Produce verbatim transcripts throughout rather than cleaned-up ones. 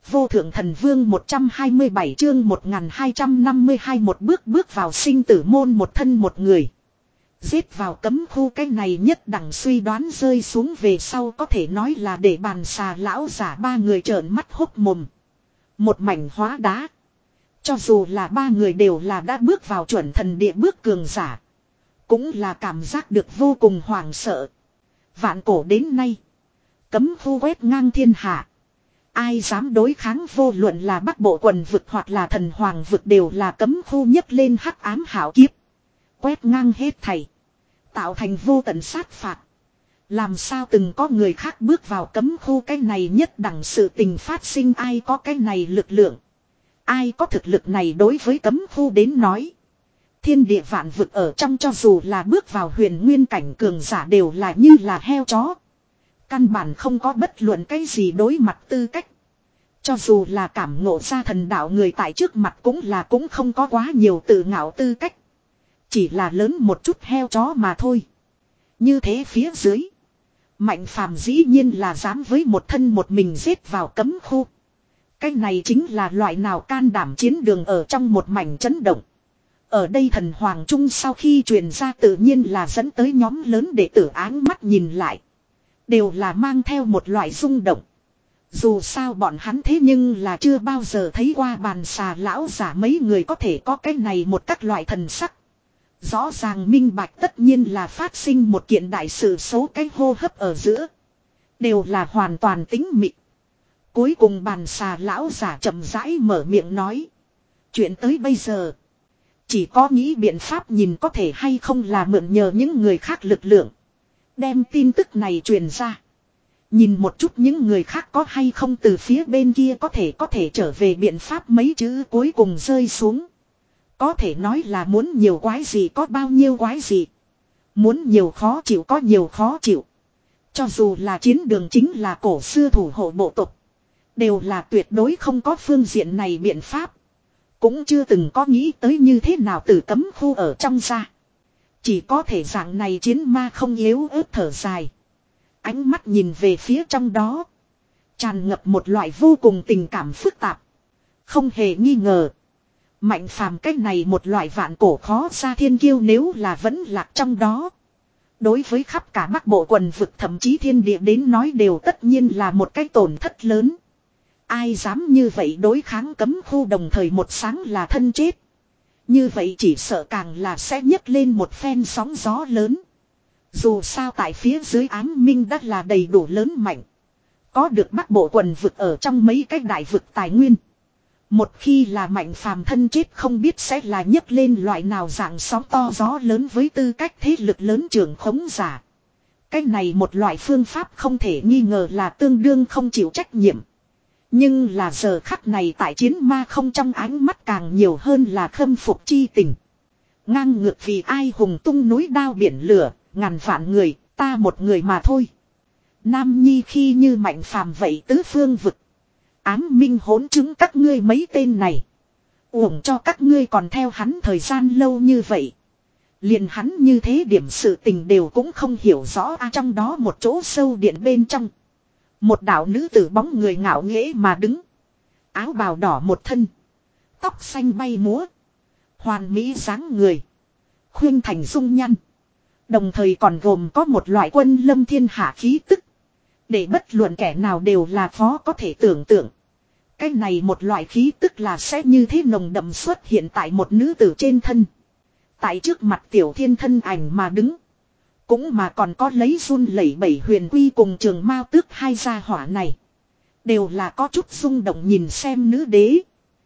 Vô thượng thần vương một trăm hai mươi bảy chương một nghìn hai trăm năm mươi hai một bước bước vào sinh tử môn một thân một người. Giết vào cấm khu cái này nhất đẳng suy đoán rơi xuống về sau có thể nói là để bàn xà lão giả ba người trợn mắt hốc mồm. Một mảnh hóa đá. Cho dù là ba người đều là đã bước vào chuẩn thần địa bước cường giả. Cũng là cảm giác được vô cùng hoảng sợ. Vạn cổ đến nay. Cấm khu quét ngang thiên hạ. Ai dám đối kháng vô luận là Bắc Bộ quần vực hoặc là thần hoàng vực đều là cấm khu nhấc lên hắc ám hảo kiếp. Quét ngang hết thảy. Tạo thành vô tận sát phạt. Làm sao từng có người khác bước vào cấm khu cái này nhất đẳng sự tình phát sinh ai có cái này lực lượng. Ai có thực lực này đối với cấm khu đến nói. Thiên địa vạn vực ở trong cho dù là bước vào huyền nguyên cảnh cường giả đều là như là heo chó. Căn bản không có bất luận cái gì đối mặt tư cách. Cho dù là cảm ngộ ra thần đạo người tại trước mặt cũng là cũng không có quá nhiều tự ngạo tư cách. Chỉ là lớn một chút heo chó mà thôi. Như thế phía dưới. Mạnh phàm dĩ nhiên là dám với một thân một mình giết vào cấm khu. Cái này chính là loại nào can đảm chiến đường ở trong một mảnh chấn động. Ở đây thần Hoàng Trung sau khi truyền ra tự nhiên là dẫn tới nhóm lớn đệ tử áng mắt nhìn lại. Đều là mang theo một loại rung động. Dù sao bọn hắn thế nhưng là chưa bao giờ thấy qua bàn xà lão giả mấy người có thể có cái này một các loại thần sắc. Rõ ràng minh bạch tất nhiên là phát sinh một kiện đại sự xấu cái hô hấp ở giữa. Đều là hoàn toàn tính mịn. Cuối cùng bàn xà lão giả chậm rãi mở miệng nói. Chuyện tới bây giờ. Chỉ có nghĩ biện pháp nhìn có thể hay không là mượn nhờ những người khác lực lượng. Đem tin tức này truyền ra. Nhìn một chút những người khác có hay không từ phía bên kia có thể có thể trở về biện pháp mấy chữ cuối cùng rơi xuống. Có thể nói là muốn nhiều quái gì có bao nhiêu quái gì. Muốn nhiều khó chịu có nhiều khó chịu. Cho dù là chiến đường chính là cổ xưa thủ hộ bộ tộc. Đều là tuyệt đối không có phương diện này biện pháp. Cũng chưa từng có nghĩ tới như thế nào từ cấm khu ở trong ra. Chỉ có thể dạng này chiến ma không yếu ớt thở dài. Ánh mắt nhìn về phía trong đó. Tràn ngập một loại vô cùng tình cảm phức tạp. Không hề nghi ngờ. Mạnh phàm cách này một loại vạn cổ khó ra thiên kiêu nếu là vẫn lạc trong đó. Đối với khắp cả Bắc Bộ quần vực thậm chí thiên địa đến nói đều tất nhiên là một cái tổn thất lớn. Ai dám như vậy đối kháng cấm khu đồng thời một sáng là thân chết. Như vậy chỉ sợ càng là sẽ nhấc lên một phen sóng gió lớn. Dù sao tại phía dưới ám minh đã là đầy đủ lớn mạnh. Có được Bắc Bộ quần vực ở trong mấy cái đại vực tài nguyên. Một khi là mạnh phàm thân chết không biết sẽ là nhấc lên loại nào dạng sóng to gió lớn với tư cách thế lực lớn trưởng khống giả. Cái này một loại phương pháp không thể nghi ngờ là tương đương không chịu trách nhiệm. Nhưng là giờ khắc này tại chiến ma không trong ánh mắt càng nhiều hơn là khâm phục chi tình. Ngang ngược vì ai hùng tung núi đao biển lửa, ngàn vạn người, ta một người mà thôi. Nam Nhi khi như mạnh phàm vậy tứ phương vực. Ám minh hỗn chứng các ngươi mấy tên này. Uổng cho các ngươi còn theo hắn thời gian lâu như vậy. Liền hắn như thế điểm sự tình đều cũng không hiểu rõ a trong đó một chỗ sâu điện bên trong. Một đạo nữ tử bóng người ngạo nghễ mà đứng. Áo bào đỏ một thân. Tóc xanh bay múa. Hoàn mỹ dáng người. Khuyên thành dung nhăn. Đồng thời còn gồm có một loại quân lâm thiên hạ khí tức. Để bất luận kẻ nào đều là khó có thể tưởng tượng. Cái này một loại khí tức là sẽ như thế nồng đậm xuất hiện tại một nữ tử trên thân. Tại trước mặt tiểu thiên thân ảnh mà đứng. Cũng mà còn có lấy run lẩy bẩy huyền quy cùng trường mao tước hai gia hỏa này. Đều là có chút rung động nhìn xem nữ đế.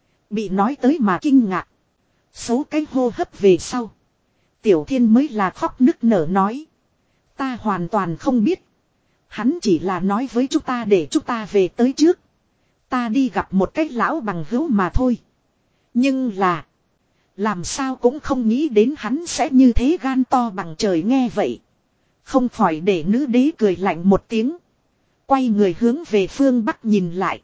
Bị nói tới mà kinh ngạc. Số cái hô hấp về sau. Tiểu thiên mới là khóc nức nở nói. Ta hoàn toàn không biết. Hắn chỉ là nói với chúng ta để chúng ta về tới trước. Ta đi gặp một cái lão bằng hữu mà thôi. Nhưng là. Làm sao cũng không nghĩ đến hắn sẽ như thế gan to bằng trời nghe vậy. Không khỏi để nữ đế cười lạnh một tiếng. Quay người hướng về phương Bắc nhìn lại.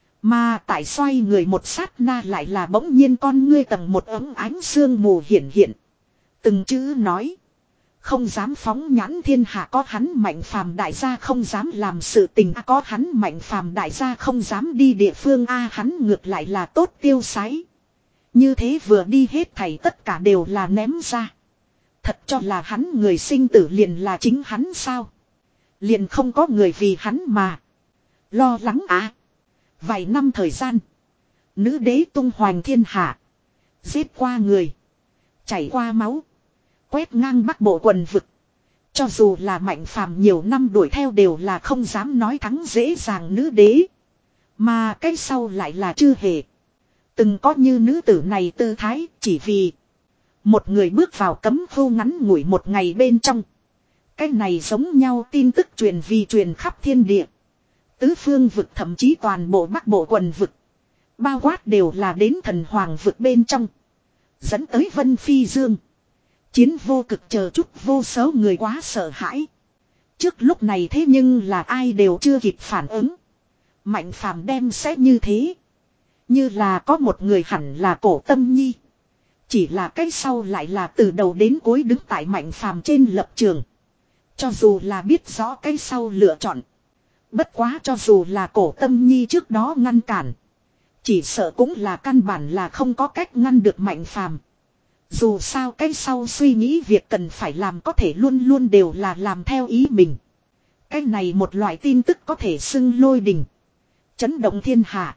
Mà tại xoay người một sát na lại là bỗng nhiên con ngươi tầng một ấm ánh sương mù hiển hiện. Từng chữ nói. Không dám phóng nhãn thiên hạ có hắn Mạnh Phàm đại gia không dám làm sự tình, có hắn Mạnh Phàm đại gia không dám đi địa phương a hắn ngược lại là tốt tiêu sái. Như thế vừa đi hết thảy tất cả đều là ném ra. Thật cho là hắn người sinh tử liền là chính hắn sao? Liền không có người vì hắn mà lo lắng à. Vài năm thời gian, nữ đế tung hoành thiên hạ, giết qua người, chảy qua máu, quét ngang bắc bộ quần vực. Cho dù là Mạnh Phàm nhiều năm đuổi theo đều là không dám nói thắng dễ dàng nữ đế. Mà cái sau lại là chưa hề từng có như nữ tử này tư thái, chỉ vì một người bước vào cấm khu ngắn ngủi một ngày bên trong. Cái này giống nhau tin tức truyền vì truyền khắp thiên địa. Tứ phương vực thậm chí toàn bộ bắc bộ quần vực. Bao quát đều là đến thần hoàng vực bên trong. Dẫn tới Vân Phi Dương. Chiến vô cực chờ chút vô số người quá sợ hãi. Trước lúc này thế nhưng là ai đều chưa kịp phản ứng. Mạnh Phàm đem sẽ như thế. Như là có một người hẳn là Cổ Tâm Nhi. Chỉ là cái sau lại là từ đầu đến cuối đứng tại Mạnh Phàm trên lập trường. Cho dù là biết rõ cái sau lựa chọn. Bất quá cho dù là Cổ Tâm Nhi trước đó ngăn cản. Chỉ sợ cũng là căn bản là không có cách ngăn được Mạnh Phàm. Dù sao cái sau suy nghĩ việc cần phải làm có thể luôn luôn đều là làm theo ý mình. Cái này một loại tin tức có thể xưng lôi đình, chấn động thiên hạ.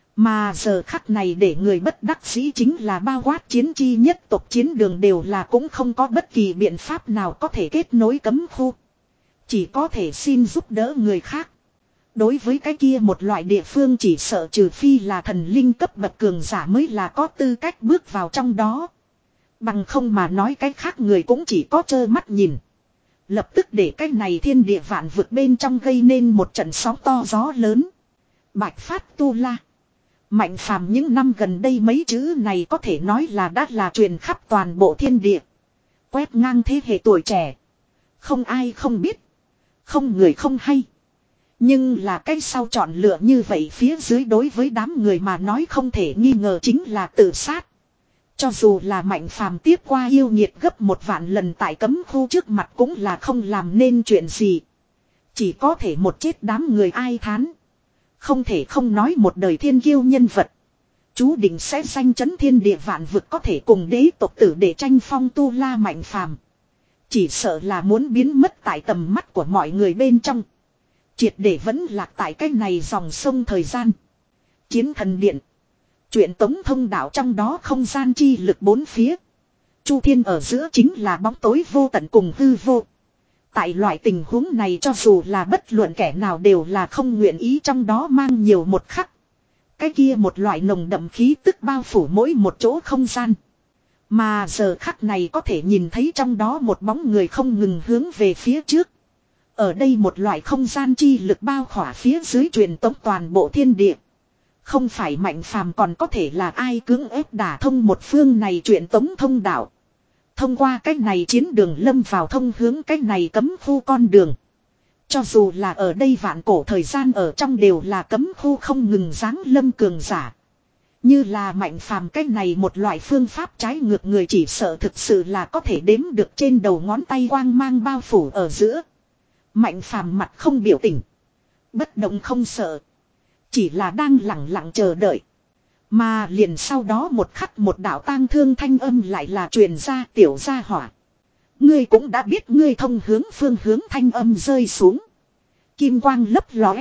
Mà giờ khắc này để người bất đắc dĩ chính là bao quát chiến chi nhất tộc chiến đường đều là cũng không có bất kỳ biện pháp nào có thể kết nối cấm khu. Chỉ có thể xin giúp đỡ người khác. Đối với cái kia một loại địa phương chỉ sợ trừ phi là thần linh cấp bậc cường giả mới là có tư cách bước vào trong đó. Bằng không mà nói cái khác người cũng chỉ có trơ mắt nhìn. Lập tức để cái này thiên địa vạn vực bên trong gây nên một trận sóng to gió lớn. Bạch Phát Tu La. Mạnh Phàm những năm gần đây mấy chữ này có thể nói là đã là truyền khắp toàn bộ thiên địa. Quét ngang thế hệ tuổi trẻ. Không ai không biết. Không người không hay. Nhưng là cái sau chọn lựa như vậy phía dưới đối với đám người mà nói không thể nghi ngờ chính là tự sát. Cho dù là Mạnh Phàm tiếp qua yêu nghiệt gấp một vạn lần tại cấm khu trước mặt cũng là không làm nên chuyện gì. Chỉ có thể một chết đám người ai thán. Không thể không nói một đời thiên kiêu nhân vật. Chú định sẽ danh chấn thiên địa vạn vực có thể cùng đế tộc tử để tranh phong Tu La Mạnh Phàm. Chỉ sợ là muốn biến mất tại tầm mắt của mọi người bên trong. Triệt để vẫn lạc tại cái này dòng sông thời gian. Chiến thần điện. Chuyện tống thông đạo trong đó không gian chi lực bốn phía. Chu thiên ở giữa chính là bóng tối vô tận cùng hư vô. Tại loại tình huống này cho dù là bất luận kẻ nào đều là không nguyện ý trong đó mang nhiều một khắc. Cái kia một loại nồng đậm khí tức bao phủ mỗi một chỗ không gian. Mà giờ khắc này có thể nhìn thấy trong đó một bóng người không ngừng hướng về phía trước. Ở đây một loại không gian chi lực bao khỏa phía dưới truyền tống toàn bộ thiên địa. Không phải Mạnh Phàm còn có thể là ai cưỡng ép đả thông một phương này truyền tống thông đạo. Thông qua cách này chiến đường lâm vào thông hướng cách này cấm khu con đường. Cho dù là ở đây vạn cổ thời gian ở trong đều là cấm khu không ngừng giáng lâm cường giả. Như là Mạnh Phàm cách này một loại phương pháp trái ngược người chỉ sợ thực sự là có thể đếm được trên đầu ngón tay quang mang bao phủ ở giữa. Mạnh Phàm mặt không biểu tình. Bất động không sợ. Chỉ là đang lặng lặng chờ đợi. Mà liền sau đó một khắc một đạo tang thương thanh âm lại là truyền ra tiểu gia hỏa. Ngươi cũng đã biết ngươi thông hướng phương hướng thanh âm rơi xuống. Kim quang lấp lóe.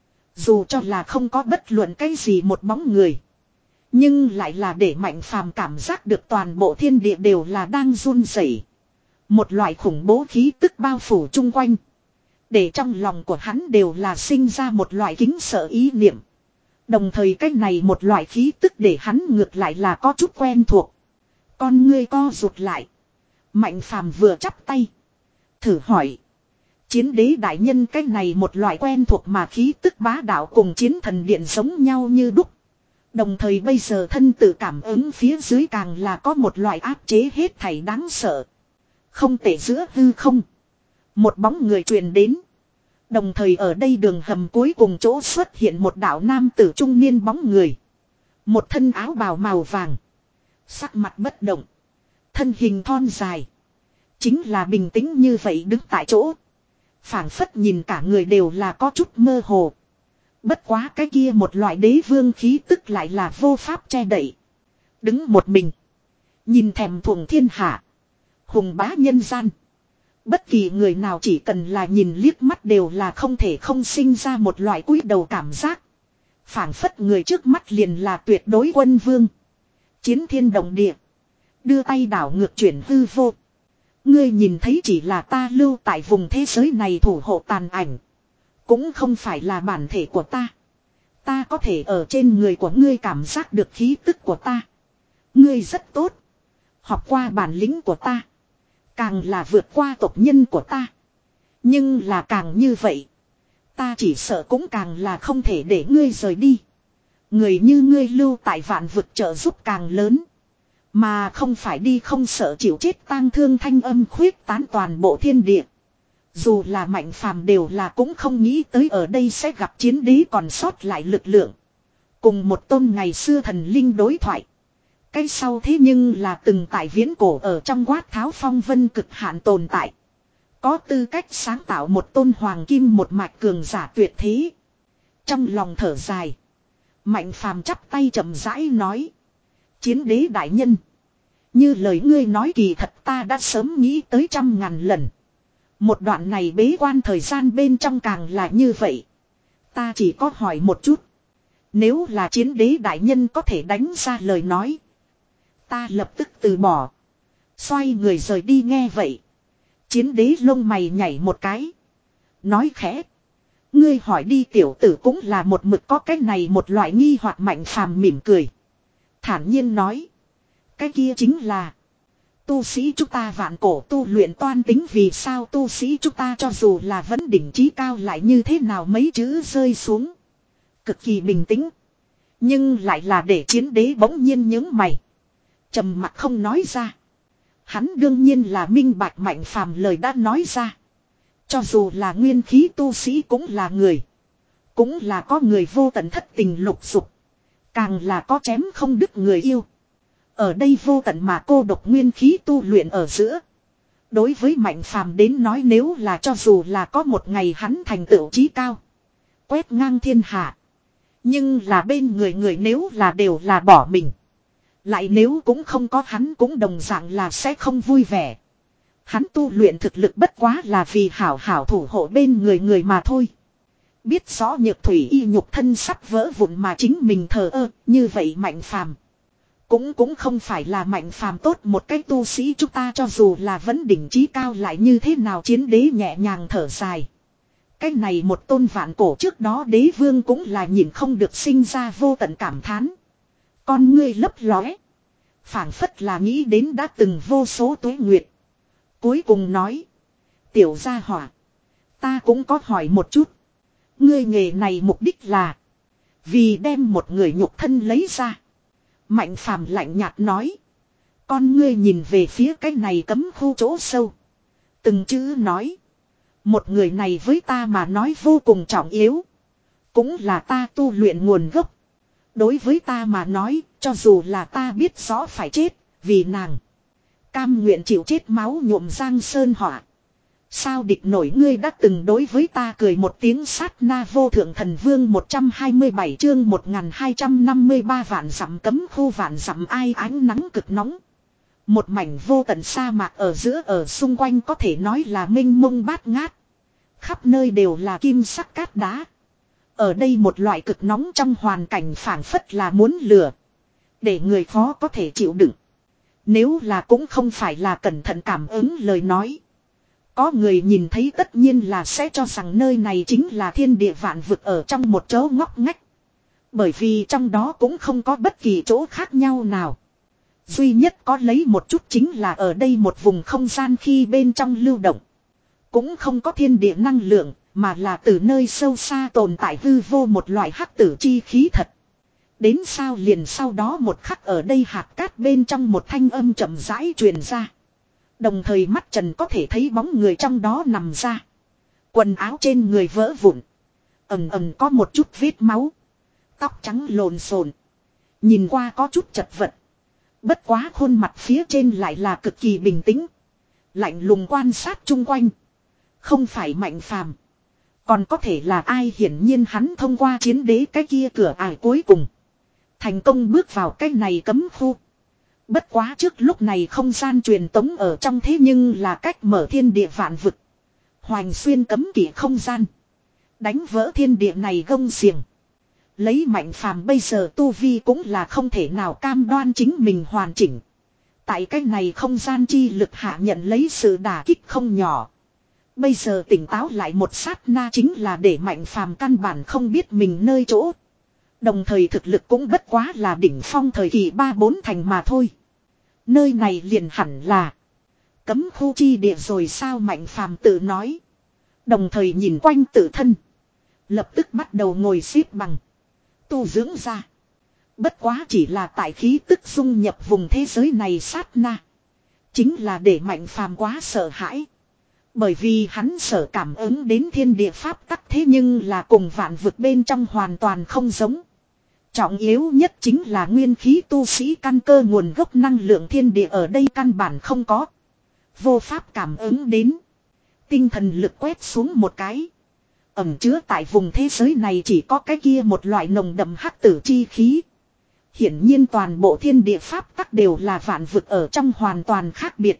Dù cho là không có bất luận cái gì một bóng người. Nhưng lại là để Mạnh Phàm cảm giác được toàn bộ thiên địa đều là đang run rẩy. Một loại khủng bố khí tức bao phủ chung quanh. Để trong lòng của hắn đều là sinh ra một loại kính sợ ý niệm. Đồng thời cách này một loại khí tức để hắn ngược lại là có chút quen thuộc. Con ngươi co rụt lại. Mạnh Phàm vừa chắp tay. Thử hỏi. Chiến đế đại nhân cách này một loại quen thuộc mà khí tức bá đạo cùng chiến thần điện giống nhau như đúc. Đồng thời bây giờ thân tự cảm ứng phía dưới càng là có một loại áp chế hết thảy đáng sợ. Không tệ giữa hư không. Một bóng người truyền đến. Đồng thời ở đây đường hầm cuối cùng chỗ xuất hiện một đạo nam tử trung niên bóng người. Một thân áo bào màu vàng. Sắc mặt bất động. Thân hình thon dài. Chính là bình tĩnh như vậy đứng tại chỗ. Phảng phất nhìn cả người đều là có chút mơ hồ. Bất quá cái kia một loại đế vương khí tức lại là vô pháp che đậy. Đứng một mình. Nhìn thèm thuồng thiên hạ. Hùng bá nhân gian. Bất kỳ người nào chỉ cần là nhìn liếc mắt đều là không thể không sinh ra một loại cúi đầu cảm giác. Phảng phất người trước mắt liền là tuyệt đối quân vương. Chiến thiên động địa. Đưa tay đảo ngược chuyển hư vô. Ngươi nhìn thấy chỉ là ta lưu tại vùng thế giới này thủ hộ tàn ảnh. Cũng không phải là bản thể của ta. Ta có thể ở trên người của ngươi cảm giác được khí tức của ta. Ngươi rất tốt. Học qua bản lĩnh của ta. Càng là vượt qua tộc nhân của ta. Nhưng là càng như vậy. Ta chỉ sợ cũng càng là không thể để ngươi rời đi. Người như ngươi lưu tại vạn vực trợ giúp càng lớn. Mà không phải đi không sợ chịu chết tang thương thanh âm khuyết tán toàn bộ thiên địa. Dù là mạnh phàm đều là cũng không nghĩ tới ở đây sẽ gặp chiến đế còn sót lại lực lượng. Cùng một tôn ngày xưa thần linh đối thoại. Cái sau thế nhưng là từng tại viễn cổ ở trong quát tháo phong vân cực hạn tồn tại. Có tư cách sáng tạo một tôn hoàng kim một mạch cường giả tuyệt thế. Trong lòng thở dài. Mạnh phàm chắp tay chậm rãi nói. Chiến đế đại nhân. Như lời ngươi nói kỳ thật ta đã sớm nghĩ tới trăm ngàn lần. Một đoạn này bế quan thời gian bên trong càng là như vậy. Ta chỉ có hỏi một chút. Nếu là chiến đế đại nhân có thể đánh ra lời nói. Ta lập tức từ bỏ. Xoay người rời đi nghe vậy. Chiến đế lông mày nhảy một cái. Nói khẽ. Ngươi hỏi đi tiểu tử cũng là một mực có cái này một loại nghi hoặc mạnh phàm mỉm cười. Thản nhiên nói. Cái kia chính là. Tu sĩ chúng ta vạn cổ tu luyện toan tính vì sao tu sĩ chúng ta cho dù là vấn đỉnh trí cao lại như thế nào mấy chữ rơi xuống. Cực kỳ bình tĩnh. Nhưng lại là để chiến đế bỗng nhiên nhướng mày. Trầm mặc không nói ra. Hắn đương nhiên là minh bạch mạnh phàm lời đã nói ra. Cho dù là nguyên khí tu sĩ cũng là người. Cũng là có người vô tận thất tình lục dục. Càng là có chém không đứt người yêu. Ở đây vô tận mà cô độc nguyên khí tu luyện ở giữa. Đối với mạnh phàm đến nói nếu là cho dù là có một ngày hắn thành tựu chí cao. Quét ngang thiên hạ. Nhưng là bên người người nếu là đều là bỏ mình. Lại nếu cũng không có hắn cũng đồng dạng là sẽ không vui vẻ. Hắn tu luyện thực lực bất quá là vì hảo hảo thủ hộ bên người người mà thôi. Biết rõ nhược thủy y nhục thân sắp vỡ vụn mà chính mình thờ ơ, như vậy mạnh phàm. Cũng cũng không phải là mạnh phàm tốt một cái tu sĩ chúng ta cho dù là vấn đỉnh trí cao lại như thế nào chiến đế nhẹ nhàng thở dài. Cái này một tôn vạn cổ trước đó đế vương cũng là nhìn không được sinh ra vô tận cảm thán. Con ngươi lấp lóe. Phảng phất là nghĩ đến đã từng vô số tuế nguyệt. Cuối cùng nói. Tiểu gia hỏa. Ta cũng có hỏi một chút. Ngươi nghề này mục đích là. Vì đem một người nhục thân lấy ra. Mạnh phàm lạnh nhạt nói. Con ngươi nhìn về phía cái này cấm khu chỗ sâu. Từng chữ nói. Một người này với ta mà nói vô cùng trọng yếu. Cũng là ta tu luyện nguồn gốc. Đối với ta mà nói, cho dù là ta biết rõ phải chết, vì nàng. Cam nguyện chịu chết máu nhuộm giang sơn họa. Sao địch nổi ngươi đã từng đối với ta cười một tiếng sát na vô thượng thần vương một trăm hai mươi bảy chương một nghìn hai trăm năm mươi ba vạn dặm cấm khu vạn dặm ai ánh nắng cực nóng. Một mảnh vô tận sa mạc ở giữa ở xung quanh có thể nói là mênh mông bát ngát. Khắp nơi đều là kim sắc cát đá. Ở đây một loại cực nóng trong hoàn cảnh phảng phất là muốn lửa. Để người khó có thể chịu đựng. Nếu là cũng không phải là cẩn thận cảm ứng lời nói. Có người nhìn thấy tất nhiên là sẽ cho rằng nơi này chính là thiên địa vạn vực ở trong một chỗ ngóc ngách. Bởi vì trong đó cũng không có bất kỳ chỗ khác nhau nào. Duy nhất có lấy một chút chính là ở đây một vùng không gian khi bên trong lưu động. Cũng không có thiên địa năng lượng, mà là từ nơi sâu xa tồn tại hư vô một loại hắc tử chi khí thật. Đến sao liền sau đó một khắc ở đây hạt cát bên trong một thanh âm chậm rãi truyền ra. Đồng thời mắt trần có thể thấy bóng người trong đó nằm ra. Quần áo trên người vỡ vụn. Ầm ầm có một chút vết máu. Tóc trắng lộn xộn. Nhìn qua có chút chật vật. Bất quá khuôn mặt phía trên lại là cực kỳ bình tĩnh. Lạnh lùng quan sát chung quanh. Không phải Mạnh Phàm, còn có thể là ai? Hiển nhiên hắn thông qua chiến đế cái kia cửa ải cuối cùng, thành công bước vào cái này cấm khu. Bất quá trước lúc này không gian truyền tống ở trong, thế nhưng là cách mở thiên địa vạn vực. Hoành xuyên cấm kỵ không gian. Đánh vỡ thiên địa này gông xiềng. Lấy Mạnh Phàm bây giờ tu vi cũng là không thể nào cam đoan chính mình hoàn chỉnh. Tại cái này không gian chi lực hạ nhận lấy sự đả kích không nhỏ. Bây giờ tỉnh táo lại một sát na chính là để Mạnh Phàm căn bản không biết mình nơi chỗ. Đồng thời thực lực cũng bất quá là đỉnh phong thời kỳ ba bốn thành mà thôi. Nơi này liền hẳn là cấm khu chi địa rồi sao, Mạnh Phàm tự nói. Đồng thời nhìn quanh tự thân. Lập tức bắt đầu ngồi xếp bằng. Tu dưỡng ra. Bất quá chỉ là tại khí tức dung nhập vùng thế giới này sát na. Chính là để Mạnh Phàm quá sợ hãi. Bởi vì hắn sợ cảm ứng đến thiên địa pháp tắc, thế nhưng là cùng vạn vực bên trong hoàn toàn không giống. Trọng yếu nhất chính là nguyên khí tu sĩ căn cơ nguồn gốc năng lượng thiên địa ở đây căn bản không có. Vô pháp cảm ứng đến. Tinh thần lực quét xuống một cái. Ẩm chứa tại vùng thế giới này chỉ có cái kia một loại nồng đậm hắc tử chi khí. Hiển nhiên toàn bộ thiên địa pháp tắc đều là vạn vực ở trong hoàn toàn khác biệt.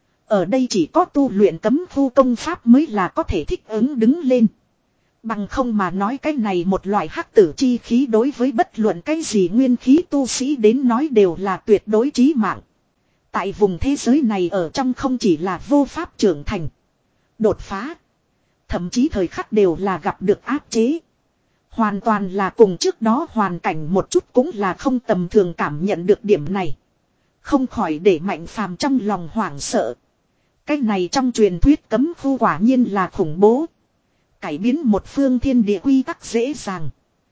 Ở đây chỉ có tu luyện cấm khu công pháp mới là có thể thích ứng đứng lên. Bằng không mà nói cái này một loại hắc tử chi khí đối với bất luận cái gì nguyên khí tu sĩ đến nói đều là tuyệt đối chí mạng. Tại vùng thế giới này ở trong không chỉ là vô pháp trưởng thành, đột phá, thậm chí thời khắc đều là gặp được áp chế. Hoàn toàn là cùng trước đó hoàn cảnh một chút cũng là không tầm thường, cảm nhận được điểm này. Không khỏi để Mạnh Phàm trong lòng hoảng sợ. Cái này trong truyền thuyết cấm khu quả nhiên là khủng bố. Cải biến một phương thiên địa quy tắc dễ dàng.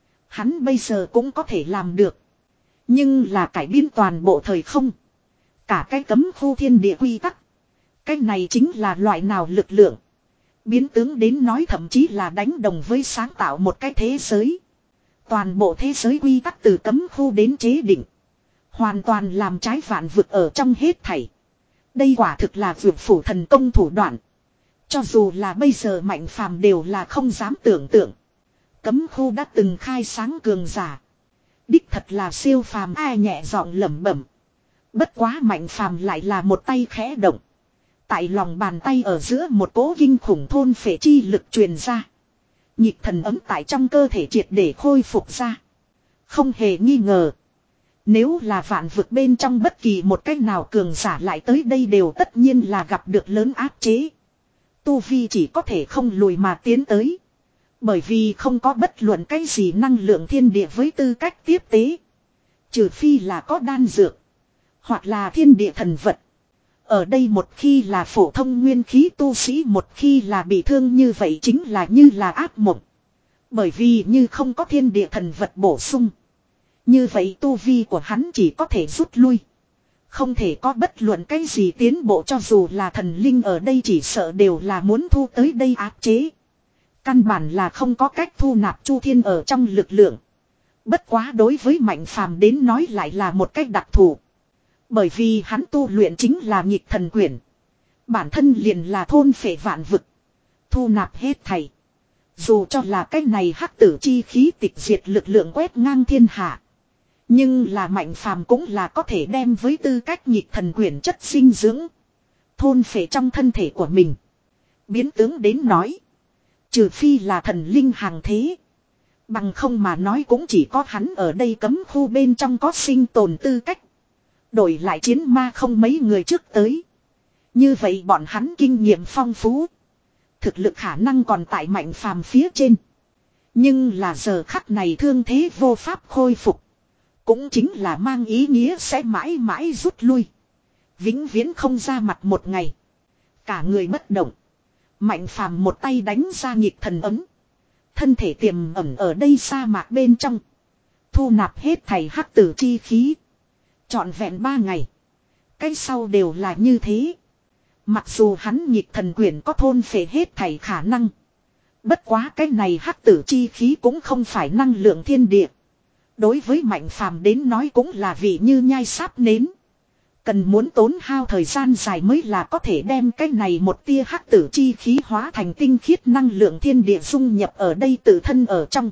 Hắn bây giờ cũng có thể làm được. Nhưng là cải biến toàn bộ thời không. Cả cái cấm khu thiên địa quy tắc. Cái này chính là loại nào lực lượng. Biến tướng đến nói thậm chí là đánh đồng với sáng tạo một cái thế giới. Toàn bộ thế giới quy tắc từ cấm khu đến chế định. Hoàn toàn làm trái vạn vực ở trong hết thảy. Đây quả thực là vượt phủ thần công thủ đoạn. Cho dù là bây giờ Mạnh Phàm đều là không dám tưởng tượng. Cấm khu đã từng khai sáng cường giả. Đích thật là siêu phàm, ai nhẹ giọng lẩm bẩm. Bất quá Mạnh Phàm lại là một tay khẽ động. Tại lòng bàn tay ở giữa một cỗ kinh khủng thôn phệ chi lực truyền ra. Nhịp thần ấm tại trong cơ thể triệt để khôi phục ra. Không hề nghi ngờ. Nếu là vạn vực bên trong bất kỳ một cách nào cường giả lại tới đây đều tất nhiên là gặp được lớn áp chế. Tu vi chỉ có thể không lùi mà tiến tới. Bởi vì không có bất luận cái gì năng lượng thiên địa với tư cách tiếp tế. Trừ phi là có đan dược. Hoặc là thiên địa thần vật. Ở đây một khi là phổ thông nguyên khí tu sĩ, một khi là bị thương như vậy chính là như là ác mộng. Bởi vì như không có thiên địa thần vật bổ sung. Như vậy tu vi của hắn chỉ có thể rút lui. Không thể có bất luận cái gì tiến bộ, cho dù là thần linh ở đây chỉ sợ đều là muốn thu tới đây áp chế. Căn bản là không có cách thu nạp chu thiên ở trong lực lượng. Bất quá đối với Mạnh Phàm đến nói lại là một cách đặc thù. Bởi vì hắn tu luyện chính là nghịch thần quyển. Bản thân liền là thôn phệ vạn vực. Thu nạp hết thảy. Dù cho là cái này hắc tử chi khí tịch diệt lực lượng quét ngang thiên hạ. Nhưng là Mạnh Phàm cũng là có thể đem với tư cách nghịch thần quyển chất sinh dưỡng. Thôn phệ trong thân thể của mình. Biến tướng đến nói. Trừ phi là thần linh hàng thế. Bằng không mà nói cũng chỉ có hắn ở đây cấm khu bên trong có sinh tồn tư cách. Đổi lại chiến ma không mấy người trước tới. Như vậy bọn hắn kinh nghiệm phong phú. Thực lực khả năng còn tại Mạnh Phàm phía trên. Nhưng là giờ khắc này thương thế vô pháp khôi phục. Cũng chính là mang ý nghĩa sẽ mãi mãi rút lui. Vĩnh viễn không ra mặt một ngày. Cả người bất động. Mạnh Phàm một tay đánh ra nghịch thần ấm. Thân thể tiềm ẩn ở đây sa mạc bên trong. Thu nạp hết thảy hắc tử chi khí. Trọn vẹn ba ngày. Cái sau đều là như thế. Mặc dù hắn nghịch thần quyển có thôn phệ hết thảy khả năng. Bất quá cái này hắc tử chi khí cũng không phải năng lượng thiên địa. Đối với Mạnh Phàm đến nói cũng là vị như nhai sáp nến. Cần muốn tốn hao thời gian dài mới là có thể đem cái này một tia hắc tử chi khí hóa thành tinh khiết năng lượng thiên địa dung nhập ở đây tự thân ở trong.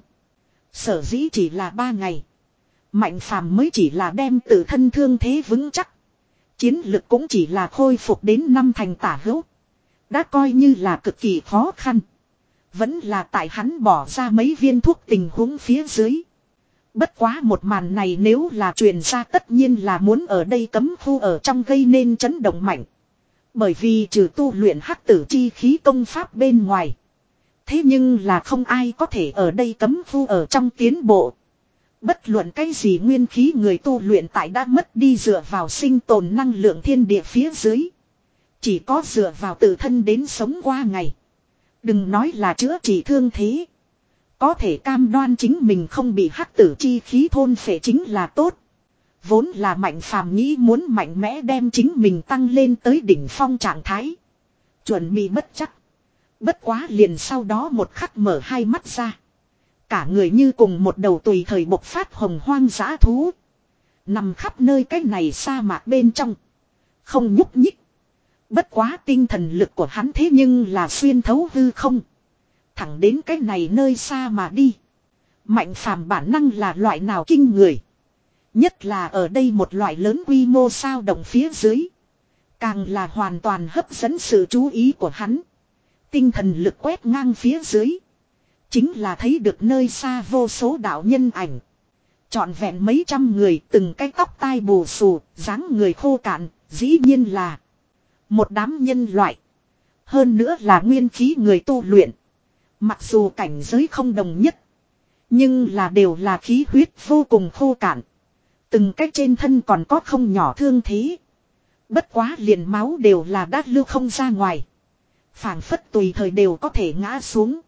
Sở dĩ chỉ là ba ngày. Mạnh phàm mới chỉ là đem tự thân thương thế vững chắc. Chiến lực cũng chỉ là khôi phục đến năm thành tả hữu. Đã coi như là cực kỳ khó khăn. Vẫn là tại hắn bỏ ra mấy viên thuốc tình huống phía dưới. Bất quá một màn này nếu là truyền ra tất nhiên là muốn ở đây cấm khu ở trong gây nên chấn động mạnh. Bởi vì trừ tu luyện hắc tử chi khí công pháp bên ngoài. Thế nhưng là không ai có thể ở đây cấm khu ở trong tiến bộ. Bất luận cái gì nguyên khí người tu luyện tại đã mất đi dựa vào sinh tồn năng lượng thiên địa phía dưới. Chỉ có dựa vào tự thân đến sống qua ngày. Đừng nói là chữa trị thương thế. Có thể cam đoan chính mình không bị hắc tử chi khí thôn phệ chính là tốt. Vốn là Mạnh Phàm nghĩ muốn mạnh mẽ đem chính mình tăng lên tới đỉnh phong trạng thái. Chuẩn bị bất chắc. Bất quá liền sau đó một khắc mở hai mắt ra. Cả người như cùng một đầu tùy thời bộc phát hồng hoang dã thú. Nằm khắp nơi cái này sa mạc bên trong. Không nhúc nhích. Bất quá tinh thần lực của hắn thế nhưng là xuyên thấu hư không. Thẳng đến cái này nơi xa mà đi. Mạnh phàm bản năng là loại nào kinh người. Nhất là ở đây một loại lớn quy mô sao động phía dưới. Càng là hoàn toàn hấp dẫn sự chú ý của hắn. Tinh thần lực quét ngang phía dưới. Chính là thấy được nơi xa vô số đạo nhân ảnh. Trọn vẹn mấy trăm người từng cái tóc tai bù xù, dáng người khô cạn, dĩ nhiên là một đám nhân loại. Hơn nữa là nguyên khí người tu luyện. Mặc dù cảnh giới không đồng nhất. Nhưng là đều là khí huyết vô cùng khô cạn. Từng cái trên thân còn có không nhỏ thương thế. Bất quá liền máu đều là đã lưu không ra ngoài. Phảng phất tùy thời đều có thể ngã xuống.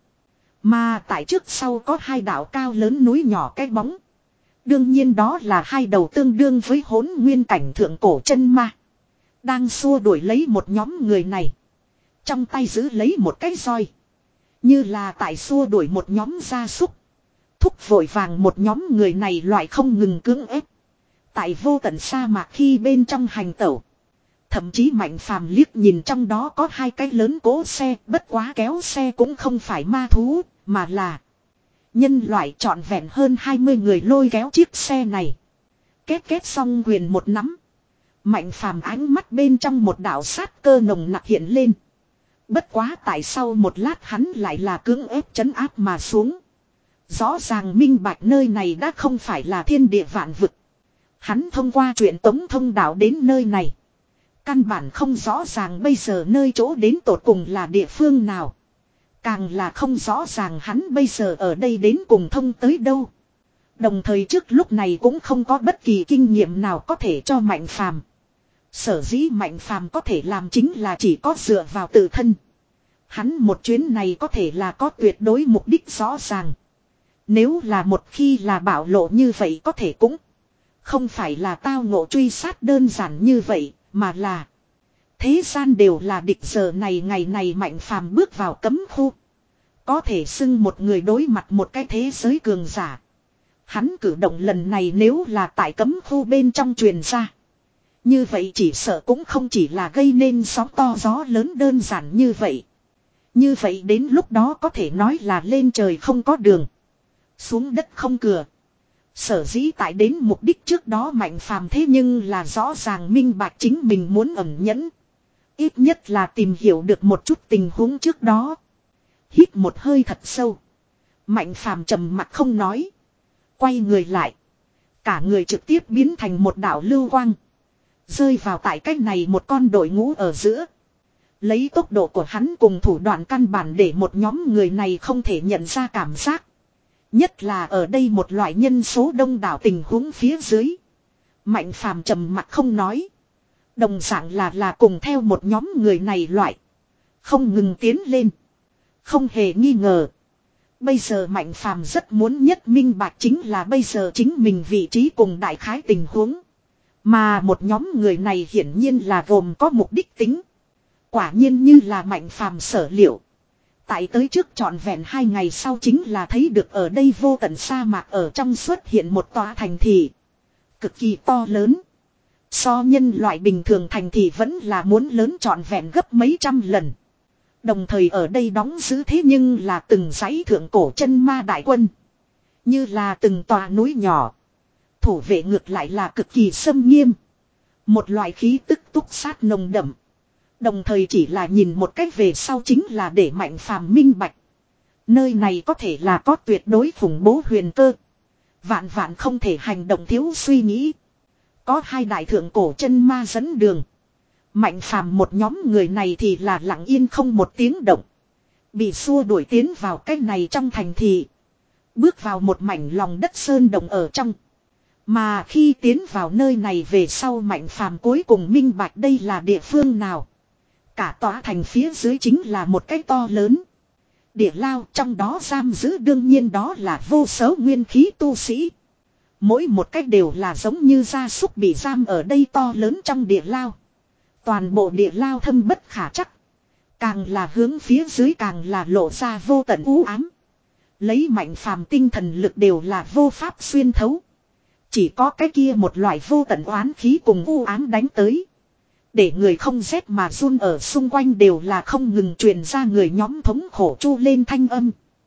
Mà tại trước sau có hai đảo cao lớn núi nhỏ cái bóng. Đương nhiên đó là hai đầu tương đương với hỗn nguyên cảnh thượng cổ chân ma. Đang xua đuổi lấy một nhóm người này. Trong tay giữ lấy một cái roi. Như là tại xua đuổi một nhóm gia súc. Thúc vội vàng một nhóm người này loại không ngừng cưỡng ép. Tại vô tận sa mạc khi bên trong hành tẩu. Thậm chí Mạnh Phàm liếc nhìn trong đó có hai cái lớn cỗ xe, bất quá kéo xe cũng không phải ma thú, mà là nhân loại trọn vẹn hơn hai mươi người lôi kéo chiếc xe này. Kết kết xong quyền một nắm. Mạnh Phàm ánh mắt bên trong một đạo sát cơ nồng nặc hiện lên. Bất quá tại sau một lát hắn lại là cưỡng ép trấn áp mà xuống. Rõ ràng minh bạch nơi này đã không phải là thiên địa vạn vực. Hắn thông qua chuyện tống thông đạo đến nơi này. Căn bản không rõ ràng bây giờ nơi chỗ đến tột cùng là địa phương nào. Càng là không rõ ràng hắn bây giờ ở đây đến cùng thông tới đâu. Đồng thời trước lúc này cũng không có bất kỳ kinh nghiệm nào có thể cho Mạnh Phàm. Sở dĩ Mạnh Phàm có thể làm chính là chỉ có dựa vào tự thân. Hắn một chuyến này có thể là có tuyệt đối mục đích rõ ràng. Nếu là một khi là bảo lộ như vậy có thể cũng không phải là tao ngộ truy sát đơn giản như vậy, mà là thế gian đều là địch. Giờ này ngày này Mạnh Phàm bước vào cấm khu. Có thể xưng một người đối mặt một cái thế giới cường giả. Hắn cử động lần này nếu là tại cấm khu bên trong truyền ra. Như vậy chỉ sợ cũng không chỉ là gây nên sóng to gió lớn đơn giản như vậy. Như vậy đến lúc đó có thể nói là lên trời không có đường. Xuống đất không cửa. Sở dĩ tại đến mục đích trước đó Mạnh Phàm thế nhưng là rõ ràng minh bạch chính mình muốn ẩn nhẫn. Ít nhất là tìm hiểu được một chút tình huống trước đó. Hít một hơi thật sâu. Mạnh Phàm trầm mặc không nói. Quay người lại. Cả người trực tiếp biến thành một đạo lưu quang. Rơi vào tại cách này một con đội ngũ ở giữa. Lấy tốc độ của hắn cùng thủ đoạn căn bản để một nhóm người này không thể nhận ra cảm giác. Nhất là ở đây một loại nhân số đông đảo tình huống phía dưới. Mạnh Phàm trầm mặc không nói. Đồng dạng là là cùng theo một nhóm người này loại. Không ngừng tiến lên. Không hề nghi ngờ. Bây giờ Mạnh Phàm rất muốn nhất minh bạch chính là bây giờ chính mình vị trí cùng đại khái tình huống. Mà một nhóm người này hiển nhiên là gồm có mục đích tính. Quả nhiên như là Mạnh Phàm sở liệu. Tại tới trước trọn vẹn hai ngày sau chính là thấy được ở đây vô tận sa mạc ở trong xuất hiện một tòa thành thị. Cực kỳ to lớn. So nhân loại bình thường thành thì vẫn là muốn lớn trọn vẹn gấp mấy trăm lần. Đồng thời ở đây đóng giữ thế nhưng là từng dãy thượng cổ chân ma đại quân. Như là từng tòa núi nhỏ. Thủ vệ ngược lại là cực kỳ xâm nghiêm. Một loại khí tức túc sát nồng đậm. Đồng thời chỉ là nhìn một cách về sau chính là để Mạnh Phàm minh bạch. Nơi này có thể là có tuyệt đối khủng bố huyền cơ. Vạn vạn không thể hành động thiếu suy nghĩ. Có hai đại thượng cổ chân ma dẫn đường. Mạnh Phàm một nhóm người này thì là lặng yên không một tiếng động. Bị xua đuổi tiến vào cái này trong thành thị. Bước vào một mảnh lòng đất sơn đồng ở trong. Mà khi tiến vào nơi này về sau Mạnh Phàm cuối cùng minh bạch đây là địa phương nào. Cả tòa thành phía dưới chính là một cái to lớn. Địa lao trong đó giam giữ đương nhiên đó là vô số nguyên khí tu sĩ. Mỗi một cách đều là giống như gia súc bị giam ở đây to lớn trong địa lao. Toàn bộ địa lao thâm bất khả chắc. Càng là hướng phía dưới càng là lộ ra vô tận u ám. Lấy Mạnh Phàm tinh thần lực đều là vô pháp xuyên thấu. Chỉ có cái kia một loại vô tận oán khí cùng u ám đánh tới. Để người không rét mà run ở xung quanh đều là không ngừng truyền ra người nhóm thống khổ chu lên thanh âm.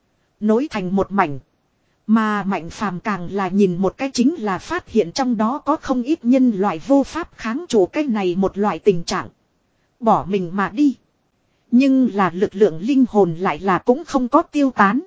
Nối thành một mảnh. Mà Mạnh Phàm càng là nhìn một cái chính là phát hiện trong đó có không ít nhân loại vô pháp kháng trụ cái này một loại tình trạng. Bỏ mình mà đi. Nhưng là lực lượng linh hồn lại là cũng không có tiêu tán.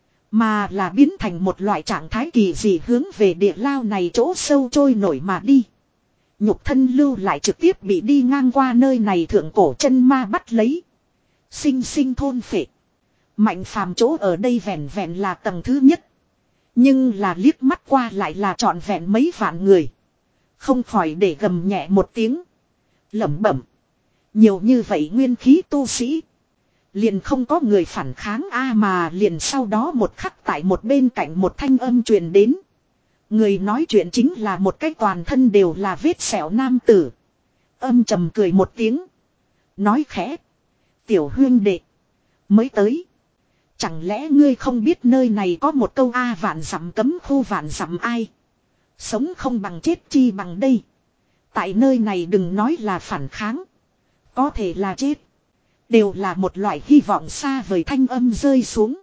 Mà là biến thành một loại trạng thái kỳ dị hướng về địa lao này chỗ sâu trôi nổi mà đi. Nhục thân lưu lại trực tiếp bị đi ngang qua nơi này thượng cổ chân ma bắt lấy. Sinh sinh thôn phệ. Mạnh Phàm chỗ ở đây vẹn vẹn là tầng thứ nhất. Nhưng là liếc mắt qua lại là trọn vẹn mấy vạn người. Không khỏi để gầm nhẹ một tiếng. Lẩm bẩm. Nhiều như vậy nguyên khí tu sĩ. Liền không có người phản kháng a mà liền sau đó một khắc tại một bên cạnh một thanh âm truyền đến. Người nói chuyện chính là một cái toàn thân đều là vết sẹo nam tử. Âm trầm cười một tiếng. Nói khẽ. Tiểu huyên đệ. Mới tới. Chẳng lẽ ngươi không biết nơi này có một câu A vạn dặm cấm khu vạn dặm ai. Sống không bằng chết chi bằng đây. Tại nơi này đừng nói là phản kháng. Có thể là chết. Đều là một loại hy vọng xa vời thanh âm rơi xuống.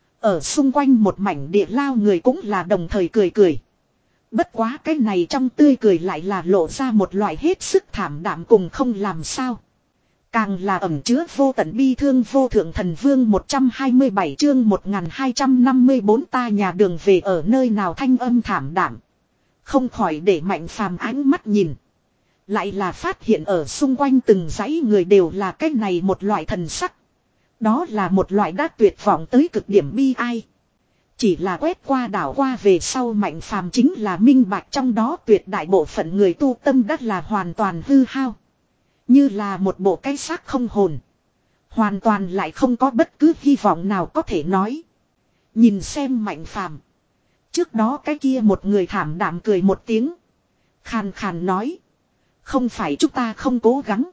Ở xung quanh một mảnh địa lao người cũng là đồng thời cười cười. Bất quá cái này trong tươi cười lại là lộ ra một loại hết sức thảm đạm cùng không làm sao. Càng là ẩn chứa vô tận bi thương vô thượng thần vương một trăm hai mươi bảy chương một nghìn hai trăm năm mươi bốn ta nhà đường về ở nơi nào thanh âm thảm đạm. Không khỏi để Mạnh Phàm ánh mắt nhìn. Lại là phát hiện ở xung quanh từng dãy người đều là cái này một loại thần sắc. Đó là một loại đã tuyệt vọng tới cực điểm bi ai. Chỉ là quét qua đảo qua về sau Mạnh Phàm chính là minh bạch trong đó tuyệt đại bộ phận người tu tâm đất là hoàn toàn hư hao. Như là một bộ cái xác không hồn. Hoàn toàn lại không có bất cứ hy vọng nào có thể nói. Nhìn xem Mạnh Phàm. Trước đó cái kia một người thảm đạm cười một tiếng. Khàn khàn nói. Không phải chúng ta không cố gắng.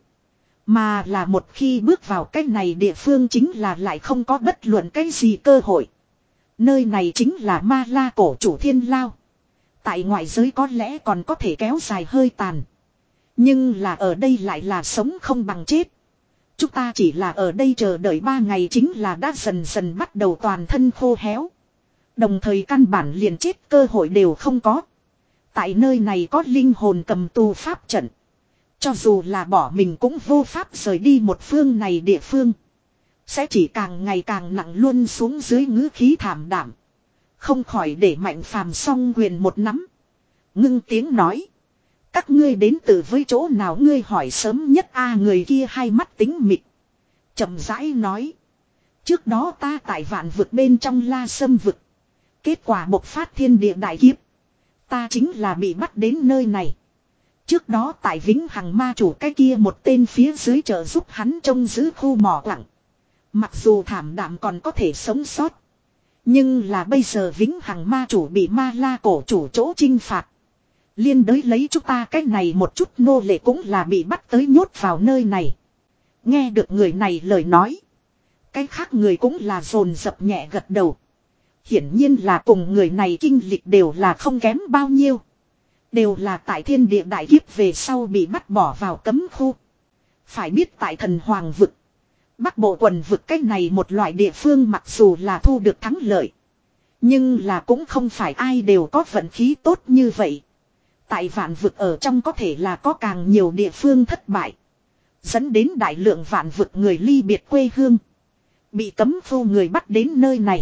Mà là một khi bước vào cái này địa phương chính là lại không có bất luận cái gì cơ hội. Nơi này chính là Ma La cổ chủ thiên lao. Tại ngoại giới có lẽ còn có thể kéo dài hơi tàn. Nhưng là ở đây lại là sống không bằng chết. Chúng ta chỉ là ở đây chờ đợi ba ngày chính là đã dần dần bắt đầu toàn thân khô héo. Đồng thời căn bản liền chết cơ hội đều không có. Tại nơi này có linh hồn cầm tù pháp trận. Cho dù là bỏ mình cũng vô pháp rời đi một phương này địa phương. Sẽ chỉ càng ngày càng nặng luôn xuống dưới ngữ khí thảm đảm. Không khỏi để Mạnh Phàm song quyền một nắm. Ngưng tiếng nói. Các ngươi đến từ với chỗ nào ngươi hỏi sớm nhất a người kia hai mắt tính mịt. Chậm rãi nói. Trước đó ta tại vạn vực bên trong La Sâm vực. Kết quả bộc phát thiên địa đại kiếp. Ta chính là bị bắt đến nơi này. Trước đó tại Vĩnh Hằng ma chủ cái kia một tên phía dưới trợ giúp hắn trông giữ khu mỏ quặng. Mặc dù thảm đạm còn có thể sống sót. Nhưng là bây giờ Vĩnh Hằng ma chủ bị Ma La cổ chủ chỗ chinh phạt. Liên đới lấy chúng ta cái này một chút nô lệ cũng là bị bắt tới nhốt vào nơi này. Nghe được người này lời nói. Cái khác người cũng là dồn dập nhẹ gật đầu. Hiển nhiên là cùng người này kinh lịch đều là không kém bao nhiêu. Đều là tại thiên địa đại kiếp về sau bị bắt bỏ vào cấm khu. Phải biết tại thần hoàng vực, Bắc bộ quần vực cách này một loại địa phương mặc dù là thu được thắng lợi, nhưng là cũng không phải ai đều có vận khí tốt như vậy. Tại vạn vực ở trong có thể là có càng nhiều địa phương thất bại, dẫn đến đại lượng vạn vực người ly biệt quê hương, bị cấm khu người bắt đến nơi này.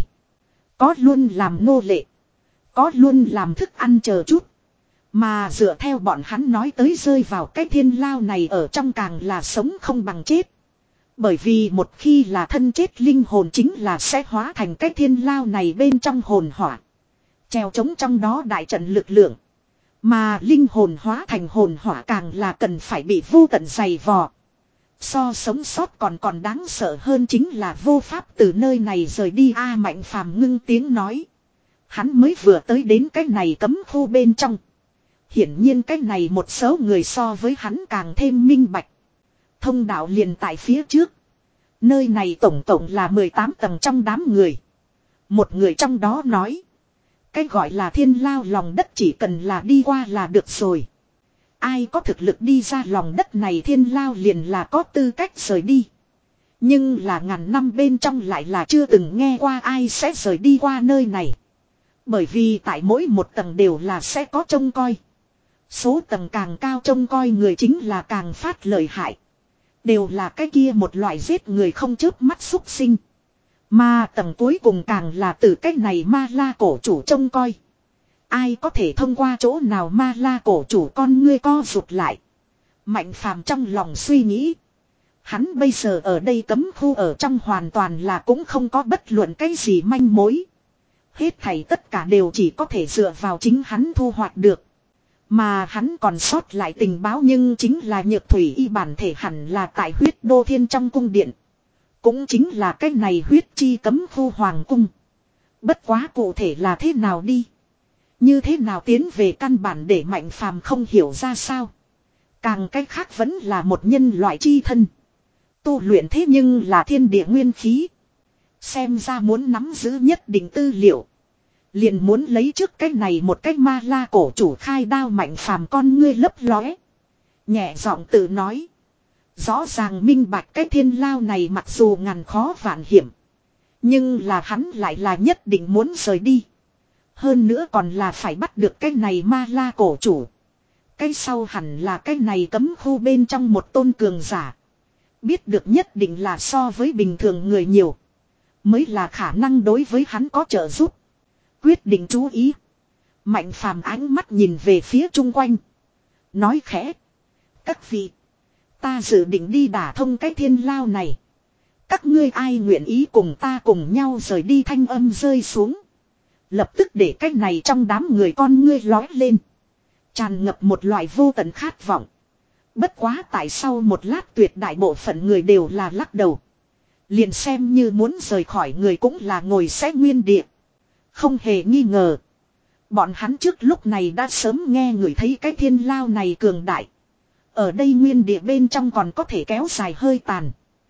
Có luôn làm nô lệ, có luôn làm thức ăn chờ chút. Mà dựa theo bọn hắn nói tới rơi vào cái thiên lao này ở trong càng là sống không bằng chết. Bởi vì một khi là thân chết linh hồn chính là sẽ hóa thành cái thiên lao này bên trong hồn hỏa. Treo trống trong đó đại trận lực lượng. Mà linh hồn hóa thành hồn hỏa càng là cần phải bị vô tận dày vò. So sống sót còn còn đáng sợ hơn chính là vô pháp từ nơi này rời đi. A Mạnh Phàm ngưng tiếng nói. Hắn mới vừa tới đến cái này cấm khu bên trong. Hiển nhiên cái này một số người so với hắn càng thêm minh bạch. Thông đạo liền tại phía trước. Nơi này tổng tổng là mười tám tầng trong đám người. Một người trong đó nói. Cái gọi là thiên lao lòng đất chỉ cần là đi qua là được rồi. Ai có thực lực đi ra lòng đất này thiên lao liền là có tư cách rời đi. Nhưng là ngàn năm bên trong lại là chưa từng nghe qua ai sẽ rời đi qua nơi này. Bởi vì tại mỗi một tầng đều là sẽ có trông coi. Số tầng càng cao trông coi người chính là càng phát lợi hại. Đều là cái kia một loại giết người không chớp mắt xúc sinh. Mà tầng cuối cùng càng là từ cái này ma la cổ chủ trông coi. Ai có thể thông qua chỗ nào ma la cổ chủ con ngươi co rụt lại. Mạnh Phàm trong lòng suy nghĩ. Hắn bây giờ ở đây cấm khu ở trong hoàn toàn là cũng không có bất luận cái gì manh mối. Hết thảy tất cả đều chỉ có thể dựa vào chính hắn thu hoạch được. Mà hắn còn sót lại tình báo nhưng chính là nhược thủy y bản thể hẳn là tại huyết đô thiên trong cung điện. Cũng chính là cái này huyết chi cấm khu hoàng cung. Bất quá cụ thể là thế nào đi. Như thế nào tiến về căn bản để Mạnh Phàm không hiểu ra sao. Càng cái khác vẫn là một nhân loại chi thân. Tu luyện thế nhưng là thiên địa nguyên khí. Xem ra muốn nắm giữ nhất định tư liệu. Liền muốn lấy trước cái này một cái ma la cổ chủ khai đao. Mạnh Phàm con ngươi lấp lóe. Nhẹ giọng tự nói. Rõ ràng minh bạch cái thiên lao này mặc dù ngàn khó vạn hiểm. Nhưng là hắn lại là nhất định muốn rời đi. Hơn nữa còn là phải bắt được cái này ma la cổ chủ. Cái sau hẳn là cái này cấm khu bên trong một tôn cường giả. Biết được nhất định là so với bình thường người nhiều. Mới là khả năng đối với hắn có trợ giúp. Quyết định chú ý. Mạnh Phàm ánh mắt nhìn về phía chung quanh. Nói khẽ. Các vị. Ta dự định đi đả thông cái thiên lao này. Các ngươi ai nguyện ý cùng ta cùng nhau rời đi. Thanh âm rơi xuống. Lập tức để cái này trong đám người con ngươi lói lên. Tràn ngập một loại vô tận khát vọng. Bất quá tại sau một lát tuyệt đại bộ phận người đều là lắc đầu. Liền xem như muốn rời khỏi người cũng là ngồi sẽ nguyên địa. Không hề nghi ngờ. Bọn hắn trước lúc này đã sớm nghe người thấy cái thiên lao này cường đại. Ở đây nguyên địa bên trong còn có thể kéo dài hơi tàn.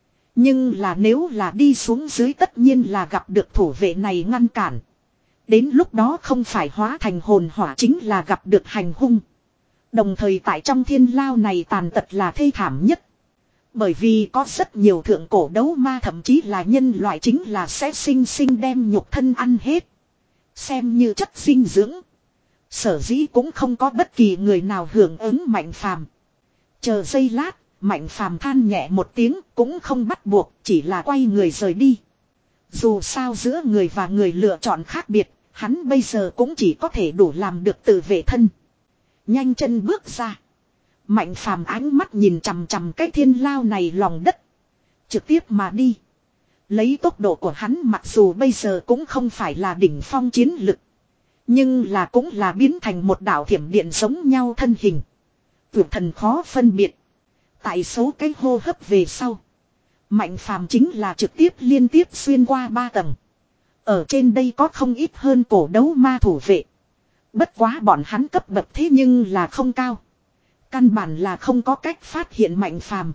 Nhưng là nếu là đi xuống dưới tất nhiên là gặp được thủ vệ này ngăn cản. Đến lúc đó không phải hóa thành hồn hỏa chính là gặp được hành hung. Đồng thời tại trong thiên lao này tàn tật là thê thảm nhất. Bởi vì có rất nhiều thượng cổ đấu ma thậm chí là nhân loại chính là sẽ sinh sinh đem nhục thân ăn hết. Xem như chất dinh dưỡng. Sở dĩ cũng không có bất kỳ người nào hưởng ứng Mạnh Phàm. Chờ giây lát, Mạnh Phàm than nhẹ một tiếng cũng không bắt buộc, chỉ là quay người rời đi. Dù sao giữa người và người lựa chọn khác biệt, hắn bây giờ cũng chỉ có thể đủ làm được tự vệ thân. Nhanh chân bước ra. Mạnh Phàm ánh mắt nhìn chằm chằm cái thiên lao này lòng đất. Trực tiếp mà đi. Lấy tốc độ của hắn mặc dù bây giờ cũng không phải là đỉnh phong chiến lực. Nhưng là cũng là biến thành một đạo thiểm điện giống nhau thân hình. Vượt thần khó phân biệt. Tại số cái hô hấp về sau. Mạnh Phàm chính là trực tiếp liên tiếp xuyên qua ba tầng. Ở trên đây có không ít hơn cổ đấu ma thủ vệ. Bất quá bọn hắn cấp bậc thế nhưng là không cao. Căn bản là không có cách phát hiện Mạnh Phàm.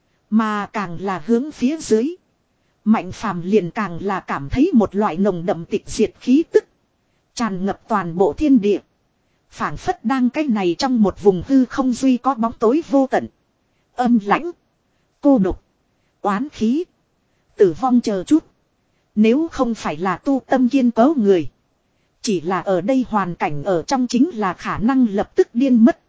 Mà càng là hướng phía dưới. Mạnh Phàm liền càng là cảm thấy một loại nồng đậm tịch diệt khí tức. Tràn ngập toàn bộ thiên địa. Phảng phất đang cái này trong một vùng hư không duy có bóng tối vô tận. Âm lãnh. Cô độc. Oán khí. Tử vong chờ chút. Nếu không phải là tu tâm kiên cố người. Chỉ là ở đây hoàn cảnh ở trong chính là khả năng lập tức điên mất.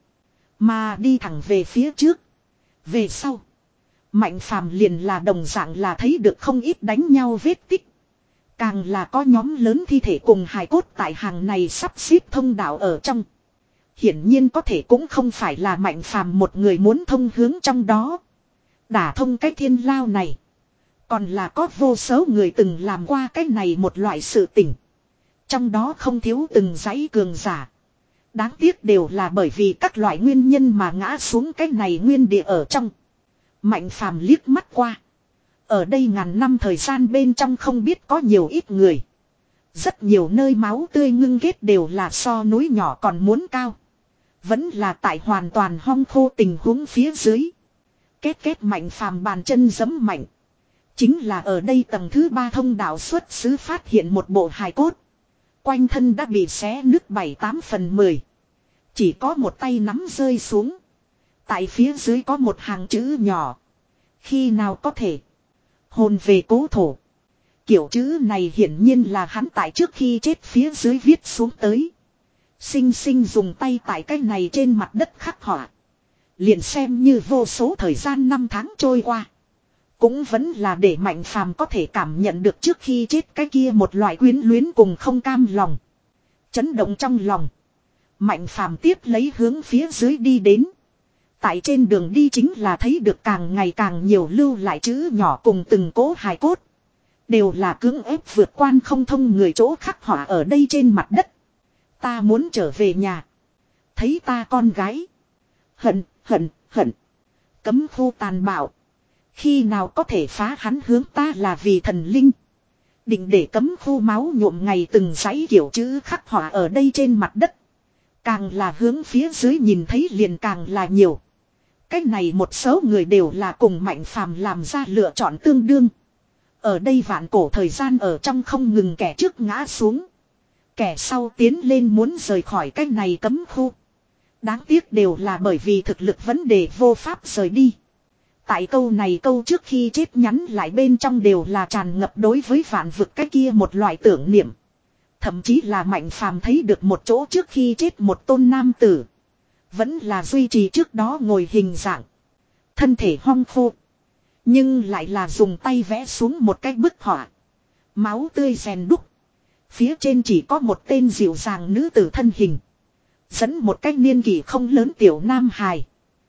Mà đi thẳng về phía trước. Về sau. Mạnh phàm liền là đồng dạng là thấy được không ít đánh nhau vết tích. Càng là có nhóm lớn thi thể cùng hài cốt tại hàng này sắp xếp thông đạo ở trong. Hiển nhiên có thể cũng không phải là mạnh phàm một người muốn thông hướng trong đó. Đả thông cái thiên lao này. Còn là có vô số người từng làm qua cái này một loại sự tình. Trong đó không thiếu từng dãy cường giả. Đáng tiếc đều là bởi vì các loại nguyên nhân mà ngã xuống cái này nguyên địa ở trong. Mạnh phàm liếc mắt qua. Ở đây ngàn năm thời gian bên trong không biết có nhiều ít người. Rất nhiều nơi máu tươi ngưng ghét đều là so núi nhỏ còn muốn cao. Vẫn là tại hoàn toàn hong khô tình huống phía dưới. Két két mạnh phàm bàn chân giẫm mạnh. Chính là ở đây tầng thứ ba thông đạo xuất xứ phát hiện một bộ hài cốt. Quanh thân đã bị xé nứt bảy tám phần mười. Chỉ có một tay nắm rơi xuống. Tại phía dưới có một hàng chữ nhỏ. Khi nào có thể. Hồn về cố thổ. Kiểu chữ này hiển nhiên là hắn tại trước khi chết phía dưới viết xuống tới. Sinh sinh dùng tay tại cái này trên mặt đất khắc họa. Liền xem như vô số thời gian năm tháng trôi qua. Cũng vẫn là để mạnh phàm có thể cảm nhận được trước khi chết cái kia một loại quyến luyến cùng không cam lòng. Chấn động trong lòng. Mạnh phàm tiếp lấy hướng phía dưới đi đến. Tại trên đường đi chính là thấy được càng ngày càng nhiều lưu lại chữ nhỏ cùng từng cố hài cốt. Đều là cưỡng ép vượt quan không thông người chỗ khắc họa ở đây trên mặt đất. Ta muốn trở về nhà. Thấy ta con gái. Hận, hận, hận. Cấm khu tàn bạo. Khi nào có thể phá hắn hướng ta là vì thần linh. Định để cấm khu máu nhuộm ngày từng dãy kiểu chữ khắc họa ở đây trên mặt đất. Càng là hướng phía dưới nhìn thấy liền càng là nhiều. Cách này một số người đều là cùng mạnh phàm làm ra lựa chọn tương đương. Ở đây vạn cổ thời gian ở trong không ngừng kẻ trước ngã xuống. Kẻ sau tiến lên muốn rời khỏi cách này cấm khu. Đáng tiếc đều là bởi vì thực lực vấn đề vô pháp rời đi. Tại câu này câu trước khi chết nhắn lại bên trong đều là tràn ngập đối với vạn vực cái kia một loại tưởng niệm. Thậm chí là mạnh phàm thấy được một chỗ trước khi chết một tôn nam tử. Vẫn là duy trì trước đó ngồi hình dạng. Thân thể hong khô. Nhưng lại là dùng tay vẽ xuống một cái bức họa. Máu tươi rèn đúc. Phía trên chỉ có một tên dịu dàng nữ tử thân hình. Dẫn một cách niên kỷ không lớn tiểu nam hài.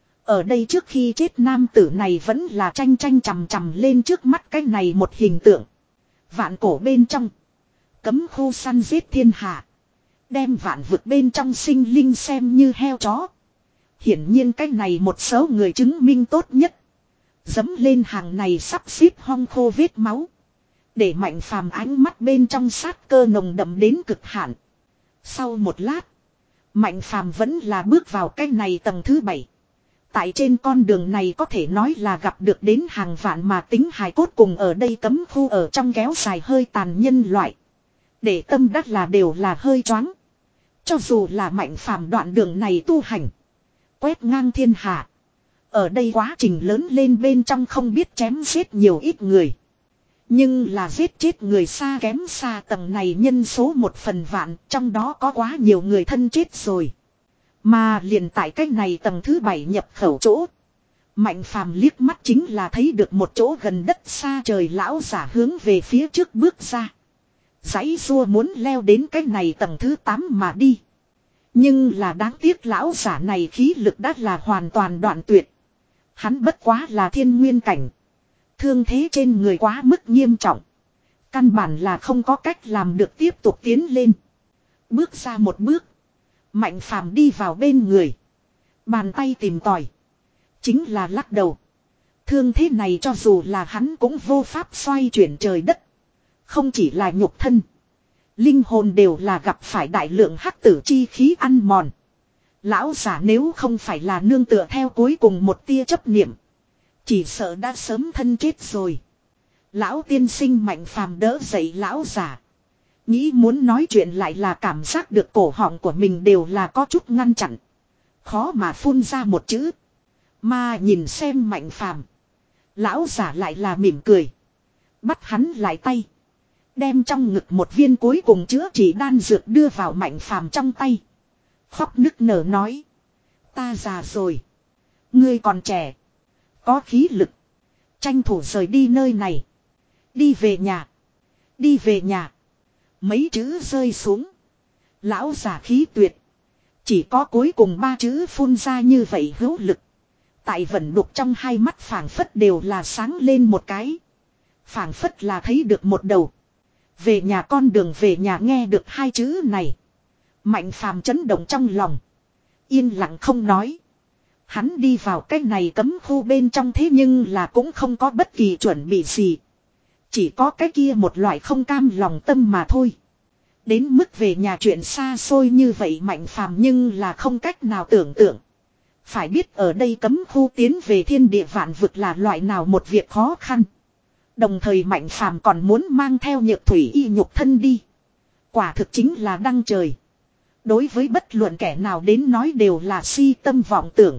Ở đây trước khi chết nam tử này vẫn là tranh tranh chằm chằm lên trước mắt cái này một hình tượng. Vạn cổ bên trong. Cấm khu săn giết thiên hạ. Đem vạn vực bên trong sinh linh xem như heo chó. Hiển nhiên cái này một số người chứng minh tốt nhất. Dấm lên hàng này sắp xếp hong khô vết máu. Để mạnh phàm ánh mắt bên trong sát cơ nồng đậm đến cực hạn. Sau một lát. Mạnh phàm vẫn là bước vào cái này tầng thứ bảy. Tại trên con đường này có thể nói là gặp được đến hàng vạn mà tính hài cốt cùng ở đây cấm khu ở trong kéo dài hơi tàn nhân loại. Để tâm đắc là đều là hơi choáng. Cho dù là mạnh phàm đoạn đường này tu hành. Quét ngang thiên hạ. Ở đây quá trình lớn lên bên trong không biết chém giết nhiều ít người. Nhưng là giết chết người xa kém xa tầng này nhân số một phần vạn. Trong đó có quá nhiều người thân chết rồi. Mà liền tại cách này tầng thứ bảy nhập khẩu chỗ. Mạnh phàm liếc mắt chính là thấy được một chỗ gần đất xa trời lão giả hướng về phía trước bước ra. Giấy rua muốn leo đến cái này tầng thứ tám mà đi. Nhưng là đáng tiếc lão giả này khí lực đã là hoàn toàn đoạn tuyệt. Hắn bất quá là thiên nguyên cảnh. Thương thế trên người quá mức nghiêm trọng. Căn bản là không có cách làm được tiếp tục tiến lên. Bước ra một bước. Mạnh phàm đi vào bên người. Bàn tay tìm tòi. Chính là lắc đầu. Thương thế này cho dù là hắn cũng vô pháp xoay chuyển trời đất. Không chỉ là nhục thân. Linh hồn đều là gặp phải đại lượng hắc tử chi khí ăn mòn. Lão giả nếu không phải là nương tựa theo cuối cùng một tia chấp niệm. Chỉ sợ đã sớm thân chết rồi. Lão tiên sinh mạnh phàm đỡ dậy lão giả. Nghĩ muốn nói chuyện lại là cảm giác được cổ họng của mình đều là có chút ngăn chặn. Khó mà phun ra một chữ. Mà nhìn xem Mạnh Phàm, lão giả lại là mỉm cười. Bắt hắn lại tay. Đem trong ngực một viên cuối cùng chữa trị đan dược đưa vào Mạnh Phàm trong tay. Khóc nức nở nói. Ta già rồi. Ngươi còn trẻ. Có khí lực. Tranh thủ rời đi nơi này. Đi về nhà. Đi về nhà. Mấy chữ rơi xuống. Lão giả khí tuyệt. Chỉ có cuối cùng ba chữ phun ra như vậy hữu lực. Tại vẩn đục trong hai mắt phảng phất đều là sáng lên một cái. Phảng phất là thấy được một đầu. Về nhà, con đường về nhà, nghe được hai chữ này. Mạnh Phàm chấn động trong lòng. Yên lặng không nói. Hắn đi vào cái này cấm khu bên trong thế nhưng là cũng không có bất kỳ chuẩn bị gì. Chỉ có cái kia một loại không cam lòng tâm mà thôi. Đến mức về nhà chuyện xa xôi như vậy Mạnh Phàm nhưng là không cách nào tưởng tượng. Phải biết ở đây cấm khu tiến về thiên địa vạn vực là loại nào một việc khó khăn. Đồng thời Mạnh Phàm còn muốn mang theo Nhược Thủy y nhục thân đi. Quả thực chính là đăng trời. Đối với bất luận kẻ nào đến nói đều là si tâm vọng tưởng.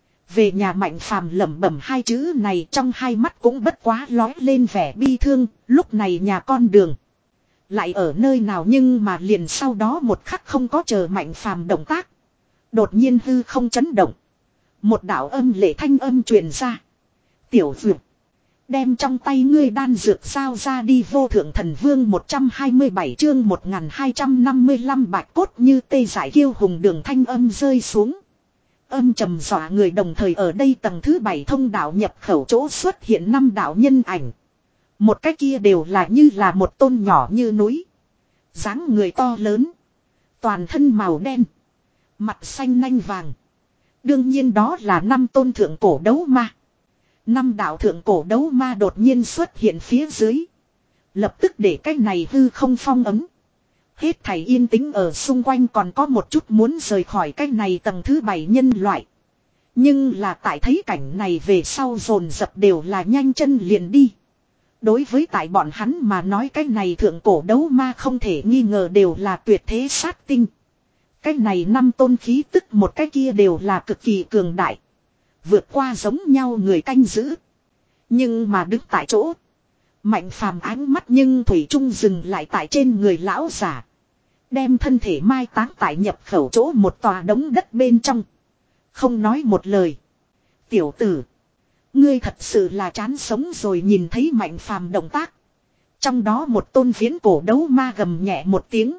Về nhà, Mạnh Phàm lẩm bẩm hai chữ này, trong hai mắt cũng bất quá lói lên vẻ bi thương. Lúc này nhà con đường lại ở nơi nào, nhưng mà liền sau đó một khắc không có chờ Mạnh Phàm động tác. Đột nhiên hư không chấn động. Một đạo âm lệ thanh âm truyền ra. Tiểu Dược, đem trong tay ngươi đan dược sao ra đi. Vô thượng thần vương một trăm hai mươi bảy chương một nghìn hai trăm năm mươi lăm bạch cốt như tê giải kiêu hùng đường thanh âm rơi xuống. Âm trầm dọa người, đồng thời ở đây tầng thứ bảy thông đạo nhập khẩu chỗ xuất hiện năm đạo nhân ảnh. Một cái kia đều là như là một tôn nhỏ như núi. Dáng người to lớn. Toàn thân màu đen. Mặt xanh nanh vàng. Đương nhiên đó là năm tôn thượng cổ đấu ma. Năm đạo thượng cổ đấu ma đột nhiên xuất hiện phía dưới. Lập tức để cái này hư không phong ấm. Hết thảy yên tĩnh ở xung quanh, còn có một chút muốn rời khỏi cái này tầng thứ bảy nhân loại. Nhưng là tại thấy cảnh này về sau dồn dập đều là nhanh chân liền đi. Đối với tại bọn hắn mà nói cái này thượng cổ đấu ma không thể nghi ngờ đều là tuyệt thế sát tinh. Cái này năm tôn khí tức một cái kia đều là cực kỳ cường đại. Vượt qua giống nhau người canh giữ. Nhưng mà đứng tại chỗ. Mạnh Phàm ánh mắt nhưng thủy chung dừng lại tại trên người lão giả. Đem thân thể mai táng tại nhập khẩu chỗ một tòa đống đất bên trong. Không nói một lời. Tiểu tử, ngươi thật sự là chán sống rồi. Nhìn thấy Mạnh Phàm động tác. Trong đó một tôn viễn cổ đấu ma gầm nhẹ một tiếng.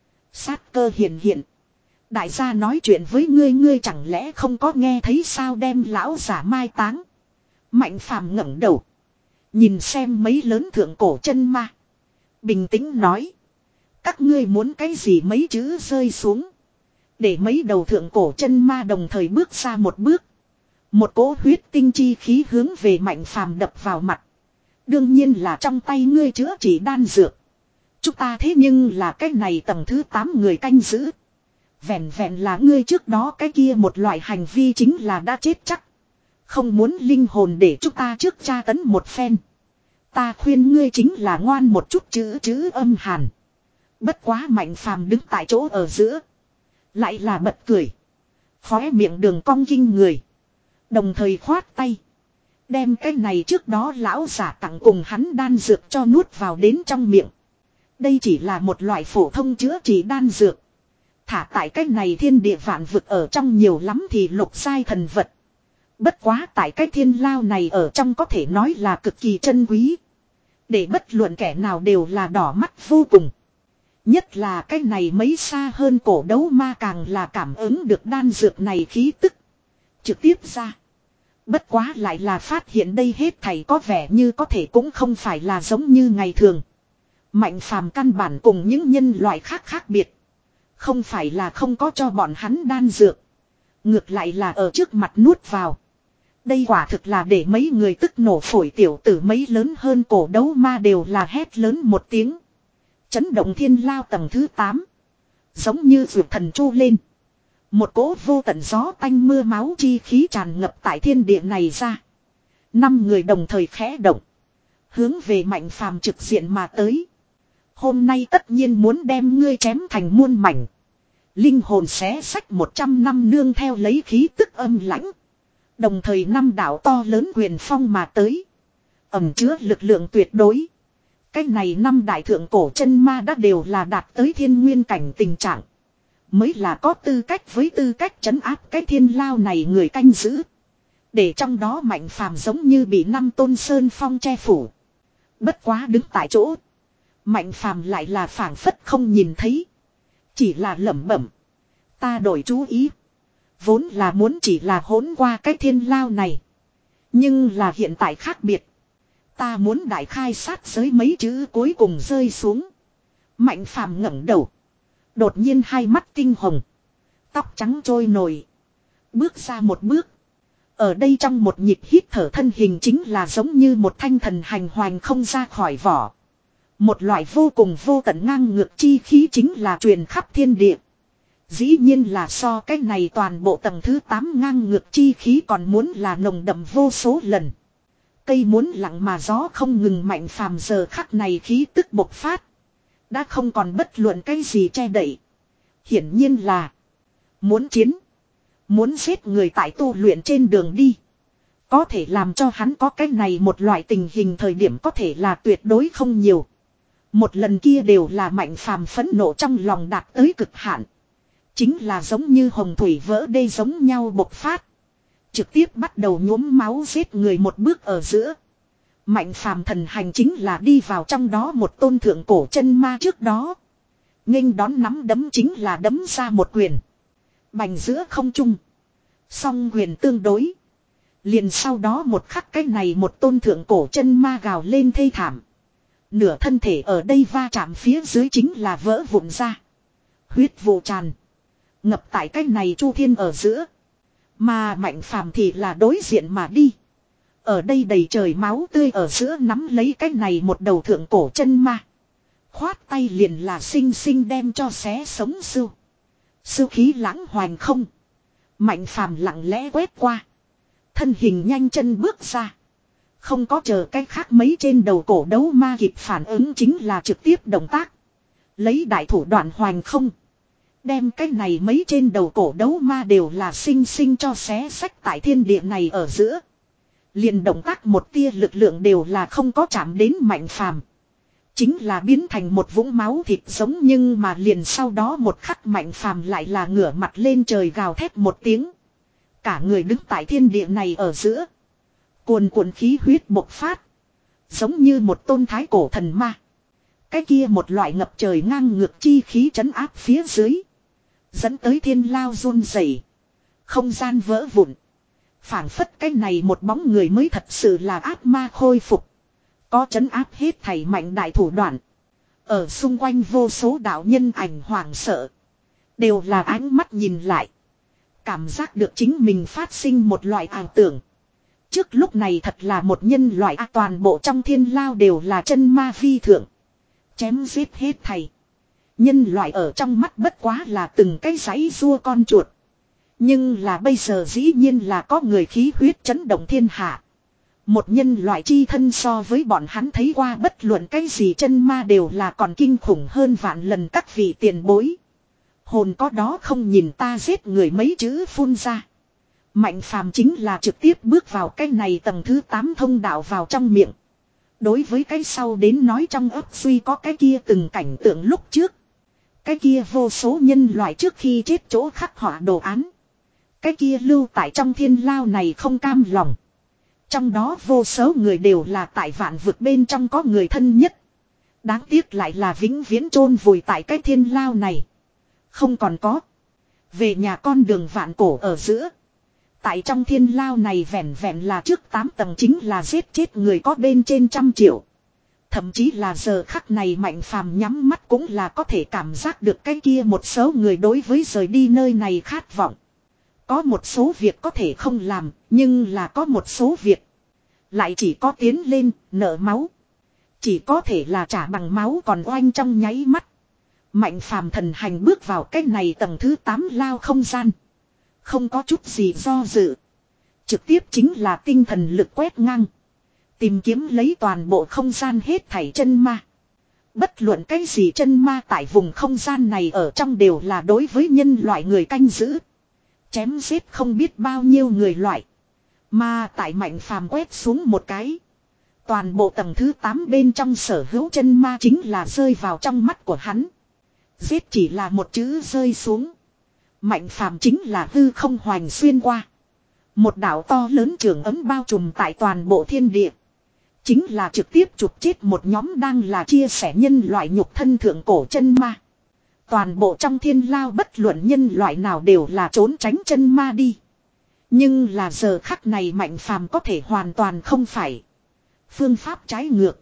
Sát cơ hiện hiện. Đại gia nói chuyện với ngươi, ngươi chẳng lẽ không có nghe thấy sao? Đem lão giả mai táng. Mạnh Phàm ngẩng đầu. Nhìn xem mấy lớn thượng cổ chân ma. Bình tĩnh nói. Các ngươi muốn cái gì? Mấy chữ rơi xuống. Để mấy đầu thượng cổ chân ma đồng thời bước ra một bước. Một cỗ huyết tinh chi khí hướng về Mạnh Phàm đập vào mặt. Đương nhiên là trong tay ngươi chữa trị đan dược. Chúng ta thế nhưng là cái này tầng thứ tám người canh giữ. Vẹn vẹn là ngươi trước đó cái kia một loại hành vi chính là đã chết chắc. Không muốn linh hồn để chúng ta trước tra tấn một phen. Ta khuyên ngươi chính là ngoan một chút. Chữ chữ âm hàn. Bất quá Mạnh Phàm đứng tại chỗ ở giữa. Lại là bật cười. Khóe miệng đường cong kinh người. Đồng thời khoát tay. Đem cái này trước đó lão giả tặng cùng hắn đan dược cho nuốt vào đến trong miệng. Đây chỉ là một loại phổ thông chữa trị đan dược. Thả tại cái này thiên địa vạn vực ở trong nhiều lắm thì lục giai thần vật. Bất quá tại cái thiên lao này ở trong có thể nói là cực kỳ chân quý. Để bất luận kẻ nào đều là đỏ mắt vô cùng. Nhất là cái này mấy xa hơn cổ đấu ma càng là cảm ứng được đan dược này khí tức. Trực tiếp ra. Bất quá lại là phát hiện đây hết thảy có vẻ như có thể cũng không phải là giống như ngày thường. Mạnh Phàm căn bản cùng những nhân loại khác khác biệt. Không phải là không có cho bọn hắn đan dược. Ngược lại là ở trước mặt nuốt vào. Đây quả thực là để mấy người tức nổ phổi. Tiểu tử mấy lớn hơn cổ đấu ma đều là hét lớn một tiếng. Chấn động thiên lao tầng thứ tám. Giống như vượt thần tru lên. Một cỗ vô tận gió tanh mưa máu chi khí tràn ngập tại thiên địa này ra. Năm người đồng thời khẽ động. Hướng về Mạnh Phàm trực diện mà tới. Hôm nay tất nhiên muốn đem ngươi chém thành muôn mảnh. Linh hồn xé sách một trăm năm nương theo lấy khí tức âm lãnh. Đồng thời năm đạo to lớn quyền phong mà tới. Ẩm chứa lực lượng tuyệt đối. Cái này năm đại thượng cổ chân ma đã đều là đạt tới thiên nguyên cảnh tình trạng. Mới là có tư cách với tư cách trấn áp cái thiên lao này người canh giữ. Để trong đó Mạnh Phàm giống như bị năm tôn sơn phong che phủ. Bất quá đứng tại chỗ. Mạnh Phàm lại là phảng phất không nhìn thấy. Chỉ là lẩm bẩm. Ta đổi chú ý. Vốn là muốn chỉ là hỗn qua cái thiên lao này. Nhưng là hiện tại khác biệt. Ta muốn đại khai sát giới mấy chữ cuối cùng rơi xuống. Mạnh Phàm ngẩng đầu. Đột nhiên hai mắt kinh hồng. Tóc trắng trôi nổi. Bước ra một bước. Ở đây trong một nhịp hít thở thân hình chính là giống như một thanh thần hành hoành không ra khỏi vỏ. Một loại vô cùng vô tận ngang ngược chi khí chính là truyền khắp thiên địa. Dĩ nhiên là so cái này toàn bộ tầng thứ tám ngang ngược chi khí còn muốn là nồng đậm vô số lần. Cây muốn lặng mà gió không ngừng. Mạnh Phàm giờ khắc này khí tức bộc phát. Đã không còn bất luận cái gì che đậy. Hiển nhiên là muốn chiến. Muốn giết người tại tu luyện trên đường đi. Có thể làm cho hắn có cái này một loại tình hình thời điểm có thể là tuyệt đối không nhiều. Một lần kia đều là Mạnh Phàm phẫn nộ trong lòng đạt tới cực hạn. Chính là giống như hồng thủy vỡ đê giống nhau bộc phát. Trực tiếp bắt đầu nhuốm máu giết người một bước ở giữa. Mạnh Phàm thần hành chính là đi vào trong đó một tôn thượng cổ chân ma trước đó. Nghênh đón nắm đấm chính là đấm ra một quyền. Bành giữa không trung. Song quyền tương đối. Liền sau đó một khắc cái này một tôn thượng cổ chân ma gào lên thê thảm. Nửa thân thể ở đây va chạm phía dưới chính là vỡ vụn ra. Huyết vụ tràn. Ngập tại cái này chu thiên ở giữa. Mà Mạnh Phàm thì là đối diện mà đi. Ở đây đầy trời máu tươi ở giữa nắm lấy cái này một đầu thượng cổ chân ma. Khoát tay liền là xinh xinh đem cho xé sống sưu. Sưu khí lãng hoành không. Mạnh Phàm lặng lẽ quét qua. Thân hình nhanh chân bước ra. Không có chờ cái khác mấy trên đầu cổ đấu ma kịp phản ứng chính là trực tiếp động tác. Lấy đại thủ đoạn hoành không. Đem cái này mấy trên đầu cổ đấu ma đều là xinh xinh cho xé sách tại thiên địa này ở giữa. Liền động tác một tia lực lượng đều là không có chạm đến Mạnh Phàm. Chính là biến thành một vũng máu thịt giống nhưng mà liền sau đó một khắc Mạnh Phàm lại là ngửa mặt lên trời gào thét một tiếng. Cả người đứng tại thiên địa này ở giữa. Cuồn cuộn khí huyết bộc phát. Giống như một tôn thái cổ thần ma. Cái kia một loại ngập trời ngang ngược chi khí trấn áp phía dưới. Dẫn tới thiên lao run rẩy, không gian vỡ vụn. Phảng phất cái này một bóng người mới thật sự là ác ma khôi phục. Có trấn áp hết thảy mạnh đại thủ đoạn. Ở xung quanh vô số đạo nhân ảnh hoảng sợ. Đều là ánh mắt nhìn lại. Cảm giác được chính mình phát sinh một loại ảo tưởng. Trước lúc này thật là một nhân loại à, toàn bộ trong thiên lao đều là chân ma vi thượng. Chém giết hết thầy. Nhân loại ở trong mắt bất quá là từng cái giấy rua con chuột. Nhưng là bây giờ dĩ nhiên là có người khí huyết chấn động thiên hạ. Một nhân loại chi thân so với bọn hắn thấy qua bất luận cái gì chân ma đều là còn kinh khủng hơn vạn lần các vị tiền bối. Hồn có đó không nhìn ta giết người mấy chữ phun ra. Mạnh Phàm chính là trực tiếp bước vào cái này tầng thứ tám thông đạo vào trong miệng. Đối với cái sau đến nói trong ấp suy có cái kia từng cảnh tượng lúc trước. Cái kia vô số nhân loại trước khi chết chỗ khắc họa đồ án. Cái kia lưu tại trong thiên lao này không cam lòng. Trong đó vô số người đều là tại vạn vực bên trong có người thân nhất. Đáng tiếc lại là vĩnh viễn chôn vùi tại cái thiên lao này. Không còn có. Về nhà con đường vạn cổ ở giữa. Tại trong thiên lao này vẹn vẹn là trước tám tầng chính là giết chết người có bên trên trăm triệu. Thậm chí là giờ khắc này Mạnh Phàm nhắm mắt cũng là có thể cảm giác được cái kia một số người đối với rời đi nơi này khát vọng. Có một số việc có thể không làm, nhưng là có một số việc lại chỉ có tiến lên, nợ máu. Chỉ có thể là trả bằng máu còn oanh trong nháy mắt. Mạnh Phàm thần hành bước vào cái này tầng thứ tám lao không gian. Không có chút gì do dự. Trực tiếp chính là tinh thần lực quét ngang. Tìm kiếm lấy toàn bộ không gian hết thảy chân ma. Bất luận cái gì chân ma tại vùng không gian này ở trong đều là đối với nhân loại người canh giữ. Chém giết không biết bao nhiêu người loại. Mà tại Mạnh Phàm quét xuống một cái. Toàn bộ tầng thứ tám bên trong sở hữu chân ma chính là rơi vào trong mắt của hắn. Giết chỉ là một chữ rơi xuống. Mạnh Phàm chính là hư không hoành xuyên qua. Một đạo to lớn trường ấm bao trùm tại toàn bộ thiên địa. Chính là trực tiếp chụp chết một nhóm đang là chia sẻ nhân loại nhục thân thượng cổ chân ma. Toàn bộ trong thiên lao bất luận nhân loại nào đều là trốn tránh chân ma đi. Nhưng là giờ khắc này Mạnh Phàm có thể hoàn toàn không phải. Phương pháp trái ngược.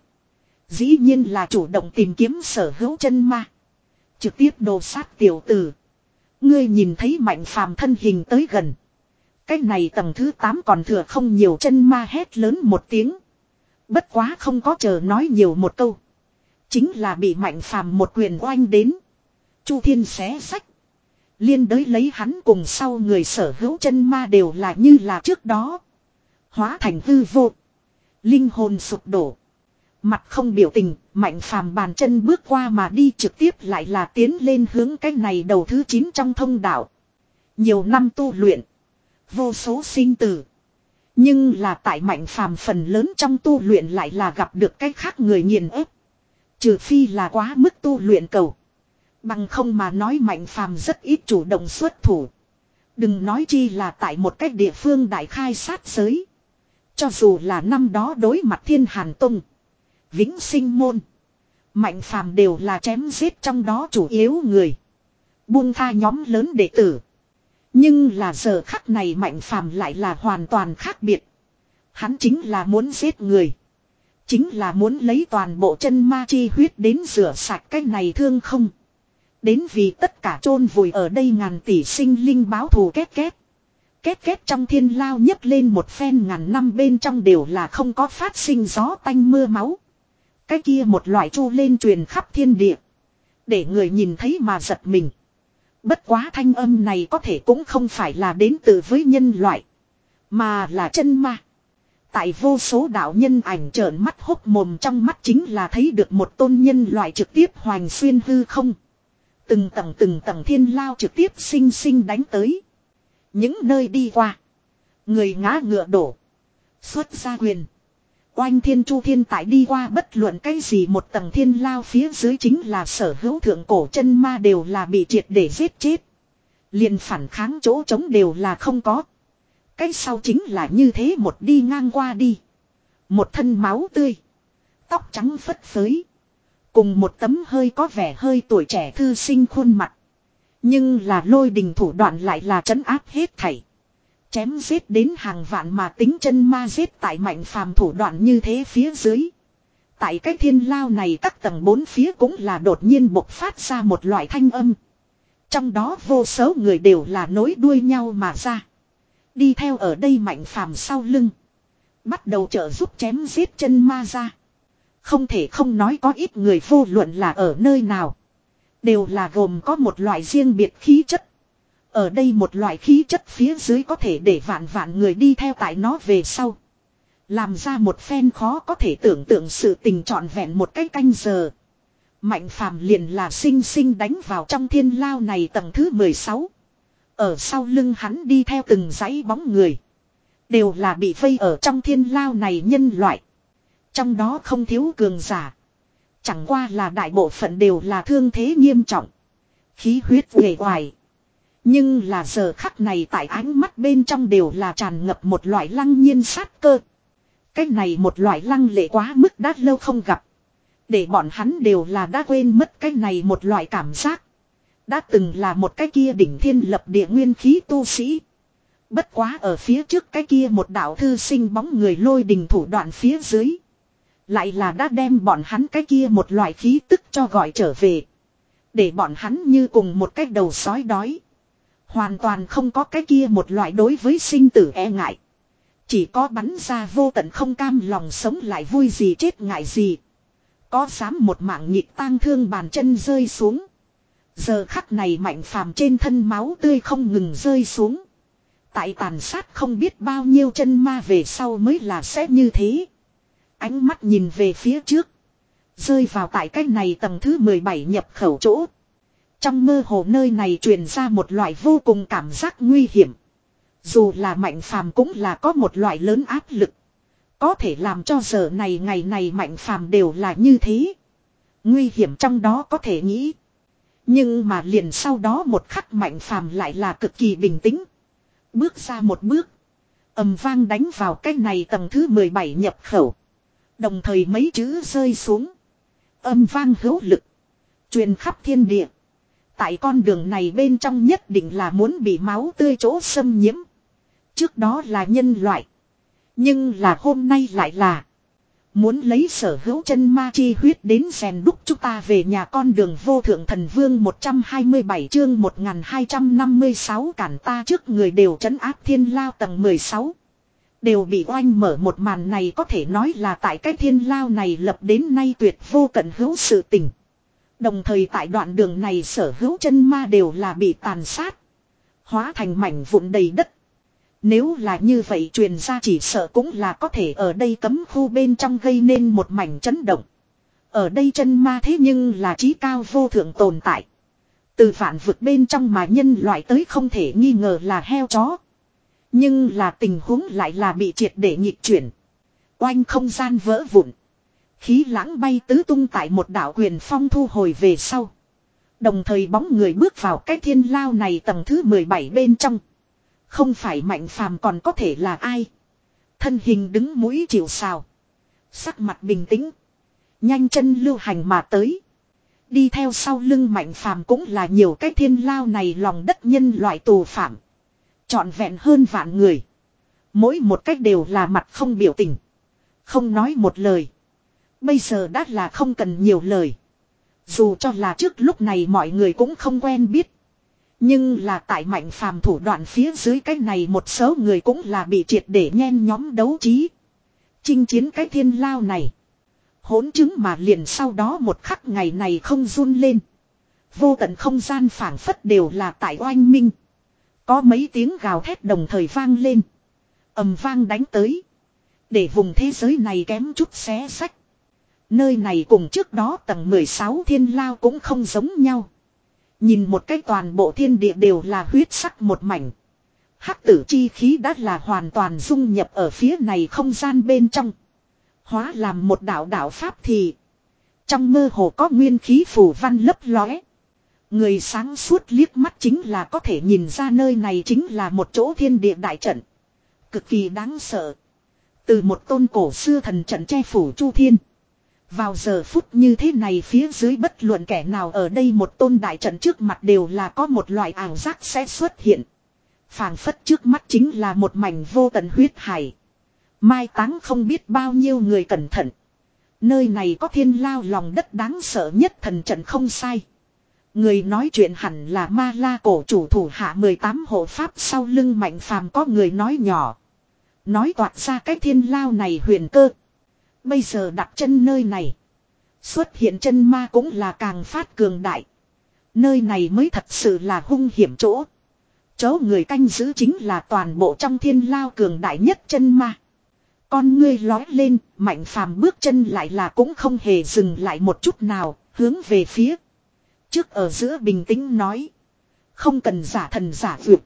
Dĩ nhiên là chủ động tìm kiếm sở hữu chân ma. Trực tiếp đồ sát tiểu tử. Ngươi nhìn thấy Mạnh Phàm thân hình tới gần. Cái này tầng thứ tám còn thừa không nhiều chân ma hét lớn một tiếng. Bất quá không có chờ nói nhiều một câu. Chính là bị Mạnh Phàm một quyền oanh đến. Chu Thiên xé sách. Liên đới lấy hắn cùng sau người sở hữu chân ma đều là như là trước đó. Hóa thành hư vô. Linh hồn sụp đổ. Mặt không biểu tình, Mạnh Phàm bàn chân bước qua mà đi trực tiếp lại là tiến lên hướng cái này đầu thứ chín trong thông đạo. Nhiều năm tu luyện. Vô số sinh tử. Nhưng là tại Mạnh Phàm phần lớn trong tu luyện lại là gặp được cái khác người nghiền ép. Trừ phi là quá mức tu luyện cầu. Bằng không mà nói Mạnh Phàm rất ít chủ động xuất thủ. Đừng nói chi là tại một cách địa phương đại khai sát giới. Cho dù là năm đó đối mặt Thiên Hàn Tông, Vĩnh Sinh Môn, Mạnh Phàm đều là chém giết trong đó chủ yếu người. Buông tha nhóm lớn đệ tử. Nhưng là giờ khắc này Mạnh Phàm lại là hoàn toàn khác biệt. Hắn chính là muốn giết người. Chính là muốn lấy toàn bộ chân ma chi huyết đến rửa sạch cái này thương không. Đến vì tất cả chôn vùi ở đây ngàn tỷ sinh linh báo thù két két. Két két trong thiên lao nhấc lên một phen ngàn năm bên trong đều là không có phát sinh gió tanh mưa máu. Cái kia một loại chu lên truyền khắp thiên địa. Để người nhìn thấy mà giật mình. Bất quá thanh âm này có thể cũng không phải là đến từ với nhân loại. Mà là chân ma. Tại vô số đạo nhân ảnh trợn mắt hốc mồm trong mắt chính là thấy được một tôn nhân loại trực tiếp hoành xuyên hư không. Từng tầng từng tầng thiên lao trực tiếp sinh sinh đánh tới. Những nơi đi qua. Người ngã ngựa đổ. Xuất ra quyền. Oanh thiên chu thiên tại đi qua bất luận cái gì một tầng thiên lao phía dưới chính là sở hữu thượng cổ chân ma đều là bị triệt để giết chết. Liền phản kháng chỗ trống đều là không có. Cái sau chính là như thế một đi ngang qua đi. Một thân máu tươi. Tóc trắng phất phới. Cùng một tấm hơi có vẻ hơi tuổi trẻ thư sinh khuôn mặt. Nhưng là lôi đình thủ đoạn lại là trấn áp hết thảy. Chém giết đến hàng vạn mà tính chân ma giết tại Mạnh Phàm thủ đoạn như thế phía dưới. Tại cái thiên lao này các tầng bốn phía cũng là đột nhiên bộc phát ra một loại thanh âm. Trong đó vô số người đều là nối đuôi nhau mà ra. Đi theo ở đây Mạnh Phàm sau lưng. Bắt đầu trợ giúp chém giết chân ma ra. Không thể không nói có ít người vô luận là ở nơi nào. Đều là gồm có một loại riêng biệt khí chất. Ở đây một loại khí chất phía dưới có thể để vạn vạn người đi theo tại nó về sau. Làm ra một phen khó có thể tưởng tượng sự tình trọn vẹn một cái canh giờ. Mạnh Phàm liền là sinh sinh đánh vào trong thiên lao này tầng thứ mười sáu. Ở sau lưng hắn đi theo từng dãy bóng người. Đều là bị vây ở trong thiên lao này nhân loại. Trong đó không thiếu cường giả. Chẳng qua là đại bộ phận đều là thương thế nghiêm trọng. Khí huyết uể oải. Nhưng là giờ khắc này tại ánh mắt bên trong đều là tràn ngập một loại lăng nhiên sát cơ. Cái này một loại lăng lệ quá mức đã lâu không gặp. Để bọn hắn đều là đã quên mất cái này một loại cảm giác. Đã từng là một cái kia đỉnh thiên lập địa nguyên khí tu sĩ. Bất quá ở phía trước cái kia một đạo thư sinh bóng người lôi đình thủ đoạn phía dưới. Lại là đã đem bọn hắn cái kia một loại khí tức cho gọi trở về. Để bọn hắn như cùng một cái đầu sói đói. Hoàn toàn không có cái kia một loại đối với sinh tử e ngại. Chỉ có bắn ra vô tận không cam lòng sống lại vui gì chết ngại gì. Có dám một mạng nhịp tang thương bàn chân rơi xuống. Giờ khắc này Mạnh Phàm trên thân máu tươi không ngừng rơi xuống. Tại tàn sát không biết bao nhiêu chân ma về sau mới là sẽ như thế. Ánh mắt nhìn về phía trước. Rơi vào tại cái này tầng thứ mười bảy nhập khẩu chỗ. Trong mơ hồ nơi này truyền ra một loại vô cùng cảm giác nguy hiểm. Dù là Mạnh Phàm cũng là có một loại lớn áp lực. Có thể làm cho giờ này ngày này Mạnh Phàm đều là như thế. Nguy hiểm trong đó có thể nghĩ. Nhưng mà liền sau đó một khắc Mạnh Phàm lại là cực kỳ bình tĩnh. Bước ra một bước. Ầm vang đánh vào cái này tầng thứ mười bảy nhập khẩu. Đồng thời mấy chữ rơi xuống. Âm vang hữu lực. Truyền khắp thiên địa. Tại con đường này bên trong nhất định là muốn bị máu tươi chỗ xâm nhiễm. Trước đó là nhân loại. Nhưng là hôm nay lại là. Muốn lấy sở hữu chân ma chi huyết đến rèn đúc chúng ta về nhà con đường vô thượng thần vương một trăm hai mươi bảy chương một nghìn hai trăm năm mươi sáu cản ta trước người đều trấn áp thiên lao tầng mười sáu. Đều bị oanh mở một màn này có thể nói là tại cái thiên lao này lập đến nay tuyệt vô cận hữu sự tình. Đồng thời tại đoạn đường này sở hữu chân ma đều là bị tàn sát. Hóa thành mảnh vụn đầy đất. Nếu là như vậy truyền ra chỉ sợ cũng là có thể ở đây cấm khu bên trong gây nên một mảnh chấn động. Ở đây chân ma thế nhưng là trí cao vô thượng tồn tại. Từ vạn vực bên trong mà nhân loại tới không thể nghi ngờ là heo chó. Nhưng là tình huống lại là bị triệt để nhịp chuyển. Oanh không gian vỡ vụn. Khí lãng bay tứ tung tại một đảo quyền phong thu hồi về sau. Đồng thời bóng người bước vào cái thiên lao này tầng thứ mười bảy bên trong. Không phải Mạnh Phàm còn có thể là ai. Thân hình đứng mũi chịu sào. Sắc mặt bình tĩnh. Nhanh chân lưu hành mà tới. Đi theo sau lưng Mạnh Phàm cũng là nhiều cái thiên lao này lòng đất nhân loại tù phạm. Trọn vẹn hơn vạn người. Mỗi một cách đều là mặt không biểu tình. Không nói một lời. Bây giờ đã là không cần nhiều lời. Dù cho là trước lúc này mọi người cũng không quen biết. Nhưng là tại Mạnh Phàm thủ đoạn phía dưới cái này một số người cũng là bị triệt để nhen nhóm đấu trí. Chinh chiến cái thiên lao này. Hỗn chứng mà liền sau đó một khắc ngày này không run lên. Vô tận không gian phảng phất đều là tại oanh minh. Có mấy tiếng gào thét đồng thời vang lên. Ầm vang đánh tới. Để vùng thế giới này kém chút xé sách. Nơi này cùng trước đó tầng mười sáu thiên lao cũng không giống nhau. Nhìn một cái toàn bộ thiên địa đều là huyết sắc một mảnh. Hắc tử chi khí đã là hoàn toàn dung nhập ở phía này không gian bên trong. Hóa làm một đạo đạo pháp thì. Trong mơ hồ có nguyên khí phù văn lấp lóe. Người sáng suốt liếc mắt chính là có thể nhìn ra nơi này chính là một chỗ thiên địa đại trận. Cực kỳ đáng sợ. Từ một tôn cổ xưa thần trận che phủ chu thiên. Vào giờ phút như thế này phía dưới bất luận kẻ nào ở đây một tôn đại trận trước mặt đều là có một loại ảo giác sẽ xuất hiện. Phảng phất trước mắt chính là một mảnh vô tận huyết hải. Mai táng không biết bao nhiêu người cẩn thận. Nơi này có thiên lao lòng đất đáng sợ nhất thần trận không sai. Người nói chuyện hẳn là ma la cổ chủ thủ hạ mười tám hộ pháp sau lưng Mạnh Phàm có người nói nhỏ. Nói toạc ra cái thiên lao này huyền cơ. Bây giờ đặt chân nơi này. Xuất hiện chân ma cũng là càng phát cường đại. Nơi này mới thật sự là hung hiểm chỗ. Chỗ người canh giữ chính là toàn bộ trong thiên lao cường đại nhất chân ma. Con ngươi lói lên, Mạnh Phàm bước chân lại là cũng không hề dừng lại một chút nào, hướng về phía. Trước ở giữa bình tĩnh nói. Không cần giả thần giả vượt.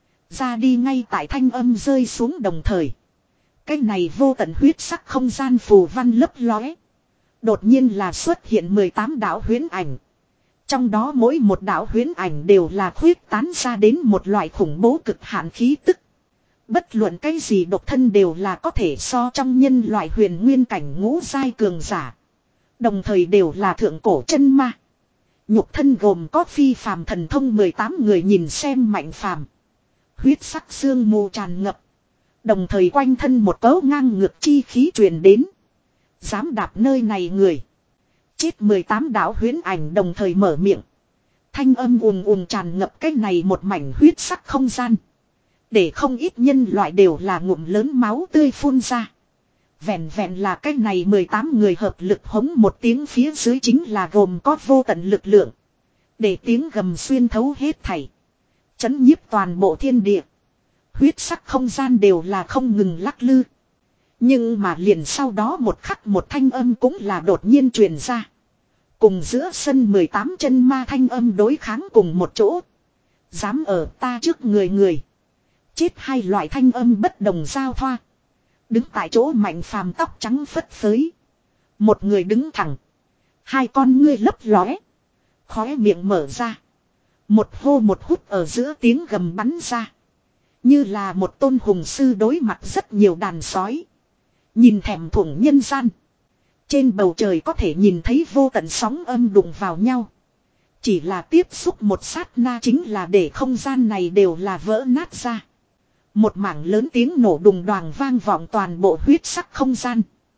Ra đi ngay tại thanh âm rơi xuống đồng thời. Cái này vô tận huyết sắc không gian phù văn lấp lóe. Đột nhiên là xuất hiện mười tám đạo huyễn ảnh. Trong đó mỗi một đạo huyễn ảnh đều là khuyết tán ra đến một loại khủng bố cực hạn khí tức. Bất luận cái gì độc thân đều là có thể so trong nhân loại huyền nguyên cảnh ngũ giai cường giả. Đồng thời đều là thượng cổ chân ma. Nhục thân gồm có phi phàm thần thông mười tám người nhìn xem Mạnh Phàm. Huyết sắc sương mù tràn ngập. Đồng thời quanh thân một cấu ngang ngược chi khí truyền đến. Dám đạp nơi này người. Chết mười tám đạo huyễn ảnh đồng thời mở miệng. Thanh âm ùm ùm tràn ngập cái này một mảnh huyết sắc không gian. Để không ít nhân loại đều là ngụm lớn máu tươi phun ra. Vẹn vẹn là cái này mười tám người hợp lực hống một tiếng phía dưới chính là gồm có vô tận lực lượng. Để tiếng gầm xuyên thấu hết thảy. Chấn nhiếp toàn bộ thiên địa. Huyết sắc không gian đều là không ngừng lắc lư. Nhưng mà liền sau đó một khắc một thanh âm cũng là đột nhiên truyền ra. Cùng giữa sân mười tám chân ma thanh âm đối kháng cùng một chỗ. Dám ở ta trước người người. Chết hai loại thanh âm bất đồng giao thoa. Đứng tại chỗ Mạnh Phàm tóc trắng phất phới. Một người đứng thẳng. Hai con ngươi lấp lóe. Khóe miệng mở ra. Một hô một hút ở giữa tiếng gầm bắn ra. Như là một tôn hùng sư đối mặt rất nhiều đàn sói. Nhìn thèm thuồng nhân gian. Trên bầu trời có thể nhìn thấy vô tận sóng âm đụng vào nhau. Chỉ là tiếp xúc một sát na chính là để không gian này đều là vỡ nát ra. Một mảng lớn tiếng nổ đùng đoàng vang vọng toàn bộ huyết sắc không gian.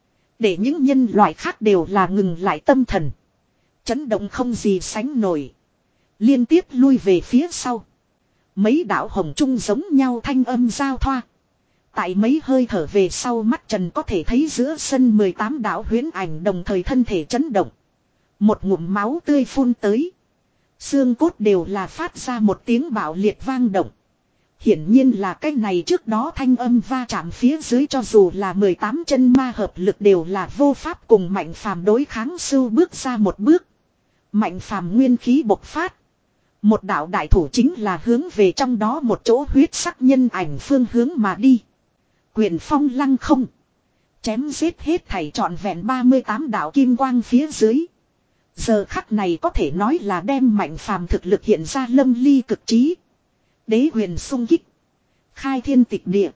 Để những nhân loại khác đều là ngừng lại tâm thần. Chấn động không gì sánh nổi. Liên tiếp lui về phía sau. Mấy đạo hồng trung giống nhau thanh âm giao thoa. Tại mấy hơi thở về sau mắt trần có thể thấy giữa sân mười tám đạo huyễn ảnh đồng thời thân thể chấn động. Một ngụm máu tươi phun tới. Xương cốt đều là phát ra một tiếng bạo liệt vang động. Hiển nhiên là cái này trước đó thanh âm va chạm phía dưới cho dù là mười tám chân ma hợp lực đều là vô pháp cùng Mạnh Phàm đối kháng sưu bước ra một bước. Mạnh Phàm nguyên khí bộc phát. Một đạo đại thủ chính là hướng về trong đó một chỗ huyết sắc nhân ảnh phương hướng mà đi. Quyền phong lăng không. Chém giết hết thảy trọn vẹn ba mươi tám đạo kim quang phía dưới. Giờ khắc này có thể nói là đem Mạnh Phàm thực lực hiện ra lâm ly cực trí. Đế huyền sung kích. Khai thiên tịch địa.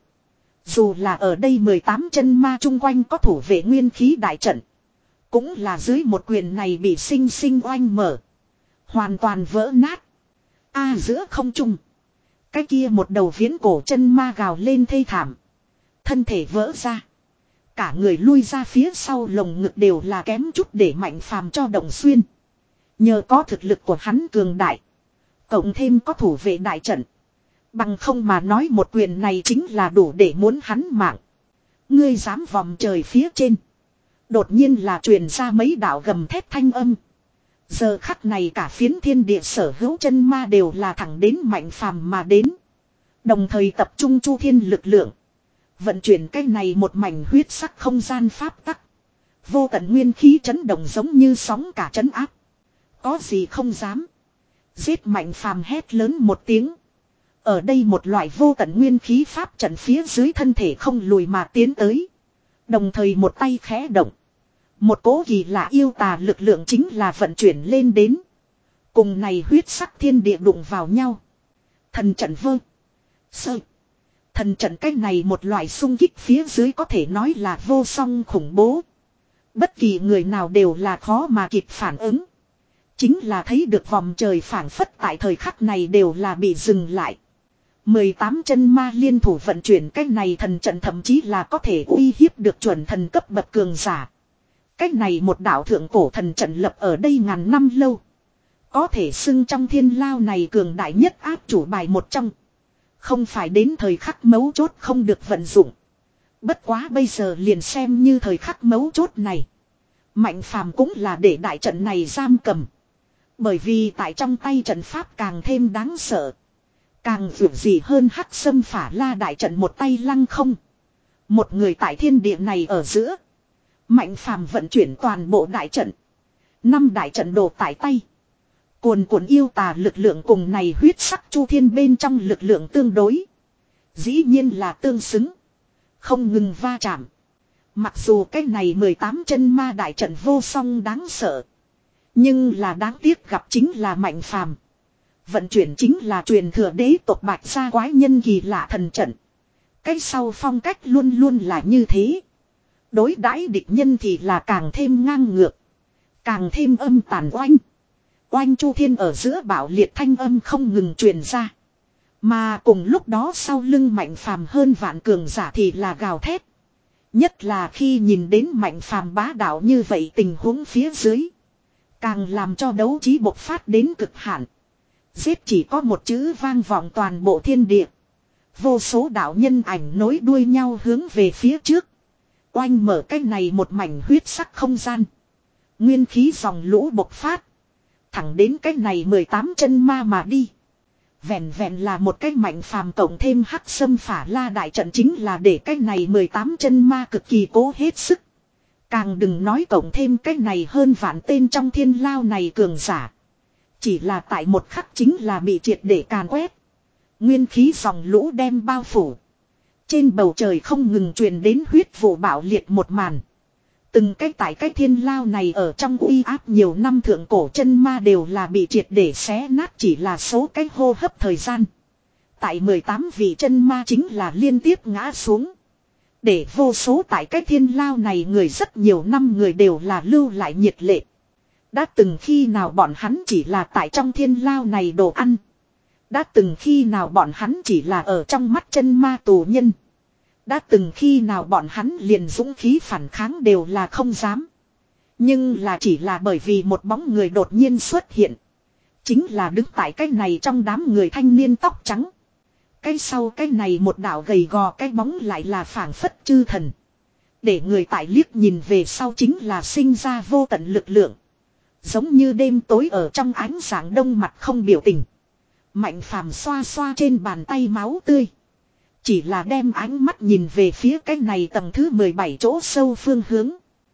Dù là ở đây mười tám chân ma chung quanh có thủ vệ nguyên khí đại trận. Cũng là dưới một quyền này bị sinh sinh oanh mở. Hoàn toàn vỡ nát. A giữa không trung. Cái kia một đầu viễn cổ chân ma gào lên thê thảm. Thân thể vỡ ra. Cả người lui ra phía sau lồng ngực đều là kém chút để Mạnh Phàm cho động xuyên. Nhờ có thực lực của hắn cường đại. Cộng thêm có thủ vệ đại trận. Bằng không mà nói một quyền này chính là đủ để muốn hắn mạng. Ngươi dám vòng trời phía trên. Đột nhiên là truyền ra mấy đạo gầm thét thanh âm. Giờ khắc này cả phiến thiên địa sở hữu chân ma đều là thẳng đến Mạnh Phàm mà đến. Đồng thời tập trung chu thiên lực lượng. Vận chuyển cái này một mảnh huyết sắc không gian pháp tắc. Vô tận nguyên khí chấn động giống như sóng cả chấn áp. Có gì không dám. Giết Mạnh Phàm hét lớn một tiếng. Ở đây một loại vô tận nguyên khí pháp trận phía dưới thân thể không lùi mà tiến tới. Đồng thời một tay khẽ động. Một cỗ kỳ lạ yêu tà lực lượng chính là vận chuyển lên đến. Cùng này huyết sắc thiên địa đụng vào nhau. Thần trận vơ. Sơ. Thần trận cách này một loại xung kích phía dưới có thể nói là vô song khủng bố. Bất kỳ người nào đều là khó mà kịp phản ứng. Chính là thấy được vòng trời phản phất tại thời khắc này đều là bị dừng lại. mười tám chân ma liên thủ vận chuyển cách này thần trận thậm chí là có thể uy hiếp được chuẩn thần cấp bậc cường giả. Cách này một đạo thượng cổ thần trận lập ở đây ngàn năm lâu. Có thể xưng trong thiên lao này cường đại nhất áp chủ bài một trong. Không phải đến thời khắc mấu chốt không được vận dụng. Bất quá bây giờ liền xem như thời khắc mấu chốt này. Mạnh Phàm cũng là để đại trận này giam cầm. Bởi vì tại trong tay trận pháp càng thêm đáng sợ. Càng vượt gì hơn hắc sâm phả la đại trận một tay lăng không. Một người tại thiên địa này ở giữa. Mạnh Phàm vận chuyển toàn bộ đại trận. Năm đại trận đồ tại tay. Cuồn cuộn yêu tà lực lượng cùng này huyết sắc chu thiên bên trong lực lượng tương đối. Dĩ nhiên là tương xứng. Không ngừng va chạm. Mặc dù cái này mười tám chân ma đại trận vô song đáng sợ. Nhưng là đáng tiếc gặp chính là Mạnh Phàm. Vận chuyển chính là truyền thừa đế tộc Bạch Gia quái nhân kỳ lạ thần trận. Cái sau phong cách luôn luôn là như thế. Đối đãi địch nhân thì là càng thêm ngang ngược. Càng thêm âm tàn oanh. Oanh chu thiên ở giữa bạo liệt thanh âm không ngừng truyền ra. Mà cùng lúc đó sau lưng Mạnh Phàm hơn vạn cường giả thì là gào thét. Nhất là khi nhìn đến Mạnh Phàm bá đạo như vậy tình huống phía dưới. Càng làm cho đấu trí bộc phát đến cực hạn. Giết chỉ có một chữ vang vọng toàn bộ thiên địa. Vô số đạo nhân ảnh nối đuôi nhau hướng về phía trước. Oanh mở cái này một mảnh huyết sắc không gian. Nguyên khí dòng lũ bộc phát. Thẳng đến cái này mười tám chân ma mà đi. Vẹn vẹn là một cái mạnh phàm cộng thêm hắc sâm phả la đại trận chính là để cái này mười tám chân ma cực kỳ cố hết sức. Càng đừng nói cộng thêm cái này hơn vạn tên trong thiên lao này cường giả. Chỉ là tại một khắc chính là bị triệt để càn quét. Nguyên khí dòng lũ đem bao phủ. Trên bầu trời không ngừng truyền đến huyết vụ bạo liệt một màn. Từng cái tại cái thiên lao này ở trong uy áp nhiều năm thượng cổ chân ma đều là bị triệt để xé nát chỉ là số cái hô hấp thời gian. Tại mười tám vị chân ma chính là liên tiếp ngã xuống. Để vô số tại cái thiên lao này người rất nhiều năm người đều là lưu lại nhiệt lệ. Đã từng khi nào bọn hắn chỉ là tại trong thiên lao này đồ ăn. Đã từng khi nào bọn hắn chỉ là ở trong mắt chân ma tù nhân. Đã từng khi nào bọn hắn liền dũng khí phản kháng đều là không dám. Nhưng là chỉ là bởi vì một bóng người đột nhiên xuất hiện. Chính là đứng tại cái này trong đám người thanh niên tóc trắng. Cái sau cái này một đạo gầy gò cái bóng lại là phảng phất chư thần. Để người tại liếc nhìn về sau chính là sinh ra vô tận lực lượng. Giống như đêm tối ở trong ánh sáng đông mặt không biểu tình. Mạnh phàm xoa xoa trên bàn tay máu tươi. Chỉ là đem ánh mắt nhìn về phía cái này tầng thứ mười bảy chỗ sâu phương hướng.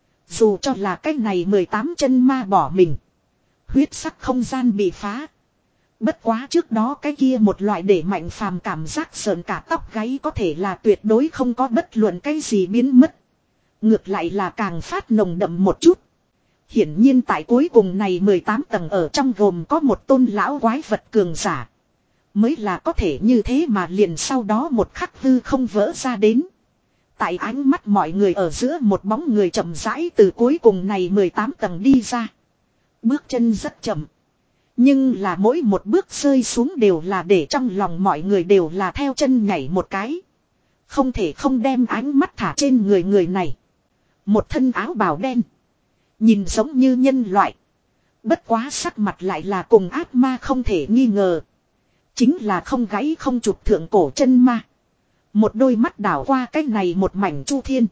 Dù cho là cái này mười tám chân ma bỏ mình. Huyết sắc không gian bị phá. Bất quá trước đó cái kia một loại để mạnh phàm cảm giác sợn cả tóc gáy có thể là tuyệt đối không có bất luận cái gì biến mất. Ngược lại là càng phát nồng đậm một chút. Hiển nhiên tại cuối cùng này mười tám tầng ở trong gồm có một tôn lão quái vật cường giả. Mới là có thể như thế mà liền sau đó một khắc hư không vỡ ra đến. Tại ánh mắt mọi người ở giữa một bóng người chậm rãi từ cuối cùng này mười tám tầng đi ra. Bước chân rất chậm. Nhưng là mỗi một bước rơi xuống đều là để trong lòng mọi người đều là theo chân nhảy một cái. Không thể không đem ánh mắt thả trên người người này. Một thân áo bào đen. Nhìn giống như nhân loại. Bất quá sắc mặt lại là cùng ác ma không thể nghi ngờ. Chính là không gáy không chụp thượng cổ chân ma. Một đôi mắt đảo qua cái này một mảnh chu thiên.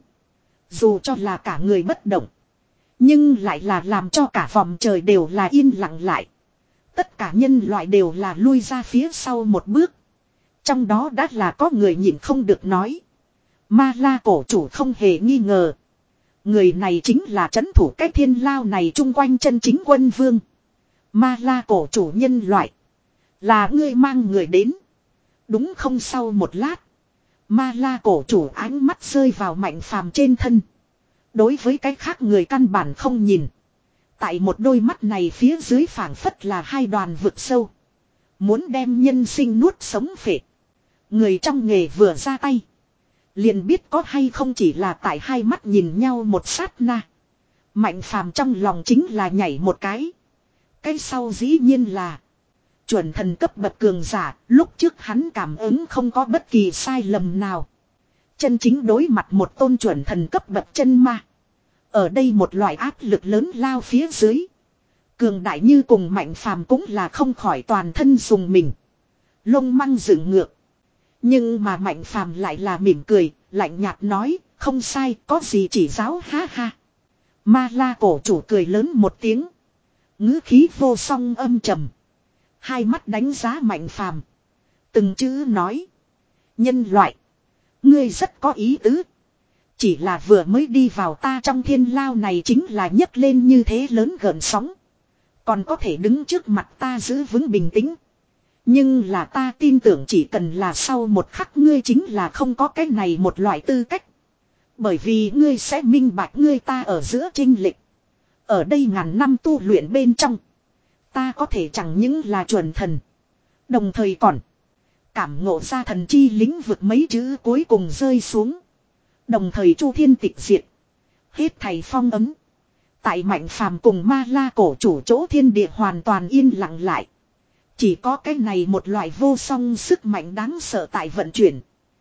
Dù cho là cả người bất động. Nhưng lại là làm cho cả vòng trời đều là yên lặng lại. Tất cả nhân loại đều là lui ra phía sau một bước. Trong đó đã là có người nhìn không được nói. Ma la cổ chủ không hề nghi ngờ. Người này chính là trấn thủ cái thiên lao này chung quanh chân chính quân vương. Ma la cổ chủ nhân loại. Là ngươi mang người đến. Đúng không sau một lát. Ma la cổ chủ ánh mắt rơi vào mạnh phàm trên thân. Đối với cái khác người căn bản không nhìn. Tại một đôi mắt này phía dưới phảng phất là hai đoàn vực sâu. Muốn đem nhân sinh nuốt sống phệ. Người trong nghề vừa ra tay. Liền biết có hay không chỉ là tại hai mắt nhìn nhau một sát na. Mạnh phàm trong lòng chính là nhảy một cái. Cái sau dĩ nhiên là. Chuẩn thần cấp bậc cường giả, lúc trước hắn cảm ứng không có bất kỳ sai lầm nào. Chân chính đối mặt một tôn chuẩn thần cấp bậc chân ma. Ở đây một loại áp lực lớn lao phía dưới. Cường đại như cùng mạnh phàm cũng là không khỏi toàn thân dùng mình. Lông măng dựng ngược. Nhưng mà mạnh phàm lại là mỉm cười, lạnh nhạt nói, không sai, có gì chỉ giáo ha ha. Ma la cổ chủ cười lớn một tiếng. Ngữ khí vô song âm trầm. Hai mắt đánh giá mạnh phàm. Từng chữ nói. Nhân loại. Ngươi rất có ý tứ. Chỉ là vừa mới đi vào ta trong thiên lao này chính là nhấc lên như thế lớn gợn sóng. Còn có thể đứng trước mặt ta giữ vững bình tĩnh. Nhưng là ta tin tưởng chỉ cần là sau một khắc ngươi chính là không có cái này một loại tư cách. Bởi vì ngươi sẽ minh bạch ngươi ta ở giữa chênh lệch. Ở đây ngàn năm tu luyện bên trong. Ta có thể chẳng những là chuẩn thần. Đồng thời còn. Cảm ngộ ra thần chi lĩnh vực mấy chữ cuối cùng rơi xuống. Đồng thời chu thiên tịch diệt. Hết thầy phong ấm. Tại mạnh phàm cùng ma la cổ chủ chỗ thiên địa hoàn toàn yên lặng lại. Chỉ có cái này một loại vô song sức mạnh đáng sợ tại vận chuyển.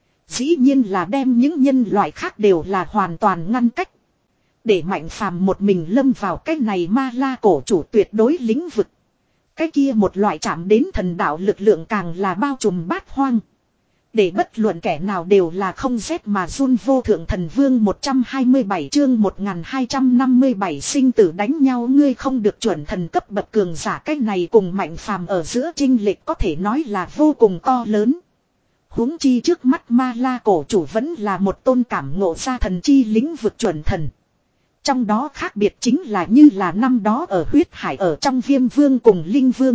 Dĩ nhiên là đem những nhân loại khác đều là hoàn toàn ngăn cách. Để mạnh phàm một mình lâm vào cái này ma la cổ chủ tuyệt đối lĩnh vực. Cái kia một loại chạm đến thần đạo lực lượng càng là bao trùm bát hoang. Để bất luận kẻ nào đều là không rét mà run. Vô thượng thần vương một trăm hai mươi bảy chương một nghìn hai trăm năm mươi bảy sinh tử đánh nhau. Ngươi không được chuẩn thần cấp bậc cường giả, cách này cùng Mạnh Phàm ở giữa chênh lệch có thể nói là vô cùng to lớn. Huống chi trước mắt Ma La cổ chủ vẫn là một tôn cảm ngộ ra thần chi lĩnh vực chuẩn thần. Trong đó khác biệt chính là như là năm đó ở huyết hải ở trong Viêm Vương cùng Linh Vương.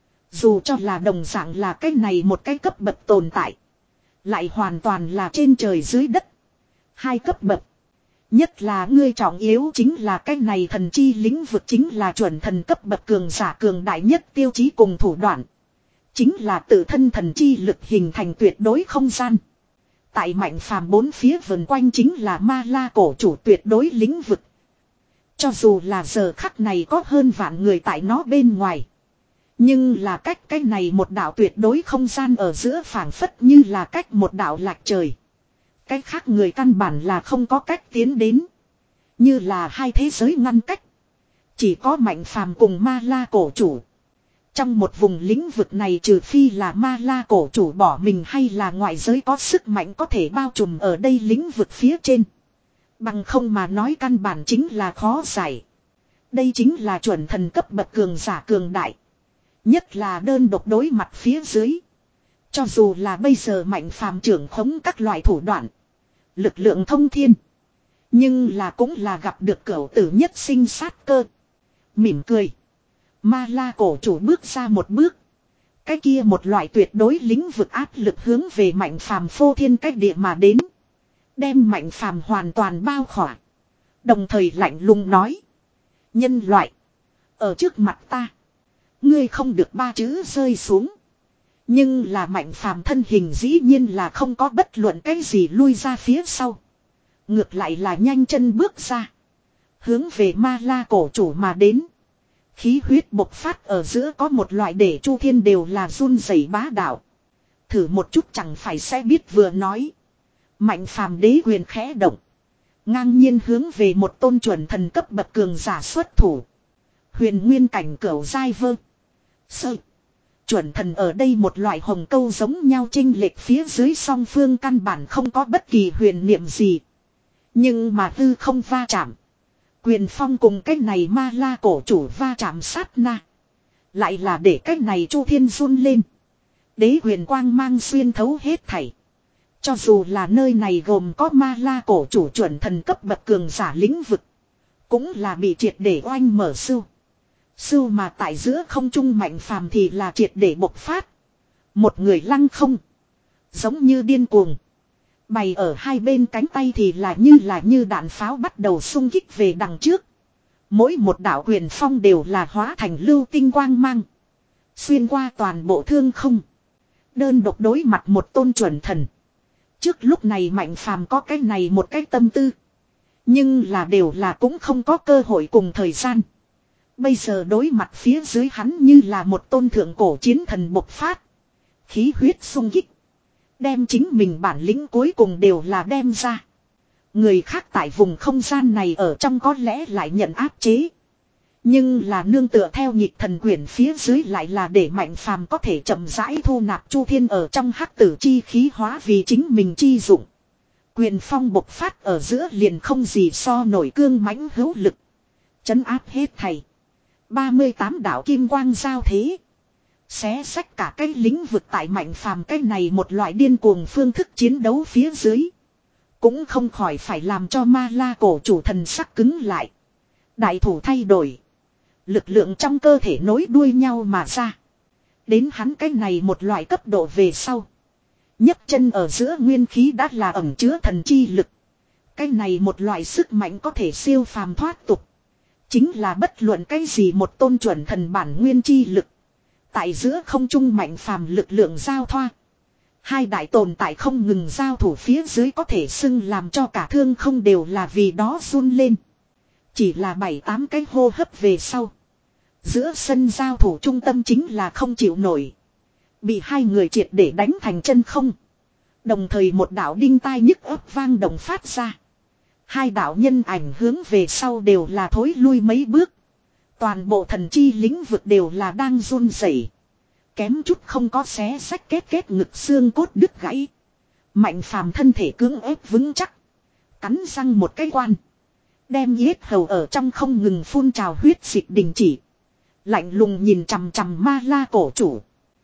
Dù cho là đồng dạng là cái này một cái cấp bậc tồn tại, lại hoàn toàn là trên trời dưới đất. Hai cấp bậc. Nhất là ngươi trọng yếu chính là cái này thần chi lĩnh vực chính là chuẩn thần cấp bậc cường giả cường đại nhất tiêu chí cùng thủ đoạn. Chính là tự thân thần chi lực hình thành tuyệt đối không gian. Tại Mạnh Phàm bốn phía vần quanh chính là Ma La cổ chủ tuyệt đối lĩnh vực. Cho dù là giờ khắc này có hơn vạn người tại nó bên ngoài, nhưng là cách cái này một đạo tuyệt đối không gian ở giữa phảng phất như là cách một đạo lạc trời. Cách khác người căn bản là không có cách tiến đến. Như là hai thế giới ngăn cách. Chỉ có Mạnh Phàm cùng Ma La cổ chủ. Trong một vùng lĩnh vực này trừ phi là Ma La cổ chủ bỏ mình hay là ngoại giới có sức mạnh có thể bao trùm ở đây lĩnh vực phía trên. Bằng không mà nói căn bản chính là khó giải. Đây chính là chuẩn thần cấp bậc cường giả cường đại. Nhất là đơn độc đối mặt phía dưới. Cho dù là bây giờ Mạnh Phàm trưởng khống các loại thủ đoạn, lực lượng thông thiên, nhưng là cũng là gặp được cửu tử nhất sinh sát cơ. Mỉm cười, Ma La cổ chủ bước ra một bước. Cái kia một loại tuyệt đối lĩnh vực áp lực hướng về Mạnh Phàm phô thiên cách địa mà đến. Đem Mạnh Phàm hoàn toàn bao khỏa. Đồng thời lạnh lùng nói: nhân loại, ở trước mặt ta, ngươi không được ba chữ rơi xuống. Nhưng là Mạnh Phàm thân hình dĩ nhiên là không có bất luận cái gì lui ra phía sau. Ngược lại là nhanh chân bước ra. Hướng về Ma La cổ chủ mà đến. Khí huyết bộc phát ở giữa có một loại để chu thiên đều là run rẩy bá đạo. Thử một chút chẳng phải sẽ biết vừa nói. Mạnh Phàm đế quyền khẽ động. Ngang nhiên hướng về một tôn chuẩn thần cấp bậc cường giả xuất thủ. Huyền nguyên cảnh cửu giai vơ. Sơ. Chuẩn thần ở đây một loại hồng câu giống nhau chênh lệch phía dưới song phương căn bản không có bất kỳ huyền niệm gì. Nhưng mà hư không va chạm. Quyền phong cùng cái này Ma La cổ chủ va chạm sát na. Lại là để cái này chu thiên run lên. Đế quyền quang mang xuyên thấu hết thảy. Cho dù là nơi này gồm có Ma La cổ chủ chuẩn thần cấp bậc cường giả lĩnh vực, cũng là bị triệt để oanh mở sưu. Sưu mà tại giữa không trung Mạnh Phàm thì là triệt để bộc phát. Một người lăng không, giống như điên cuồng. Bày ở hai bên cánh tay thì là như là như đạn pháo bắt đầu xung kích về đằng trước. Mỗi một đạo quyền phong đều là hóa thành lưu tinh quang mang, xuyên qua toàn bộ thương không. Đơn độc đối mặt một tôn chuẩn thần. Trước lúc này Mạnh Phàm có cái này một cái tâm tư. Nhưng là đều là cũng không có cơ hội cùng thời gian. Bây giờ đối mặt phía dưới hắn như là một tôn thượng cổ chiến thần bộc phát. Khí huyết sung kích. Đem chính mình bản lĩnh cuối cùng đều là đem ra. Người khác tại vùng không gian này ở trong có lẽ lại nhận áp chế. Nhưng là nương tựa theo nhịp thần quyển phía dưới lại là để Mạnh Phàm có thể chậm rãi thu nạp chu thiên ở trong hắc tử chi khí hóa vì chính mình chi dụng. Quyền phong bộc phát ở giữa liền không gì so nổi cương mãnh hữu lực. Chấn áp hết thầy. ba mươi tám đạo kim quang giao thế. Xé sách cả cái lĩnh vực tại Mạnh Phàm cái này một loại điên cuồng phương thức chiến đấu phía dưới. Cũng không khỏi phải làm cho Ma La cổ chủ thần sắc cứng lại. Đại thủ thay đổi. Lực lượng trong cơ thể nối đuôi nhau mà ra. Đến hắn cái này một loại cấp độ về sau. Nhấc chân ở giữa nguyên khí đã là ẩn chứa thần chi lực. Cái này một loại sức mạnh có thể siêu phàm thoát tục. Chính là bất luận cái gì một tôn chuẩn thần bản nguyên chi lực. Tại giữa không trung Mạnh Phàm lực lượng giao thoa. Hai đại tồn tại không ngừng giao thủ phía dưới có thể xưng làm cho cả thương không đều là vì đó run lên. Chỉ là bảy tám cái hô hấp về sau. Giữa sân giao thủ trung tâm chính là không chịu nổi. Bị hai người triệt để đánh thành chân không. Đồng thời một đạo đinh tai nhức ấp vang động phát ra. Hai đạo nhân ảnh hướng về sau đều là thối lui mấy bước. Toàn bộ thần chi lĩnh vực đều là đang run rẩy. Kém chút không có xé sách kết kết ngực xương cốt đứt gãy. Mạnh phàm thân thể cưỡng ép vững chắc. Cắn răng một cái quan. Đem yết hầu ở trong không ngừng phun trào huyết dịch đình chỉ. Lạnh lùng nhìn chằm chằm ma la cổ chủ.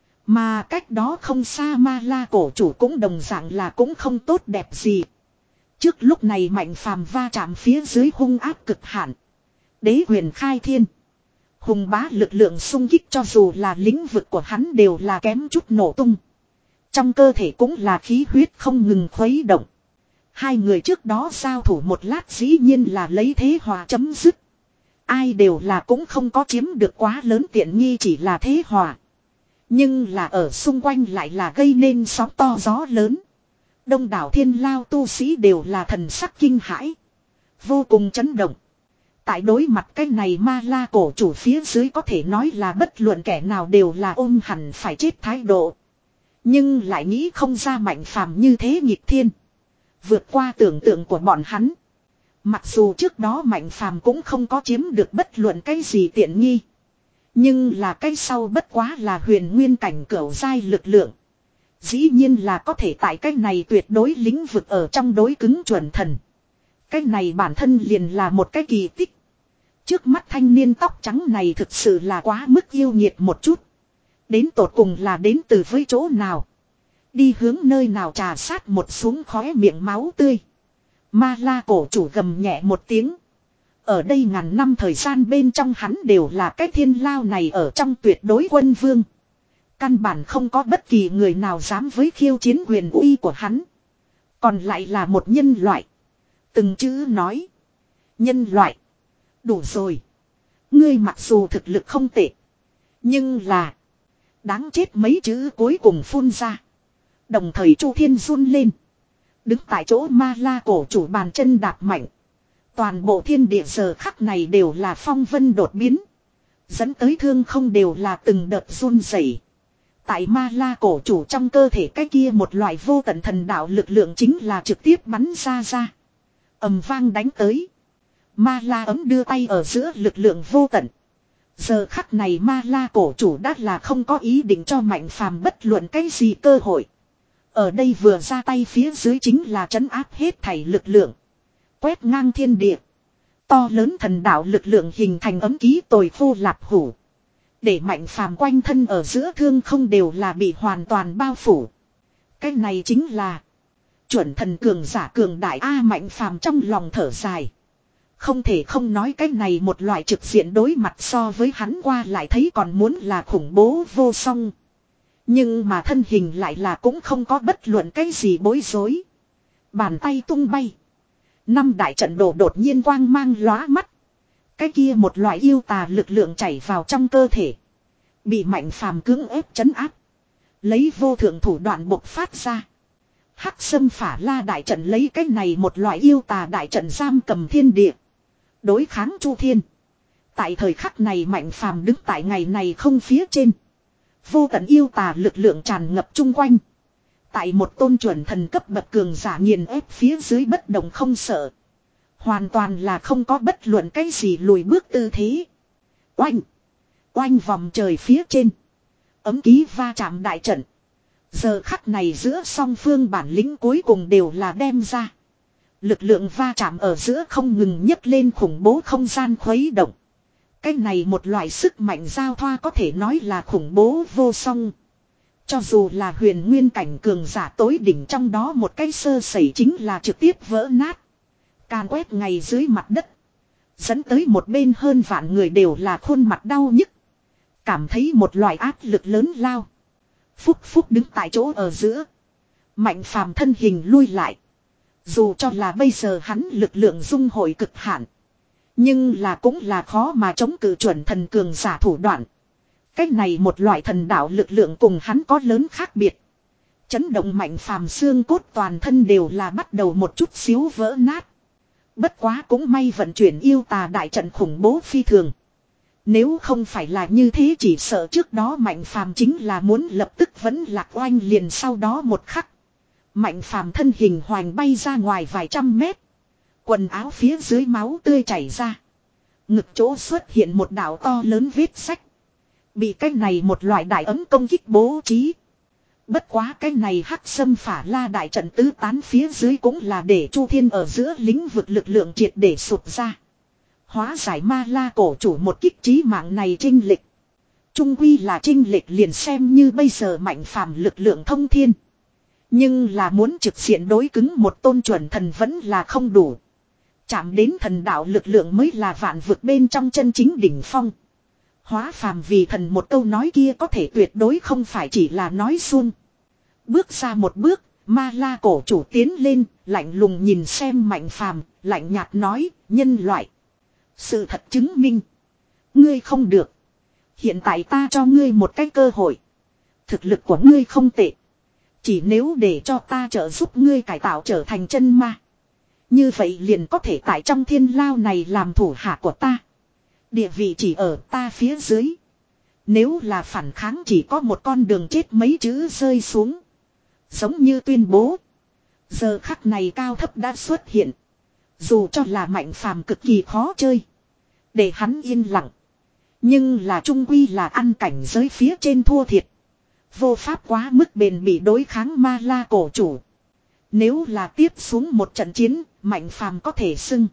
Mà cách đó không xa ma la cổ chủ cũng đồng dạng là cũng không tốt đẹp gì. Trước lúc này mạnh phàm va chạm phía dưới hung áp cực hạn. Đế quyền khai thiên. Hùng bá lực lượng xung kích cho dù là lĩnh vực của hắn đều là kém chút nổ tung. Trong cơ thể cũng là khí huyết không ngừng khuấy động. Hai người trước đó giao thủ một lát dĩ nhiên là lấy thế hòa chấm dứt. Ai đều là cũng không có chiếm được quá lớn tiện nghi chỉ là thế hòa. Nhưng là ở xung quanh lại là gây nên sóng to gió lớn. Đông đảo thiên lao tu sĩ đều là thần sắc kinh hãi. Vô cùng chấn động. Tại đối mặt cái này ma la cổ chủ phía dưới có thể nói là bất luận kẻ nào đều là ôm hẳn phải chết thái độ. Nhưng lại nghĩ không ra mạnh phàm như thế nghịch thiên. Vượt qua tưởng tượng của bọn hắn. Mặc dù trước đó mạnh phàm cũng không có chiếm được bất luận cái gì tiện nghi. Nhưng là cái sau bất quá là huyền nguyên cảnh cửu giai lực lượng. Dĩ nhiên là có thể tại cái này tuyệt đối lĩnh vực ở trong đối cứng chuẩn thần. Cái này bản thân liền là một cái kỳ tích. Trước mắt thanh niên tóc trắng này thực sự là quá mức yêu nhiệt một chút. Đến tột cùng là đến từ với chỗ nào. Đi hướng nơi nào trà sát một xuống khóe miệng máu tươi. Ma la cổ chủ gầm nhẹ một tiếng. Ở đây ngàn năm thời gian bên trong hắn đều là cái thiên lao này ở trong tuyệt đối quân vương. Căn bản không có bất kỳ người nào dám với khiêu chiến quyền uy của hắn. Còn lại là một nhân loại. Từng chữ nói. Nhân loại. Đủ rồi. Ngươi mặc dù thực lực không tệ. Nhưng là. Đáng chết mấy chữ cuối cùng phun ra. Đồng thời Chu Thiên run lên. Đứng tại chỗ ma la cổ chủ bàn chân đạp mạnh. Toàn bộ thiên địa giờ khắc này đều là phong vân đột biến. Dẫn tới thương không đều là từng đợt run rẩy. Tại ma la cổ chủ trong cơ thể cái kia một loại vô tận thần đạo lực lượng chính là trực tiếp bắn ra ra. Ầm vang đánh tới. Ma la ấm đưa tay ở giữa lực lượng vô tận. Giờ khắc này ma la cổ chủ đã là không có ý định cho mạnh phàm bất luận cái gì cơ hội. Ở đây vừa ra tay phía dưới chính là trấn áp hết thảy lực lượng. Quét ngang thiên địa. To lớn thần đạo lực lượng hình thành ấm ký tồi khô lạp hủ. Để mạnh phàm quanh thân ở giữa thương không đều là bị hoàn toàn bao phủ. Cái này chính là chuẩn thần cường giả cường đại A mạnh phàm trong lòng thở dài. Không thể không nói cái này một loại trực diện đối mặt so với hắn qua lại thấy còn muốn là khủng bố vô song. Nhưng mà thân hình lại là cũng không có bất luận cái gì bối rối. Bàn tay tung bay. Năm đại trận đồ đột nhiên quang mang lóa mắt. Cái kia một loại yêu tà lực lượng chảy vào trong cơ thể. Bị mạnh phàm cưỡng ép chấn áp. Lấy vô thượng thủ đoạn bộc phát ra. Hắc Sâm Phả La đại trận lấy cái này một loại yêu tà đại trận giam cầm thiên địa. Đối kháng Chu Thiên. Tại thời khắc này mạnh phàm đứng tại ngày này không phía trên. Vô tận yêu tà lực lượng tràn ngập chung quanh. Tại một tôn chuẩn thần cấp bậc cường giả nghiền ép phía dưới bất động không sợ. Hoàn toàn là không có bất luận cái gì lùi bước tư thế. Oanh. Oanh vòng trời phía trên. Ấm ký va chạm đại trận. Giờ khắc này giữa song phương bản lĩnh cuối cùng đều là đem ra. Lực lượng va chạm ở giữa không ngừng nhấc lên khủng bố không gian khuấy động. Cái này một loại sức mạnh giao thoa có thể nói là khủng bố vô song. Cho dù là huyền nguyên cảnh cường giả tối đỉnh trong đó một cái sơ sẩy chính là trực tiếp vỡ nát. Càn quét ngay dưới mặt đất. Dẫn tới một bên hơn vạn người đều là khuôn mặt đau nhức. Cảm thấy một loại áp lực lớn lao. Phúc Phúc đứng tại chỗ ở giữa. Mạnh phàm thân hình lui lại. Dù cho là bây giờ hắn lực lượng dung hội cực hạn. Nhưng là cũng là khó mà chống cự chuẩn thần cường giả thủ đoạn. Cách này một loại thần đạo lực lượng cùng hắn có lớn khác biệt. Chấn động mạnh phàm xương cốt toàn thân đều là bắt đầu một chút xíu vỡ nát. Bất quá cũng may vận chuyển yêu tà đại trận khủng bố phi thường. Nếu không phải là như thế chỉ sợ trước đó mạnh phàm chính là muốn lập tức vẫn lạc oanh liền sau đó một khắc. Mạnh phàm thân hình hoành bay ra ngoài vài trăm mét. Quần áo phía dưới máu tươi chảy ra. Ngực chỗ xuất hiện một đạo to lớn vết sách. Bị cái này một loại đại ấm công kích bố trí. Bất quá cái này hắc xâm phả la đại trận tứ tán phía dưới cũng là để Chu Thiên ở giữa lĩnh vực lực lượng triệt để sụp ra. Hóa giải ma la cổ chủ một kích trí mạng này trinh lịch. Trung quy là trinh lịch liền xem như bây giờ mạnh phàm lực lượng thông thiên. Nhưng là muốn trực diện đối cứng một tôn chuẩn thần vẫn là không đủ. Chạm đến thần đạo lực lượng mới là vạn vực bên trong chân chính đỉnh phong. Hóa phàm vì thần một câu nói kia có thể tuyệt đối không phải chỉ là nói suông. Bước ra một bước, ma la cổ chủ tiến lên, lạnh lùng nhìn xem mạnh phàm, lạnh nhạt nói, nhân loại. Sự thật chứng minh. Ngươi không được. Hiện tại ta cho ngươi một cái cơ hội. Thực lực của ngươi không tệ. Chỉ nếu để cho ta trợ giúp ngươi cải tạo trở thành chân ma. Như vậy liền có thể tại trong thiên lao này làm thủ hạ của ta. Địa vị chỉ ở ta phía dưới. Nếu là phản kháng chỉ có một con đường chết mấy chữ rơi xuống. Giống như tuyên bố. Giờ khắc này cao thấp đã xuất hiện. Dù cho là mạnh phàm cực kỳ khó chơi. Để hắn yên lặng. Nhưng là trung quy là ăn cảnh giới phía trên thua thiệt. Vô pháp quá mức bền bỉ đối kháng ma la cổ chủ. Nếu là tiếp xuống một trận chiến, mạnh phàm có thể xưng.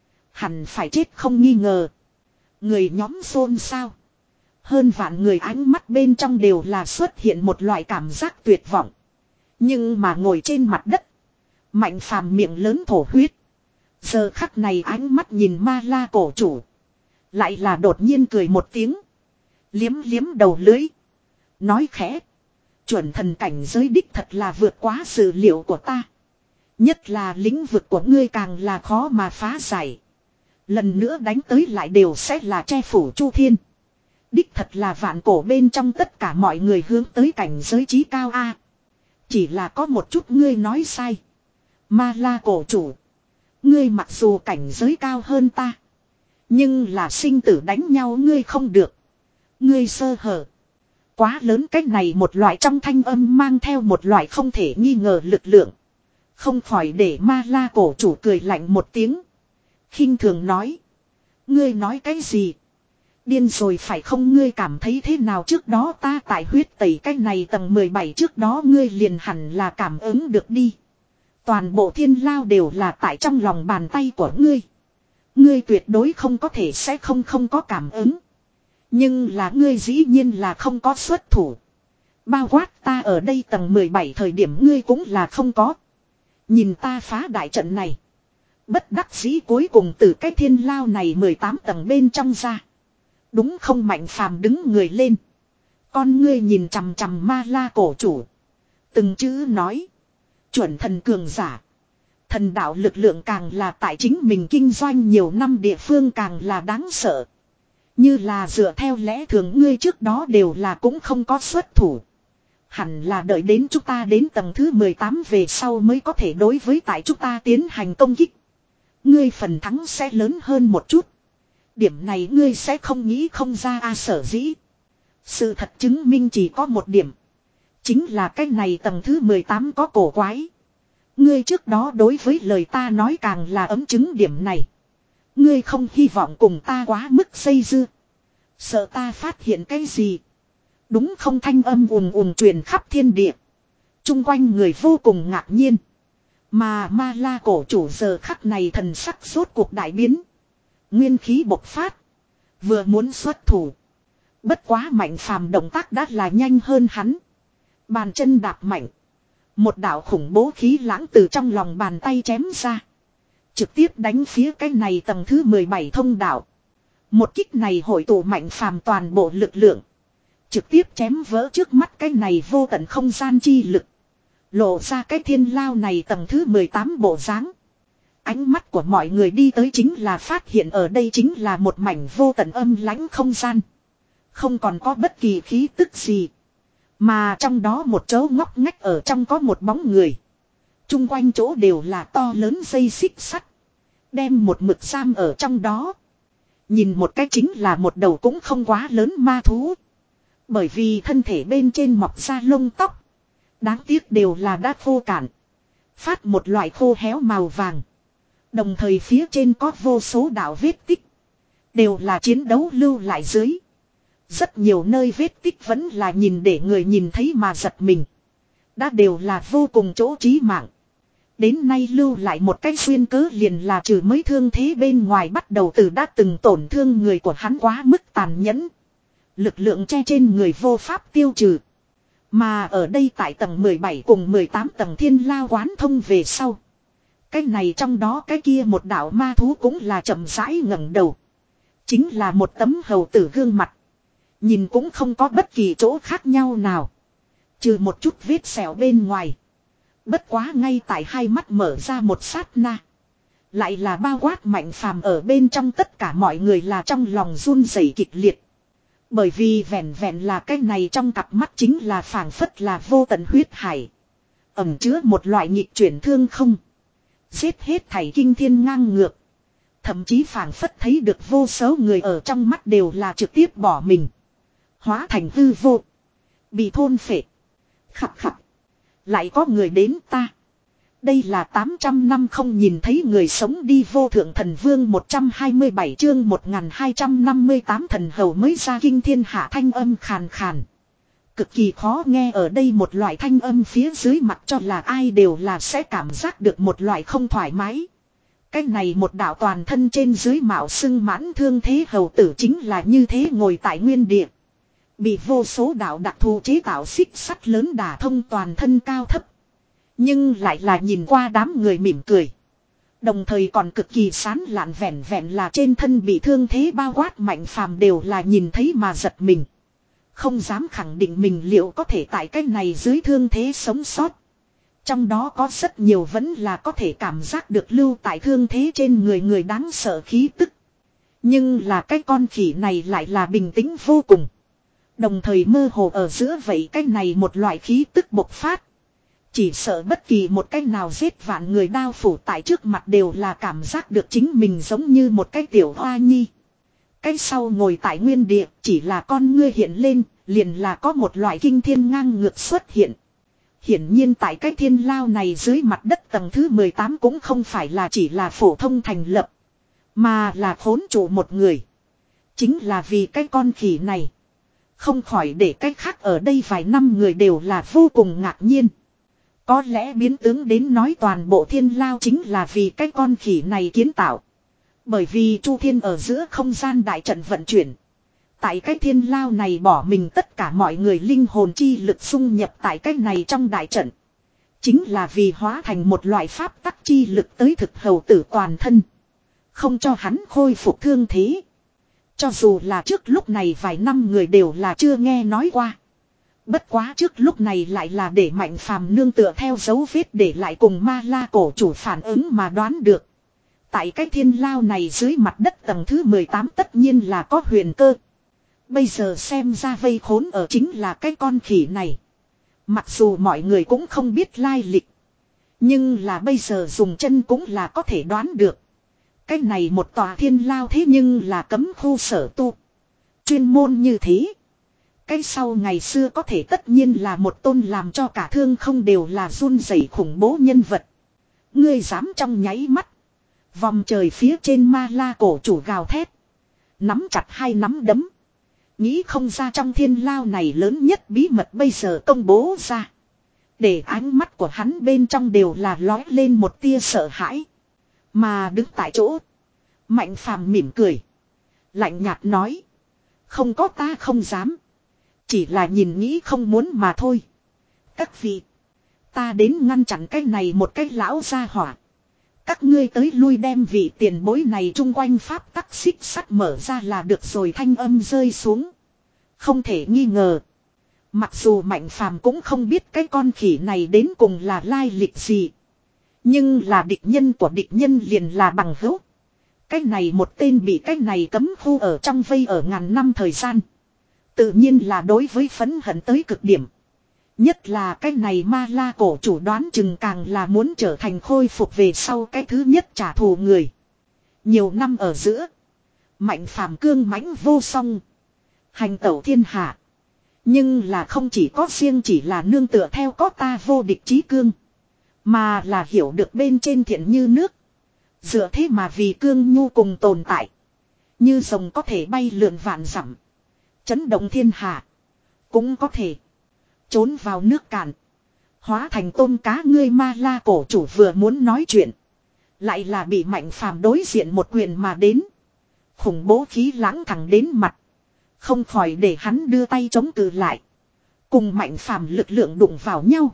Hẳn phải chết không nghi ngờ. Người nhóm xôn xao. Hơn vạn người ánh mắt bên trong đều là xuất hiện một loại cảm giác tuyệt vọng. Nhưng mà ngồi trên mặt đất. Mạnh phàm miệng lớn thổ huyết. Giờ khắc này ánh mắt nhìn ma la cổ chủ. Lại là đột nhiên cười một tiếng. Liếm liếm đầu lưới. Nói khẽ. Chuẩn thần cảnh giới đích thật là vượt quá dự liệu của ta. Nhất là lĩnh vực của ngươi càng là khó mà phá giải. Lần nữa đánh tới lại đều sẽ là che phủ Chu Thiên. Đích thật là vạn cổ bên trong tất cả mọi người hướng tới cảnh giới trí cao a. Chỉ là có một chút ngươi nói sai. Ma la cổ chủ. Ngươi mặc dù cảnh giới cao hơn ta. Nhưng là sinh tử đánh nhau ngươi không được. Ngươi sơ hở. Quá lớn cách này một loại trong thanh âm mang theo một loại không thể nghi ngờ lực lượng. Không khỏi để ma la cổ chủ cười lạnh một tiếng. Khinh thường nói. Ngươi nói cái gì? Điên rồi phải không, ngươi cảm thấy thế nào trước đó ta tại huyết tẩy cái này tầng mười bảy trước đó ngươi liền hẳn là cảm ứng được đi. Toàn bộ thiên lao đều là tại trong lòng bàn tay của ngươi. Ngươi tuyệt đối không có thể sẽ không không có cảm ứng. Nhưng là ngươi dĩ nhiên là không có xuất thủ. Bao quát ta ở đây tầng mười bảy thời điểm ngươi cũng là không có. Nhìn ta phá đại trận này. Bất đắc dĩ cuối cùng từ cái thiên lao này mười tám tầng bên trong ra. Đúng không, mạnh phàm đứng người lên. Con ngươi nhìn chằm chằm ma la cổ chủ. Từng chữ nói. Chuẩn thần cường giả. Thần đạo lực lượng càng là tại chính mình kinh doanh nhiều năm địa phương càng là đáng sợ. Như là dựa theo lẽ thường ngươi trước đó đều là cũng không có xuất thủ. Hẳn là đợi đến chúng ta đến tầng thứ mười tám về sau mới có thể đối với tại chúng ta tiến hành công kích. Ngươi phần thắng sẽ lớn hơn một chút. Điểm này ngươi sẽ không nghĩ không ra a sở dĩ. Sự thật chứng minh chỉ có một điểm. Chính là cái này tầng thứ mười tám có cổ quái. Ngươi trước đó đối với lời ta nói càng là ấm chứng điểm này. Ngươi không hy vọng cùng ta quá mức xây dưa. Sợ ta phát hiện cái gì. Đúng không, thanh âm ùm ùm truyền khắp thiên địa. Trung quanh người vô cùng ngạc nhiên. Mà ma la cổ chủ giờ khắc này thần sắc rốt cuộc đại biến. Nguyên khí bộc phát. Vừa muốn xuất thủ. Bất quá mạnh phàm động tác đã là nhanh hơn hắn. Bàn chân đạp mạnh. Một đạo khủng bố khí lãng từ trong lòng bàn tay chém ra. Trực tiếp đánh phía cái này tầng thứ mười bảy thông đạo. Một kích này hội tụ mạnh phàm toàn bộ lực lượng. Trực tiếp chém vỡ trước mắt cái này vô tận không gian chi lực. Lộ ra cái thiên lao này tầng thứ mười tám bộ dáng. Ánh mắt của mọi người đi tới chính là phát hiện ở đây chính là một mảnh vô tận âm lãnh không gian. Không còn có bất kỳ khí tức gì. Mà trong đó một chỗ ngóc ngách ở trong có một bóng người. Trung quanh chỗ đều là to lớn dây xích sắt. Đem một mực giam ở trong đó. Nhìn một cái chính là một đầu cũng không quá lớn ma thú. Bởi vì thân thể bên trên mọc ra lông tóc. Đáng tiếc đều là đã khô cạn. Phát một loại khô héo màu vàng. Đồng thời phía trên có vô số đạo vết tích. Đều là chiến đấu lưu lại dưới. Rất nhiều nơi vết tích vẫn là nhìn để người nhìn thấy mà giật mình. đã đều là vô cùng chỗ chí mạng. Đến nay lưu lại một cái duyên cớ liền là trừ mới thương thế bên ngoài bắt đầu từ đã từng tổn thương người của hắn quá mức tàn nhẫn. Lực lượng che trên người vô pháp tiêu trừ. Mà ở đây tại tầng mười bảy cùng mười tám tầng thiên lao quán thông về sau. Cái này trong đó cái kia một đạo ma thú cũng là chậm rãi ngẩng đầu. Chính là một tấm hầu tử gương mặt. Nhìn cũng không có bất kỳ chỗ khác nhau nào. Trừ một chút vết sẹo bên ngoài. Bất quá ngay tại hai mắt mở ra một sát na. Lại là bao quát Mạnh Phàm ở bên trong tất cả mọi người là trong lòng run rẩy kịch liệt. Bởi vì vẹn vẹn là cái này trong cặp mắt chính là phảng phất là vô tận huyết hải. Ẩn chứa một loại nghịch chuyển thương không. Giết hết thảy kinh thiên ngang ngược. Thậm chí phảng phất thấy được vô số người ở trong mắt đều là trực tiếp bỏ mình. Hóa thành hư vô. Bị thôn phệ. Khập khập. Lại có người đến ta. Đây là tám trăm năm không nhìn thấy người sống đi vô thượng thần vương một trăm hai mươi bảy chương một nghìn hai trăm năm mươi tám thần hầu mới ra kinh thiên hạ thanh âm khàn khàn. Cực kỳ khó nghe ở đây một loại thanh âm phía dưới mặt cho là ai đều là sẽ cảm giác được một loại không thoải mái. Cái này một đạo toàn thân trên dưới mạo xưng mãn thương thế hầu tử chính là như thế ngồi tại nguyên địa. Bị vô số đạo đặc thù chế tạo xích sắt lớn đả thông toàn thân cao thấp. Nhưng lại là nhìn qua đám người mỉm cười. Đồng thời còn cực kỳ sán lạn vẹn vẹn là trên thân bị thương thế bao quát Mạnh Phàm đều là nhìn thấy mà giật mình. Không dám khẳng định mình liệu có thể tại cái này dưới thương thế sống sót. Trong đó có rất nhiều vẫn là có thể cảm giác được lưu tại thương thế trên người người đáng sợ khí tức. Nhưng là cái con khỉ này lại là bình tĩnh vô cùng. Đồng thời mơ hồ ở giữa vậy cái này một loại khí tức bộc phát. Chỉ sợ bất kỳ một cái nào giết vạn người đao phủ tại trước mặt đều là cảm giác được chính mình giống như một cái tiểu hoa nhi. Cái sau ngồi tại nguyên địa chỉ là con ngươi hiện lên, liền là có một loại kinh thiên ngang ngược xuất hiện. Hiển nhiên tại cái thiên lao này dưới mặt đất tầng thứ mười tám cũng không phải là chỉ là phổ thông thành lập. Mà là khốn trụ một người. Chính là vì cái con khỉ này. Không khỏi để cách khác ở đây vài năm người đều là vô cùng ngạc nhiên. Có lẽ biến tướng đến nói toàn bộ thiên lao chính là vì cái con khỉ này kiến tạo. Bởi vì Chu Thiên ở giữa không gian đại trận vận chuyển. Tại cái thiên lao này bỏ mình tất cả mọi người linh hồn chi lực xung nhập tại cái này trong đại trận. Chính là vì hóa thành một loại pháp tắc chi lực tới thực hầu tử toàn thân. Không cho hắn khôi phục thương thế. Cho dù là trước lúc này vài năm người đều là chưa nghe nói qua. Bất quá trước lúc này lại là để Mạnh Phàm nương tựa theo dấu vết để lại cùng ma la cổ chủ phản ứng mà đoán được. Tại cái thiên lao này dưới mặt đất tầng thứ mười tám tất nhiên là có huyền cơ. Bây giờ xem ra vây khốn ở chính là cái con khỉ này. Mặc dù mọi người cũng không biết lai lịch. Nhưng là bây giờ dùng chân cũng là có thể đoán được. Cái này một tòa thiên lao thế nhưng là cấm khu sở tu. Chuyên môn như thế. Cái sau ngày xưa có thể tất nhiên là một tôn làm cho cả thương không đều là run rẩy khủng bố nhân vật. Ngươi dám trong nháy mắt. Vòng trời phía trên ma la cổ chủ gào thét. Nắm chặt hai nắm đấm. Nghĩ không ra trong thiên lao này lớn nhất bí mật bây giờ công bố ra. Để ánh mắt của hắn bên trong đều là lói lên một tia sợ hãi. Mà đứng tại chỗ. Mạnh Phàm mỉm cười. Lạnh nhạt nói. Không có ta không dám. Chỉ là nhìn nghĩ không muốn mà thôi. Các vị. Ta đến ngăn chặn cái này một cái lão gia hỏa. Các ngươi tới lui đem vị tiền bối này chung quanh pháp tắc xích sắt mở ra là được rồi thanh âm rơi xuống. Không thể nghi ngờ. Mặc dù Mạnh Phàm cũng không biết cái con khỉ này đến cùng là lai lịch gì. Nhưng là địch nhân của địch nhân liền là bằng hữu. Cái này một tên bị cái này cấm khu ở trong vây ở ngàn năm thời gian. Tự nhiên là đối với phẫn hận tới cực điểm. Nhất là cái này ma la cổ chủ đoán chừng càng là muốn trở thành khôi phục về sau cái thứ nhất trả thù người. Nhiều năm ở giữa. Mạnh Phàm cương mãnh vô song. Hành tẩu thiên hạ. Nhưng là không chỉ có riêng chỉ là nương tựa theo có ta vô địch chí cương. Mà là hiểu được bên trên thiện như nước. Dựa thế mà vì cương nhu cùng tồn tại. Như rồng có thể bay lượn vạn dặm. Chấn động thiên hạ. Cũng có thể trốn vào nước cạn. Hóa thành tôm cá ngươi ma la cổ chủ vừa muốn nói chuyện. Lại là bị Mạnh Phàm đối diện một quyền mà đến. Khủng bố khí lãng thẳng đến mặt. Không khỏi để hắn đưa tay chống cự lại. Cùng Mạnh Phàm lực lượng đụng vào nhau.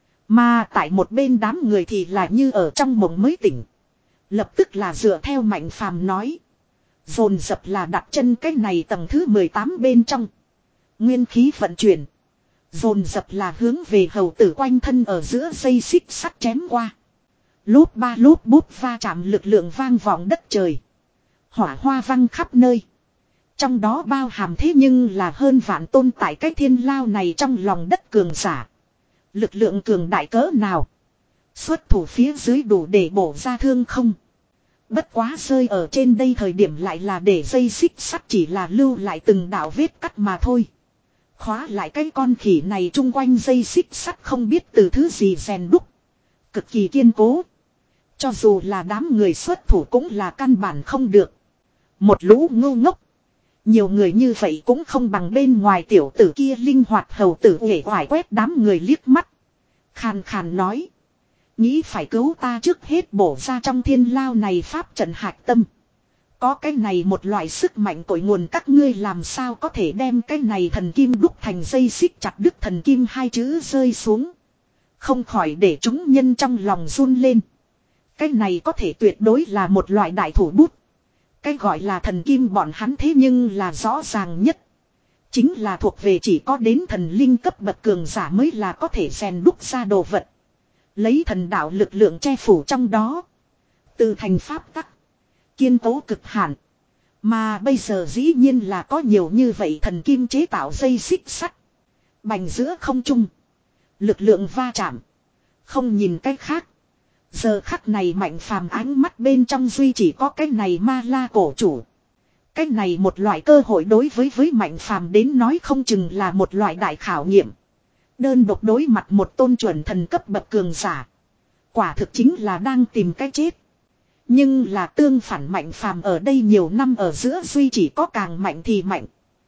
Mà tại một bên đám người thì là như ở trong mộng mới tỉnh. Lập tức là dựa theo Mạnh Phàm nói. Dồn dập là đặt chân cái này tầng thứ mười tám bên trong. Nguyên khí vận chuyển. Dồn dập là hướng về hầu tử quanh thân ở giữa dây xích sắt chém qua. Lốp ba lốp bút va chạm lực lượng vang vọng đất trời. Hỏa hoa văng khắp nơi. Trong đó bao hàm thế nhưng là hơn vạn tôn tại cái thiên lao này trong lòng đất cường giả. Lực lượng cường đại cỡ nào. Xuất thủ phía dưới đủ để bổ ra thương không. Bất quá rơi ở trên đây thời điểm lại là để dây xích sắt chỉ là lưu lại từng đạo vết cắt mà thôi. Khóa lại cái con khỉ này chung quanh dây xích sắt không biết từ thứ gì rèn đúc. Cực kỳ kiên cố. Cho dù là đám người xuất thủ cũng là căn bản không được. Một lũ ngu ngốc. Nhiều người như vậy cũng không bằng bên ngoài tiểu tử kia linh hoạt hầu tử uể oải quét đám người liếc mắt. Khàn khàn nói. Nghĩ phải cứu ta trước hết bổ ra trong thiên lao này pháp trận hạch tâm. Có cái này một loại sức mạnh cội nguồn các ngươi làm sao có thể đem cái này thần kim đúc thành dây xích chặt đứt thần kim hai chữ rơi xuống. Không khỏi để chúng nhân trong lòng run lên. Cái này có thể tuyệt đối là một loại đại thủ bút. Cái gọi là thần kim bọn hắn thế nhưng là rõ ràng nhất. Chính là thuộc về chỉ có đến thần linh cấp bậc cường giả mới là có thể rèn đúc ra đồ vật. Lấy thần đạo lực lượng che phủ trong đó. Từ thành pháp tắc. Kiên cố cực hạn. Mà bây giờ dĩ nhiên là có nhiều như vậy thần kim chế tạo dây xích sắt. Bành giữa không trung. Lực lượng va chạm. Không nhìn cách khác. Giờ khắc này Mạnh Phàm ánh mắt bên trong duy chỉ có cái này ma la cổ chủ. Cái này một loại cơ hội đối với với Mạnh Phàm đến nói không chừng là một loại đại khảo nghiệm. Đơn độc đối mặt một tôn chuẩn thần cấp bậc cường giả. Quả thực chính là đang tìm cái chết. Nhưng là tương phản Mạnh Phàm ở đây nhiều năm ở giữa duy chỉ có càng mạnh thì mạnh.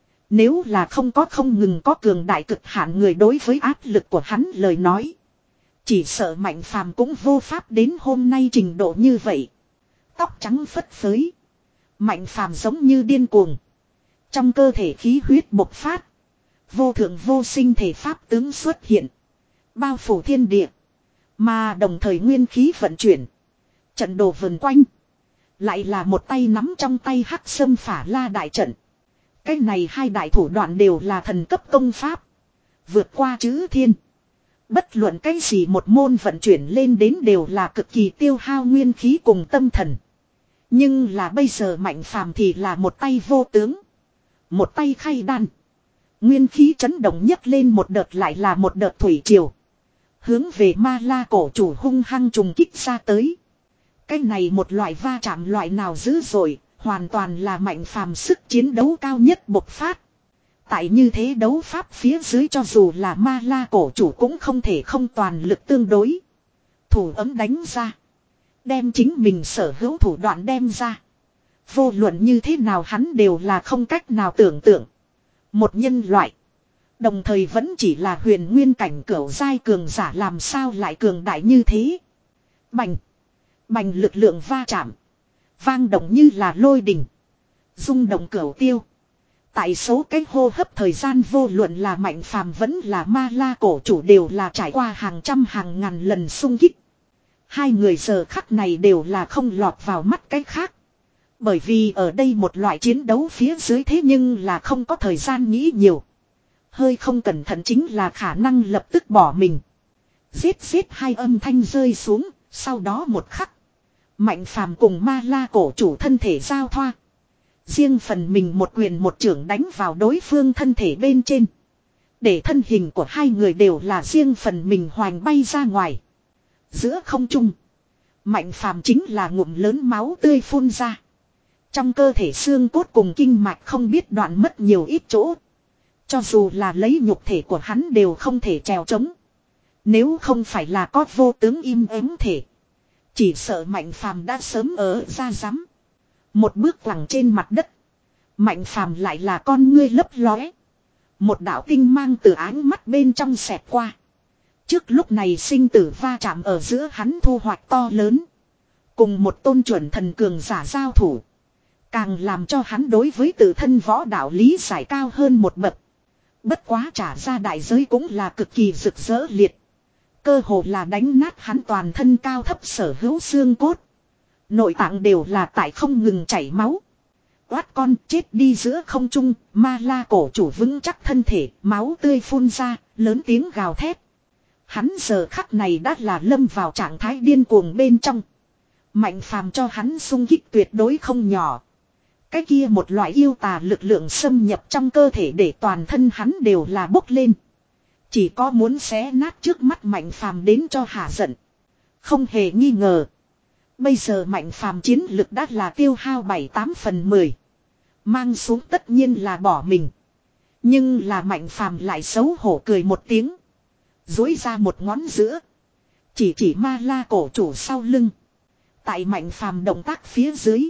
Nếu là không có không ngừng có cường đại cực hạn người đối với áp lực của hắn lời nói. Chỉ sợ Mạnh Phàm cũng vô pháp đến hôm nay trình độ như vậy. Tóc trắng phất phới. Mạnh Phàm giống như điên cuồng. Trong cơ thể khí huyết bộc phát. Vô thượng vô sinh thể pháp tướng xuất hiện. Bao phủ thiên địa. Mà đồng thời nguyên khí vận chuyển. Trận đồ vần quanh. Lại là một tay nắm trong tay hắc sâm phả la đại trận. Cái này hai đại thủ đoạn đều là thần cấp công pháp. Vượt qua chữ thiên. Bất luận cái gì một môn vận chuyển lên đến đều là cực kỳ tiêu hao nguyên khí cùng tâm thần. Nhưng là bây giờ Mạnh Phàm thì là một tay vô tướng. Một tay khay đan. Nguyên khí chấn động nhấc lên một đợt lại là một đợt thủy triều. Hướng về ma la cổ chủ hung hăng trùng kích ra tới. Cái này một loại va chạm loại nào dữ dội, hoàn toàn là Mạnh Phàm sức chiến đấu cao nhất bộc phát. Tại như thế đấu pháp phía dưới cho dù là ma la cổ chủ cũng không thể không toàn lực tương đối. Thủ ấm đánh ra. Đem chính mình sở hữu thủ đoạn đem ra. Vô luận như thế nào hắn đều là không cách nào tưởng tượng. Một nhân loại. Đồng thời vẫn chỉ là huyền nguyên cảnh cửu giai cường giả làm sao lại cường đại như thế. Bành. Bành lực lượng va chạm. Vang động như là lôi đình. Rung động cửu tiêu. Tại số cái hô hấp thời gian vô luận là Mạnh Phàm vẫn là ma la cổ chủ đều là trải qua hàng trăm hàng ngàn lần xung kích. Hai người giờ khắc này đều là không lọt vào mắt cái khác. Bởi vì ở đây một loại chiến đấu phía dưới thế nhưng là không có thời gian nghĩ nhiều. Hơi không cẩn thận chính là khả năng lập tức bỏ mình. Giết giết hai âm thanh rơi xuống, sau đó một khắc. Mạnh Phàm cùng ma la cổ chủ thân thể giao thoa. Riêng phần mình một quyền một trưởng đánh vào đối phương thân thể bên trên. Để thân hình của hai người đều là riêng phần mình hoành bay ra ngoài. Giữa không trung. Mạnh Phàm chính là ngụm lớn máu tươi phun ra. Trong cơ thể xương cốt cùng kinh mạch không biết đoạn mất nhiều ít chỗ. Cho dù là lấy nhục thể của hắn đều không thể trèo trống. Nếu không phải là có vô tướng im ắng thể. Chỉ sợ Mạnh Phàm đã sớm ở ra rắm. Một bước quẳng trên mặt đất. Mạnh Phàm lại là con ngươi lấp lóe. Một đạo tinh mang từ áng mắt bên trong xẹt qua. Trước lúc này sinh tử va chạm ở giữa hắn thu hoạch to lớn. Cùng một tôn chuẩn thần cường giả giao thủ. Càng làm cho hắn đối với tự thân võ đạo lý giải cao hơn một bậc. Bất quá trả ra đại giới cũng là cực kỳ rực rỡ liệt. Cơ hồ là đánh nát hắn toàn thân cao thấp sở hữu xương cốt. Nội tạng đều là tại không ngừng chảy máu. Oát con chết đi giữa không trung, ma la cổ chủ vững chắc thân thể, máu tươi phun ra, lớn tiếng gào thét. Hắn giờ khắc này đã là lâm vào trạng thái điên cuồng bên trong. Mạnh phàm cho hắn sung kích tuyệt đối không nhỏ. Cái kia một loại yêu tà lực lượng xâm nhập trong cơ thể để toàn thân hắn đều là bốc lên. Chỉ có muốn xé nát trước mắt mạnh phàm đến cho hả giận. Không hề nghi ngờ. Bây giờ mạnh phàm chiến lực đã là tiêu hao bảy tám phần mười. Mang xuống tất nhiên là bỏ mình. Nhưng là mạnh phàm lại xấu hổ cười một tiếng. Dối ra một ngón giữa. Chỉ chỉ ma la cổ chủ sau lưng. Tại mạnh phàm động tác phía dưới.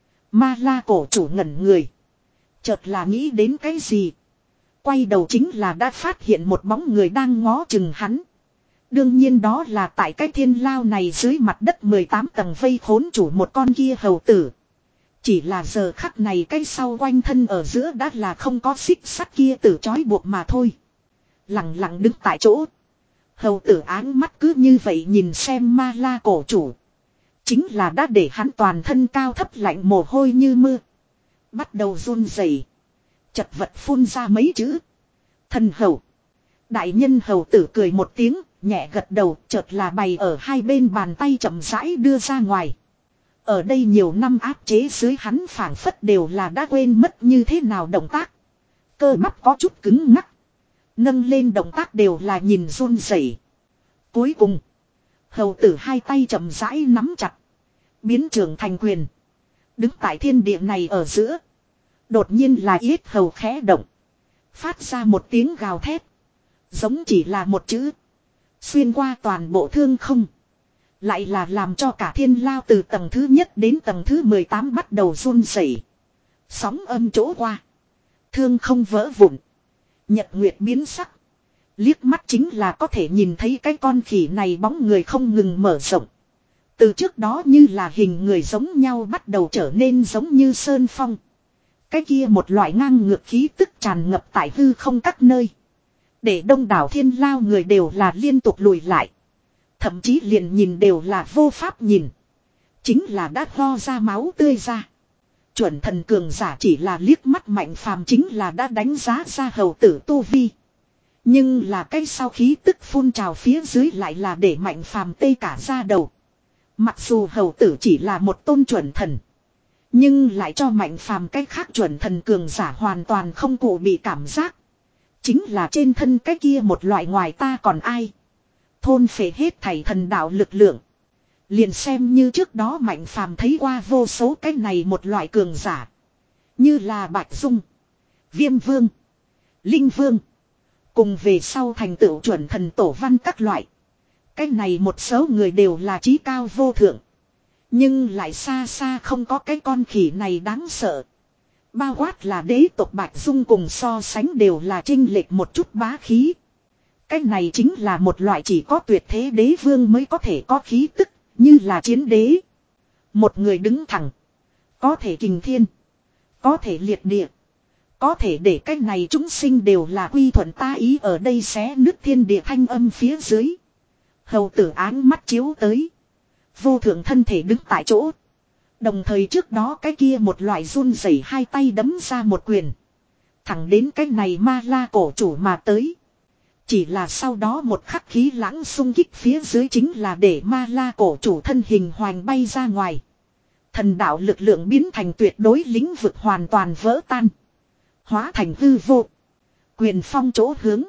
Ma la cổ chủ ngẩn người. Chợt là nghĩ đến cái gì. Quay đầu chính là đã phát hiện một bóng người đang ngó chừng hắn. Đương nhiên đó là tại cái thiên lao này dưới mặt đất mười tám tầng vây khốn chủ một con kia hầu tử. Chỉ là giờ khắc này cái sau quanh thân ở giữa đã là không có xích sắt kia tử trói buộc mà thôi. Lặng lặng đứng tại chỗ. Hầu tử áng mắt cứ như vậy nhìn xem ma la cổ chủ. Chính là đã để hắn toàn thân cao thấp lạnh mồ hôi như mưa. Bắt đầu run rẩy, chật vật phun ra mấy chữ. Thần hầu. Đại nhân hầu tử cười một tiếng, nhẹ gật đầu, chợt là bày ở hai bên bàn tay chậm rãi đưa ra ngoài. Ở đây nhiều năm áp chế dưới hắn phảng phất đều là đã quên mất như thế nào động tác. Cơ bắp có chút cứng ngắc. Nâng lên động tác đều là nhìn run rẩy. Cuối cùng, hầu tử hai tay chậm rãi nắm chặt. Biến trường thành quyền. Đứng tại thiên địa này ở giữa. Đột nhiên là yết hầu khẽ động. Phát ra một tiếng gào thét. Giống chỉ là một chữ. Xuyên qua toàn bộ thương không. Lại là làm cho cả thiên lao từ tầng thứ nhất đến tầng thứ mười tám bắt đầu run rẩy. Sóng âm chỗ qua. Thương không vỡ vụn. Nhật nguyệt biến sắc. Liếc mắt chính là có thể nhìn thấy cái con khỉ này bóng người không ngừng mở rộng. Từ trước đó như là hình người giống nhau bắt đầu trở nên giống như sơn phong. Cái kia một loại ngang ngược khí tức tràn ngập tại hư không các nơi. Để đông đảo thiên lao người đều là liên tục lùi lại. Thậm chí liền nhìn đều là vô pháp nhìn. Chính là đã ho ra máu tươi ra. Chuẩn thần cường giả chỉ là liếc mắt mạnh phàm chính là đã đánh giá ra hầu tử tu vi. Nhưng là cái sau khí tức phun trào phía dưới lại là để mạnh phàm tê cả ra đầu. Mặc dù hầu tử chỉ là một tôn chuẩn thần. Nhưng lại cho mạnh phàm cái khác chuẩn thần cường giả hoàn toàn không cụ bị cảm giác. Chính là trên thân cái kia một loại ngoài ta còn ai. Thôn phệ hết thảy thần đạo lực lượng. Liền xem như trước đó mạnh phàm thấy qua vô số cái này một loại cường giả. Như là Bạch Dung, Viêm Vương, Linh Vương. Cùng về sau thành tựu chuẩn thần tổ văn các loại. Cái này một số người đều là trí cao vô thượng. Nhưng lại xa xa không có cái con khỉ này đáng sợ. Bao quát là đế tộc Bạch Dung cùng so sánh đều là chênh lệch một chút bá khí. Cái này chính là một loại chỉ có tuyệt thế đế vương mới có thể có khí tức, như là chiến đế. Một người đứng thẳng. Có thể kình thiên. Có thể liệt địa. Có thể để cái này chúng sinh đều là quy thuận ta ý ở đây xé nứt thiên địa thanh âm phía dưới. Hầu tử áng mắt chiếu tới. Vô thượng thân thể đứng tại chỗ. Đồng thời trước đó cái kia một loại run rẩy hai tay đấm ra một quyền. Thẳng đến cái này ma la cổ chủ mà tới. Chỉ là sau đó một khắc khí lãng xung kích phía dưới chính là để ma la cổ chủ thân hình hoành bay ra ngoài. Thần đạo lực lượng biến thành tuyệt đối lĩnh vực hoàn toàn vỡ tan. Hóa thành hư vô. Quyền phong chỗ hướng.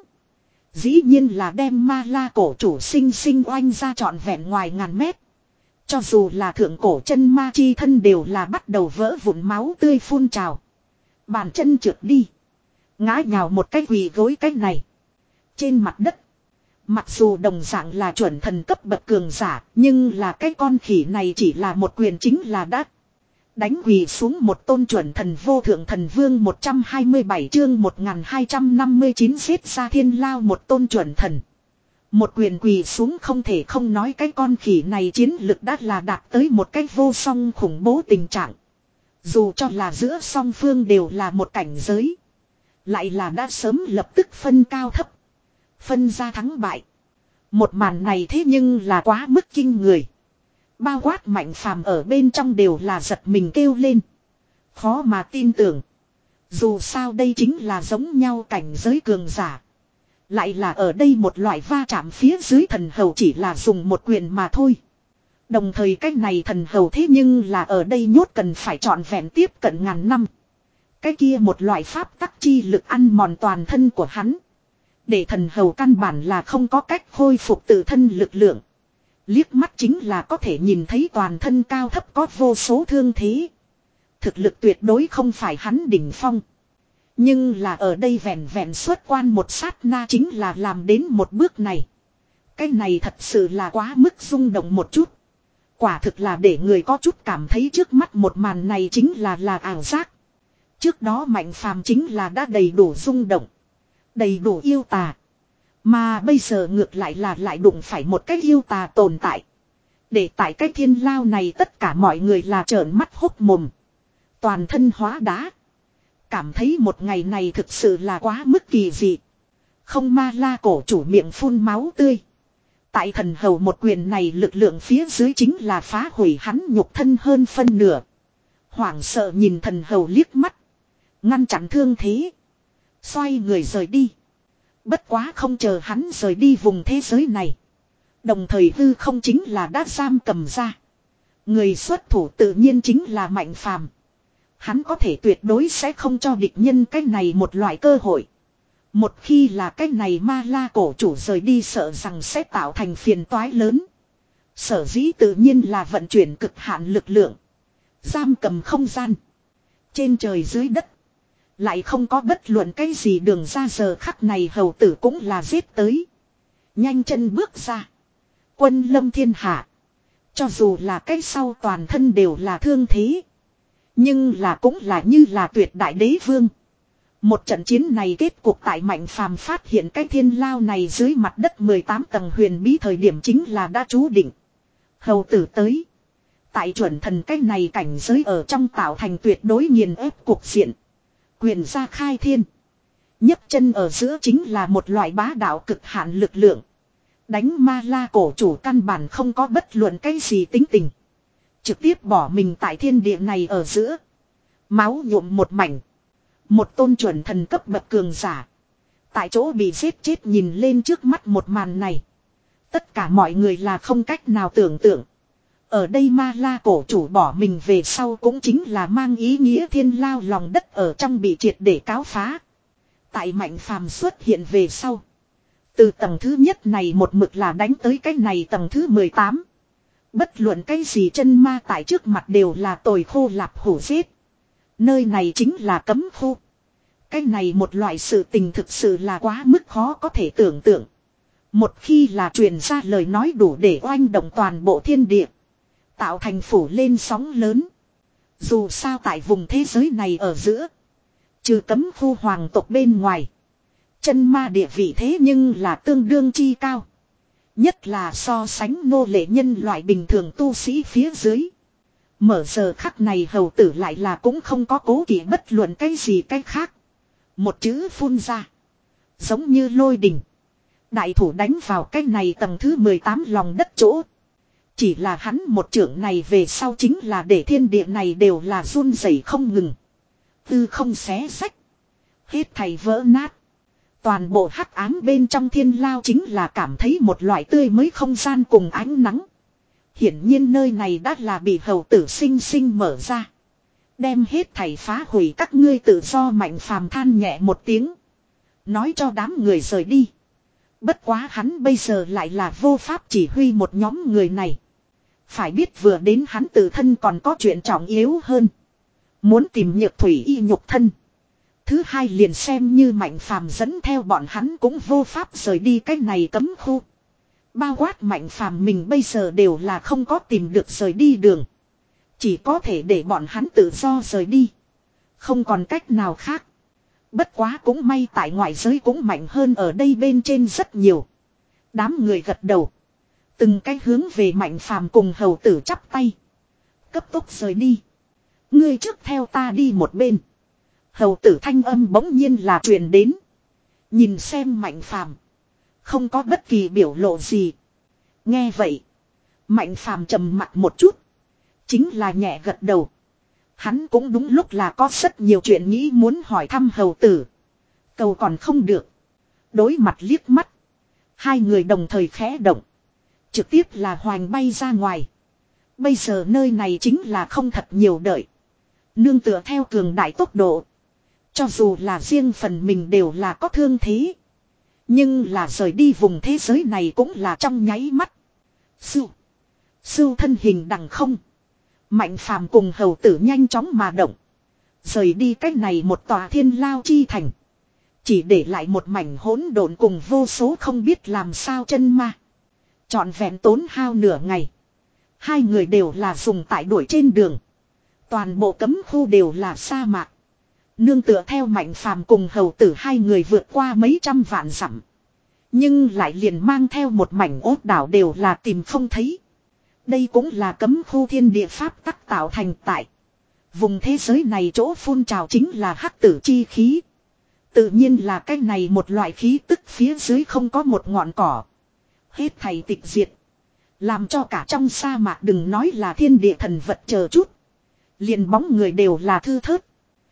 Dĩ nhiên là đem ma la cổ chủ sinh sinh oanh ra trọn vẹn ngoài ngàn mét. Cho dù là thượng cổ chân ma chi thân đều là bắt đầu vỡ vụn máu tươi phun trào. Bàn chân trượt đi. Ngã nhào một cái quỳ gối cái này. Trên mặt đất. Mặc dù đồng dạng là chuẩn thần cấp bậc cường giả. Nhưng là cái con khỉ này chỉ là một quyền chính là đắt. Đánh quỳ xuống một tôn chuẩn thần vô thượng thần vương một trăm hai mươi bảy chương một nghìn hai trăm năm mươi chín giết ra thiên lao một tôn chuẩn thần. Một quyền quỳ xuống không thể không nói cái con khỉ này chiến lực đã là đạt tới một cách vô song khủng bố tình trạng. Dù cho là giữa song phương đều là một cảnh giới. Lại là đã sớm lập tức phân cao thấp. Phân ra thắng bại. Một màn này thế nhưng là quá mức kinh người. Bao quát Mạnh Phàm ở bên trong đều là giật mình kêu lên. Khó mà tin tưởng. Dù sao đây chính là giống nhau cảnh giới cường giả. Lại là ở đây một loại va chạm phía dưới thần hầu chỉ là dùng một quyền mà thôi. Đồng thời cách này thần hầu thế nhưng là ở đây nhốt cần phải trọn vẹn tiếp cận ngàn năm. Cái kia một loại pháp tắc chi lực ăn mòn toàn thân của hắn. Để thần hầu căn bản là không có cách khôi phục tự thân lực lượng. Liếc mắt chính là có thể nhìn thấy toàn thân cao thấp có vô số thương thế. Thực lực tuyệt đối không phải hắn đỉnh phong. Nhưng là ở đây vẹn vẹn xuất quan một sát na chính là làm đến một bước này. Cái này thật sự là quá mức rung động một chút. Quả thực là để người có chút cảm thấy trước mắt một màn này chính là là ảo giác. Trước đó Mạnh Phàm chính là đã đầy đủ rung động. Đầy đủ yêu tà. Mà bây giờ ngược lại là lại đụng phải một cái yêu tà tồn tại. Để tại cái thiên lao này tất cả mọi người là trợn mắt hốc mồm. Toàn thân hóa đá. Cảm thấy một ngày này thực sự là quá mức kỳ dị. Không ma la cổ chủ miệng phun máu tươi. Tại thần hầu một quyền này lực lượng phía dưới chính là phá hủy hắn nhục thân hơn phân nửa. Hoảng sợ nhìn thần hầu liếc mắt. Ngăn chặn thương thế. Xoay người rời đi. Bất quá không chờ hắn rời đi vùng thế giới này. Đồng thời hư không chính là đã giam cầm ra. Người xuất thủ tự nhiên chính là Mạnh Phàm. Hắn có thể tuyệt đối sẽ không cho địch nhân cái này một loại cơ hội. Một khi là cái này ma la cổ chủ rời đi sợ rằng sẽ tạo thành phiền toái lớn. Sở dĩ tự nhiên là vận chuyển cực hạn lực lượng. Giam cầm không gian. Trên trời dưới đất. Lại không có bất luận cái gì đường ra giờ khắc này hầu tử cũng là giết tới. Nhanh chân bước ra. Quân lâm thiên hạ. Cho dù là cái sau toàn thân đều là thương thế. Nhưng là cũng là như là tuyệt đại đế vương. Một trận chiến này kết cục tại Mạnh Phàm phát hiện cái thiên lao này dưới mặt đất mười tám tầng huyền bí thời điểm chính là đã chú định. Hầu tử tới. Tại chuẩn thần cái này cảnh giới ở trong tạo thành tuyệt đối nghiền ép cuộc diện. Quyền ra khai thiên. nhấc chân ở giữa chính là một loại bá đạo cực hạn lực lượng. Đánh ma la cổ chủ căn bản không có bất luận cái gì tính tình. Trực tiếp bỏ mình tại thiên địa này ở giữa. Máu nhuộm một mảnh. Một tôn chuẩn thần cấp bậc cường giả. Tại chỗ bị giết chết nhìn lên trước mắt một màn này. Tất cả mọi người là không cách nào tưởng tượng. Ở đây ma la cổ chủ bỏ mình về sau cũng chính là mang ý nghĩa thiên lao lòng đất ở trong bị triệt để cáo phá. Tại Mạnh Phàm xuất hiện về sau. Từ tầng thứ nhất này một mực là đánh tới cái này tầng thứ mười tám. Bất luận cái gì chân ma tại trước mặt đều là tồi khô lạp hổ giết. Nơi này chính là cấm khu. Cái này một loại sự tình thực sự là quá mức khó có thể tưởng tượng. Một khi là truyền ra lời nói đủ để oanh động toàn bộ thiên địa. Tạo thành phủ lên sóng lớn. Dù sao tại vùng thế giới này ở giữa. Trừ cấm khu hoàng tộc bên ngoài. Chân ma địa vị thế nhưng là tương đương chi cao. Nhất là so sánh nô lệ nhân loại bình thường tu sĩ phía dưới. Mở giờ khắc này hầu tử lại là cũng không có cố kỵ bất luận cái gì cái khác. Một chữ phun ra. Giống như lôi đình. Đại thủ đánh vào cái này tầng thứ mười tám lòng đất chỗ. Chỉ là hắn một trưởng này về sau chính là để thiên địa này đều là run rẩy không ngừng. Tư không xé sách. Hết thảy vỡ nát. Toàn bộ hắc ám bên trong thiên lao chính là cảm thấy một loại tươi mới không gian cùng ánh nắng. Hiển nhiên nơi này đã là bị hầu tử sinh sinh mở ra. Đem hết thảy phá hủy các ngươi tự do Mạnh Phàm than nhẹ một tiếng. Nói cho đám người rời đi. Bất quá hắn bây giờ lại là vô pháp chỉ huy một nhóm người này. Phải biết vừa đến hắn tự thân còn có chuyện trọng yếu hơn. Muốn tìm Nhược Thủy y nhục thân. Thứ hai liền xem như Mạnh Phàm dẫn theo bọn hắn cũng vô pháp rời đi cái này cấm khu. Bao quát Mạnh Phàm mình bây giờ đều là không có tìm được rời đi đường. Chỉ có thể để bọn hắn tự do rời đi. Không còn cách nào khác. Bất quá cũng may tại ngoại giới cũng mạnh hơn ở đây bên trên rất nhiều. Đám người gật đầu. Từng cái hướng về Mạnh Phàm cùng hầu tử chắp tay. Cấp tốc rời đi. Ngươi trước theo ta đi một bên. Hầu tử thanh âm bỗng nhiên là truyền đến. Nhìn xem Mạnh Phàm, không có bất kỳ biểu lộ gì. Nghe vậy, Mạnh Phàm trầm mặt một chút, chính là nhẹ gật đầu. Hắn cũng đúng lúc là có rất nhiều chuyện nghĩ muốn hỏi thăm hầu tử. Cầu còn không được. Đối mặt liếc mắt, hai người đồng thời khẽ động, trực tiếp là hoành bay ra ngoài. Bây giờ nơi này chính là không thật nhiều đợi. Nương tựa theo cường đại tốc độ, cho dù là riêng phần mình đều là có thương thế, nhưng là rời đi vùng thế giới này cũng là trong nháy mắt. Sưu, sưu thân hình đằng không, Mạnh Phàm cùng hầu tử nhanh chóng mà động, rời đi cách này một tòa thiên lao chi thành, chỉ để lại một mảnh hỗn độn cùng vô số không biết làm sao chân ma. Trọn vẹn tốn hao nửa ngày, hai người đều là dùng tại đuổi trên đường. Toàn bộ cấm khu đều là sa mạc. Nương tựa theo Mạnh Phàm cùng hầu tử hai người vượt qua mấy trăm vạn dặm, nhưng lại liền mang theo một mảnh ốt đảo đều là tìm không thấy. Đây cũng là cấm khu thiên địa pháp tắc tạo thành tại vùng thế giới này, chỗ phun trào chính là hắc tử chi khí. Tự nhiên là cái này một loại khí tức phía dưới không có một ngọn cỏ, hết thảy tịch diệt, làm cho cả trong sa mạc đừng nói là thiên địa thần vật chờ chút, liền bóng người đều là thư thớt.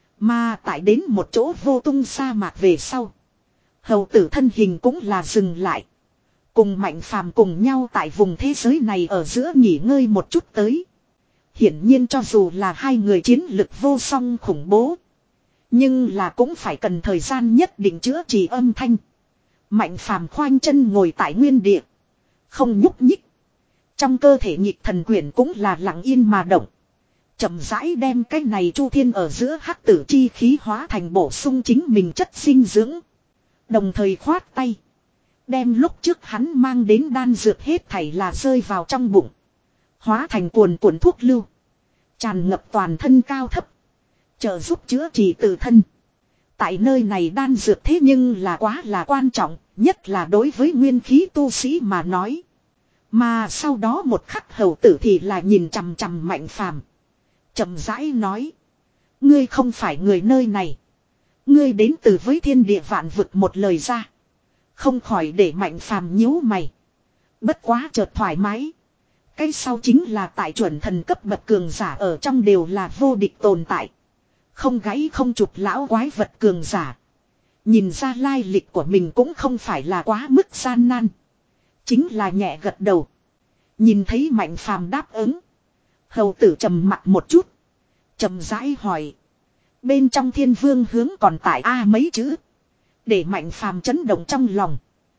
Mà tại đến một chỗ vô tung sa mạc về sau, hầu tử thân hình cũng là dừng lại, cùng Mạnh Phàm cùng nhau tại vùng thế giới này ở giữa nghỉ ngơi một chút tới. Hiển nhiên cho dù là hai người chiến lực vô song khủng bố, nhưng là cũng phải cần thời gian nhất định chữa trị âm thanh. Mạnh Phàm khoanh chân ngồi tại nguyên địa, không nhúc nhích. Trong cơ thể nhịp thần quyển cũng là lặng yên mà động, chậm rãi đem cái này chu thiên ở giữa hắc tử chi khí hóa thành bổ sung chính mình chất dinh dưỡng. Đồng thời khoát tay, đem lúc trước hắn mang đến đan dược hết thảy là rơi vào trong bụng, hóa thành cuồn cuộn thuốc lưu, tràn ngập toàn thân cao thấp, trợ giúp chữa trị tự thân. Tại nơi này đan dược thế nhưng là quá là quan trọng, nhất là đối với nguyên khí tu sĩ mà nói. Mà sau đó một khắc hầu tử thì là nhìn chằm chằm Mạnh Phàm, chậm rãi nói: ngươi không phải người nơi này, ngươi đến từ với thiên địa vạn vực. Một lời ra, không khỏi để Mạnh Phàm nhíu mày. Bất quá chợt thoải mái. Cái sau chính là tại chuẩn thần cấp bậc cường giả ở trong đều là vô địch tồn tại, không gáy không chụp lão quái vật cường giả. Nhìn ra lai lịch của mình cũng không phải là quá mức gian nan, chính là nhẹ gật đầu. Nhìn thấy Mạnh Phàm đáp ứng, hầu tử trầm mặt một chút, chậm rãi hỏi: bên trong thiên vương hướng còn tại a mấy chữ? Để Mạnh Phàm chấn động trong lòng.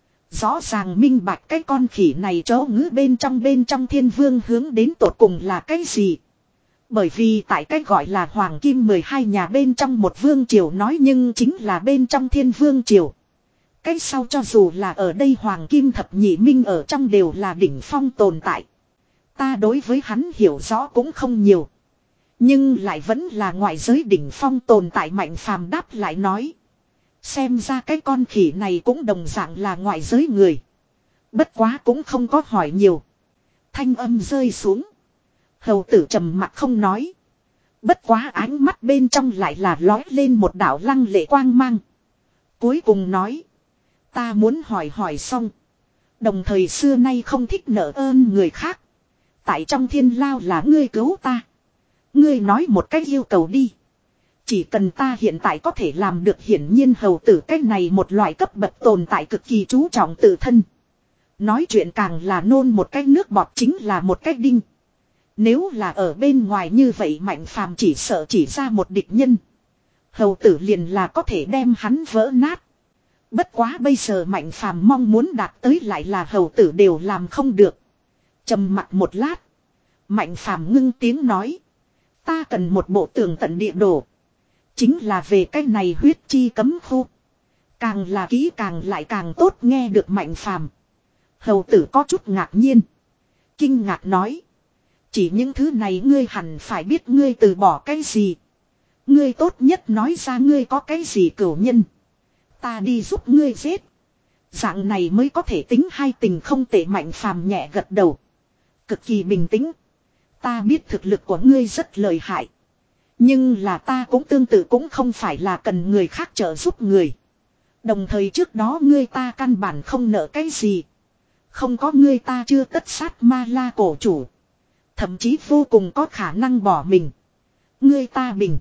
Rõ ràng minh bạch cái con khỉ này chó ngữ bên trong bên trong thiên vương hướng đến tột cùng là cái gì. Bởi vì tại cái gọi là Hoàng Kim mười hai nhà bên trong một vương triều nói nhưng chính là bên trong thiên vương triều. Cái sau cho dù là ở đây Hoàng Kim thập nhị minh ở trong đều là đỉnh phong tồn tại. Ta đối với hắn hiểu rõ cũng không nhiều, nhưng lại vẫn là ngoại giới đỉnh phong tồn tại. Mạnh Phàm đáp lại nói: xem ra cái con khỉ này cũng đồng dạng là ngoại giới người. Bất quá cũng không có hỏi nhiều. Thanh âm rơi xuống, hầu tử trầm mặt không nói. Bất quá ánh mắt bên trong lại là lói lên một đạo lăng lệ quang mang. Cuối cùng nói: ta muốn hỏi hỏi xong, đồng thời xưa nay không thích nợ ơn người khác. Tại trong thiên lao là ngươi cứu ta, ngươi nói một cách yêu cầu đi. Chỉ cần ta hiện tại có thể làm được. Hiển nhiên hầu tử cái này một loại cấp bậc tồn tại cực kỳ chú trọng tự thân. Nói chuyện càng là nôn một cái nước bọt chính là một cái đinh. Nếu là ở bên ngoài như vậy Mạnh Phàm chỉ sợ chỉ ra một địch nhân, hầu tử liền là có thể đem hắn vỡ nát. Bất quá bây giờ Mạnh Phàm mong muốn đạt tới lại là hầu tử đều làm không được. Trầm mặt một lát, Mạnh Phàm ngưng tiếng nói: ta cần một bộ tường tận địa đồ, chính là về cái này huyết chi cấm khu. Càng là kỹ càng lại càng tốt. Nghe được Mạnh Phàm, hầu tử có chút ngạc nhiên, kinh ngạc nói: chỉ những thứ này ngươi hẳn phải biết. Ngươi từ bỏ cái gì? Ngươi tốt nhất nói ra ngươi có cái gì cửu nhân, ta đi giúp ngươi giết. Dạng này mới có thể tính hai tình không tệ. Mạnh phàm nhẹ gật đầu. Cực kỳ bình tĩnh. Ta biết thực lực của ngươi rất lợi hại. Nhưng là ta cũng tương tự cũng không phải là cần người khác trợ giúp người. Đồng thời trước đó ngươi ta căn bản không nợ cái gì. Không có ngươi ta chưa tất sát ma la cổ chủ. Thậm chí vô cùng có khả năng bỏ mình. Ngươi ta bình.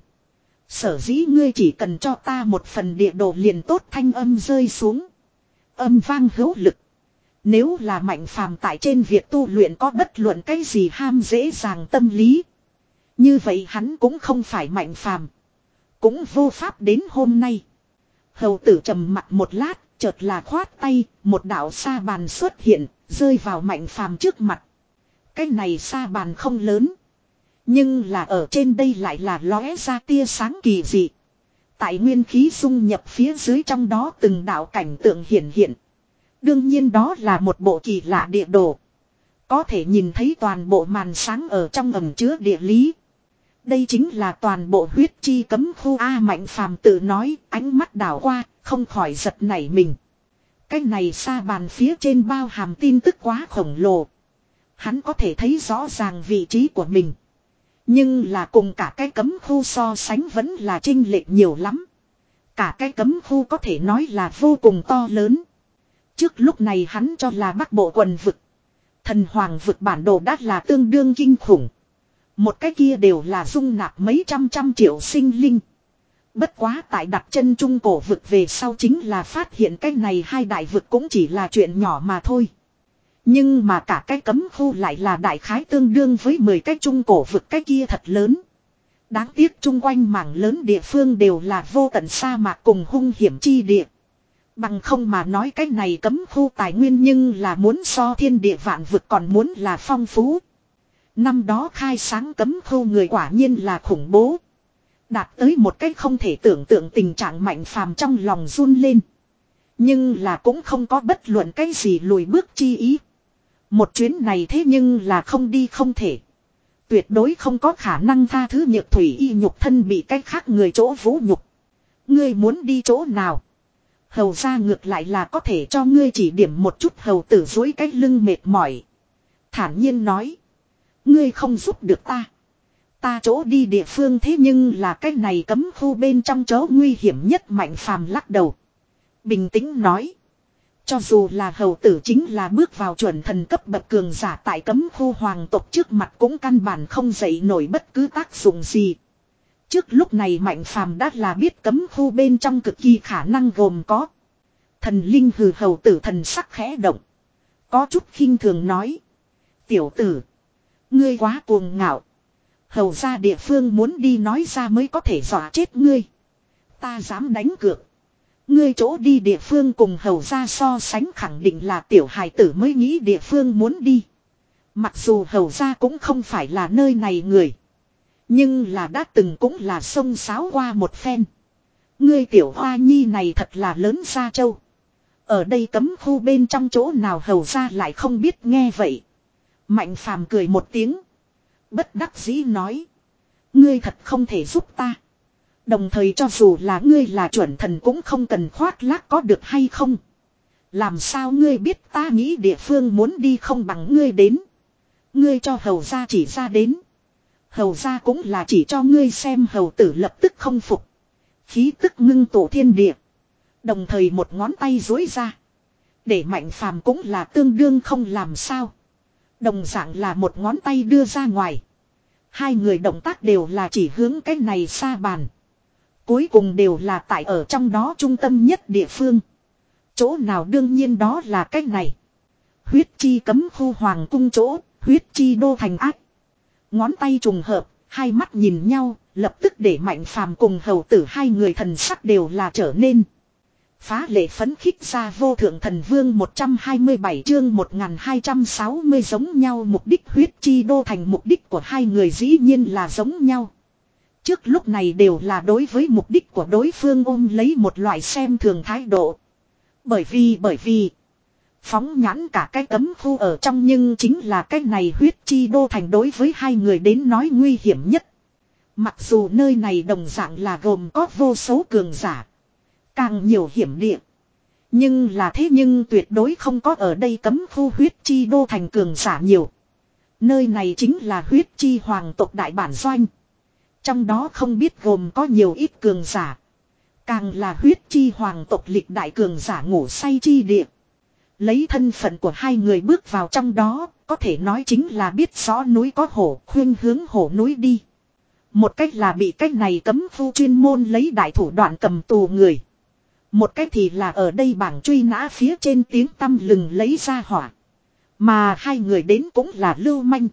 Sở dĩ ngươi chỉ cần cho ta một phần địa đồ liền tốt. Thanh âm rơi xuống. Âm vang hữu lực. Nếu là Mạnh phàm tại trên việc tu luyện có bất luận cái gì ham dễ dàng tâm lý. Như vậy hắn cũng không phải Mạnh phàm. Cũng vô pháp đến hôm nay. Hầu tử trầm mặt một lát, chợt là khoát tay, một đạo sa bàn xuất hiện, rơi vào Mạnh phàm trước mặt. Cái này sa bàn không lớn. Nhưng là ở trên đây lại là lóe ra tia sáng kỳ dị. Tại nguyên khí dung nhập phía dưới trong đó từng đạo cảnh tượng hiển hiện. Đương nhiên đó là một bộ kỳ lạ địa đồ. Có thể nhìn thấy toàn bộ màn sáng ở trong ẩn chứa địa lý. Đây chính là toàn bộ huyết chi cấm khu A. Mạnh phàm tự nói, ánh mắt đảo qua, không khỏi giật nảy mình. Cái này sa bàn phía trên bao hàm tin tức quá khổng lồ. Hắn có thể thấy rõ ràng vị trí của mình. Nhưng là cùng cả cái cấm khu so sánh vẫn là chênh lệch nhiều lắm. Cả cái cấm khu có thể nói là vô cùng to lớn. Trước lúc này hắn cho là Bắc Bộ quần vực. Thần Hoàng vực bản đồ đã là tương đương kinh khủng. Một cái kia đều là dung nạp mấy trăm trăm triệu sinh linh. Bất quá tại đặt chân trung cổ vực về sau chính là phát hiện cái này hai đại vực cũng chỉ là chuyện nhỏ mà thôi. Nhưng mà cả cái cấm khu lại là đại khái tương đương với mười cái trung cổ vực cái kia thật lớn. Đáng tiếc chung quanh mảng lớn địa phương đều là vô tận sa mạc cùng hung hiểm chi địa. Bằng không mà nói cái này cấm khu tài nguyên nhưng là muốn so thiên địa vạn vực còn muốn là phong phú. Năm đó khai sáng cấm khu người quả nhiên là khủng bố. Đạt tới một cách không thể tưởng tượng tình trạng. Mạnh phàm trong lòng run lên. Nhưng là cũng không có bất luận cái gì lùi bước chi ý. Một chuyến này thế nhưng là không đi không thể. Tuyệt đối không có khả năng tha thứ Nhược Thủy y nhục thân bị cái khác người chỗ vũ nhục. Ngươi muốn đi chỗ nào? Hầu ra ngược lại là có thể cho ngươi chỉ điểm một chút. Hầu tử dối cái lưng mệt mỏi. Thản nhiên nói. Ngươi không giúp được ta. Ta chỗ đi địa phương thế nhưng là cái này cấm khu bên trong chỗ nguy hiểm nhất. Mạnh phàm lắc đầu. Bình tĩnh nói. Cho dù là hầu tử chính là bước vào chuẩn thần cấp bậc cường giả tại cấm khu hoàng tộc trước mặt cũng căn bản không dậy nổi bất cứ tác dụng gì. Trước lúc này Mạnh phàm đã là biết cấm khu bên trong cực kỳ khả năng gồm có. Thần linh hừ. Hầu tử thần sắc khẽ động. Có chút khinh thường nói. Tiểu tử. Ngươi quá cuồng ngạo. Hầu ra địa phương muốn đi nói ra mới có thể dọa chết ngươi. Ta dám đánh cược. Ngươi chỗ đi địa phương cùng hầu ra so sánh khẳng định là tiểu hài tử mới nghĩ địa phương muốn đi. Mặc dù hầu ra cũng không phải là nơi này người. Nhưng là đã từng cũng là sông sáo qua một phen. Ngươi tiểu hoa nhi này thật là lớn ra châu. Ở đây cấm khu bên trong chỗ nào hầu ra lại không biết nghe vậy. Mạnh phàm cười một tiếng. Bất đắc dĩ nói. Ngươi thật không thể giúp ta. Đồng thời cho dù là ngươi là chuẩn thần cũng không cần khoác lác có được hay không. Làm sao ngươi biết ta nghĩ địa phương muốn đi không bằng ngươi đến. Ngươi cho hầu ra chỉ ra đến. Hầu ra cũng là chỉ cho ngươi xem. Hầu tử lập tức không phục. Khí tức ngưng tụ thiên địa. Đồng thời một ngón tay duỗi ra. Để Mạnh phàm cũng là tương đương không làm sao. Đồng dạng là một ngón tay đưa ra ngoài. Hai người động tác đều là chỉ hướng cái này sa bàn. Cuối cùng đều là tại ở trong đó trung tâm nhất địa phương. Chỗ nào đương nhiên đó là cái này. Huyết chi cấm khu hoàng cung chỗ, huyết chi đô thành ác. Ngón tay trùng hợp, hai mắt nhìn nhau, lập tức để Mạnh phàm cùng hầu tử hai người thần sắc đều là trở nên. Phá lệ phấn khích ra vô thượng thần vương một trăm hai mươi bảy chương một nghìn hai trăm sáu mươi giống nhau mục đích. Huyết chi đô thành mục đích của hai người dĩ nhiên là giống nhau. Trước lúc này đều là đối với mục đích của đối phương ôm lấy một loại xem thường thái độ. Bởi vì bởi vì phóng nhãn cả cái cấm khu ở trong nhưng chính là cái này huyết chi đô thành đối với hai người đến nói nguy hiểm nhất. Mặc dù nơi này đồng dạng là gồm có vô số cường giả. Càng nhiều hiểm địa. Nhưng là thế nhưng tuyệt đối không có ở đây cấm khu huyết chi đô thành cường giả nhiều. Nơi này chính là huyết chi hoàng tộc đại bản doanh. Trong đó không biết gồm có nhiều ít cường giả. Càng là huyết chi hoàng tộc lịch đại cường giả ngủ say chi địa. Lấy thân phận của hai người bước vào trong đó, có thể nói chính là biết rõ núi có hổ, khuyên hướng hổ núi đi. Một cách là bị cách này cấm khu chuyên môn lấy đại thủ đoạn cầm tù người. Một cách thì là ở đây bảng truy nã phía trên tiếng tăm lừng lấy ra hỏa. Mà hai người đến cũng là lưu manh.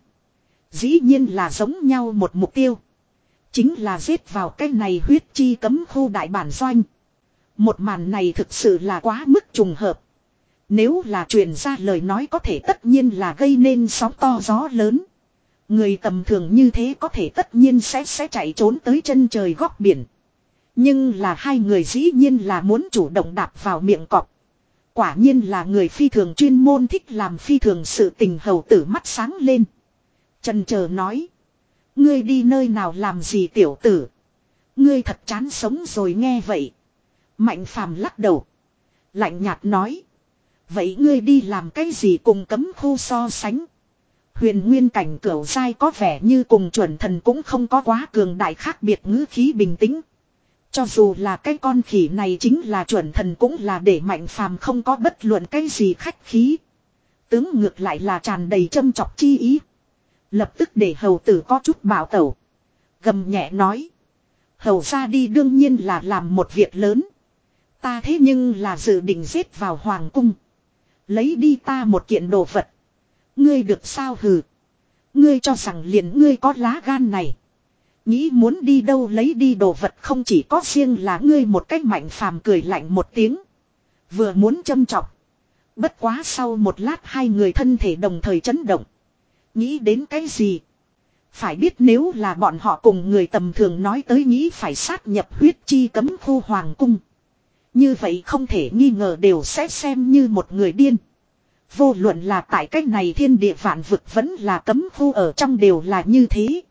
Dĩ nhiên là giống nhau một mục tiêu. Chính là giết vào cái này huyết chi cấm khu đại bản doanh. Một màn này thực sự là quá mức trùng hợp. Nếu là truyền ra lời nói có thể tất nhiên là gây nên sóng to gió lớn. Người tầm thường như thế có thể tất nhiên sẽ sẽ chạy trốn tới chân trời góc biển. Nhưng là hai người dĩ nhiên là muốn chủ động đạp vào miệng cọp. Quả nhiên là người phi thường chuyên môn thích làm phi thường sự tình hầu tử mắt sáng lên. Chần chờ nói. Ngươi đi nơi nào làm gì tiểu tử. Ngươi thật chán sống rồi nghe vậy. Mạnh phàm lắc đầu. Lạnh nhạt nói. Vậy ngươi đi làm cái gì cùng cấm khu so sánh. Huyền nguyên cảnh cửu giai có vẻ như cùng chuẩn thần cũng không có quá cường đại khác biệt ngữ khí bình tĩnh. Cho dù là cái con khỉ này chính là chuẩn thần cũng là để mạnh phàm không có bất luận cái gì khách khí. Tướng ngược lại là tràn đầy châm chọc chi ý. Lập tức để hầu tử có chút bảo tẩu. Gầm nhẹ nói. Hầu ra đi đương nhiên là làm một việc lớn. Ta thế nhưng là dự định giết vào hoàng cung. Lấy đi ta một kiện đồ vật. Ngươi được sao hừ. Ngươi cho rằng liền ngươi có lá gan này. Nghĩ muốn đi đâu lấy đi đồ vật không chỉ có riêng là ngươi một cách mạnh phàm cười lạnh một tiếng. Vừa muốn châm chọc. Bất quá sau một lát hai người thân thể đồng thời chấn động. Nghĩ đến cái gì? Phải biết nếu là bọn họ cùng người tầm thường nói tới nghĩ phải sát nhập huyết chi cấm khu hoàng cung. Như vậy không thể nghi ngờ đều sẽ xem như một người điên. Vô luận là tại cách này thiên địa vạn vực vẫn là cấm khu ở trong đều là như thế.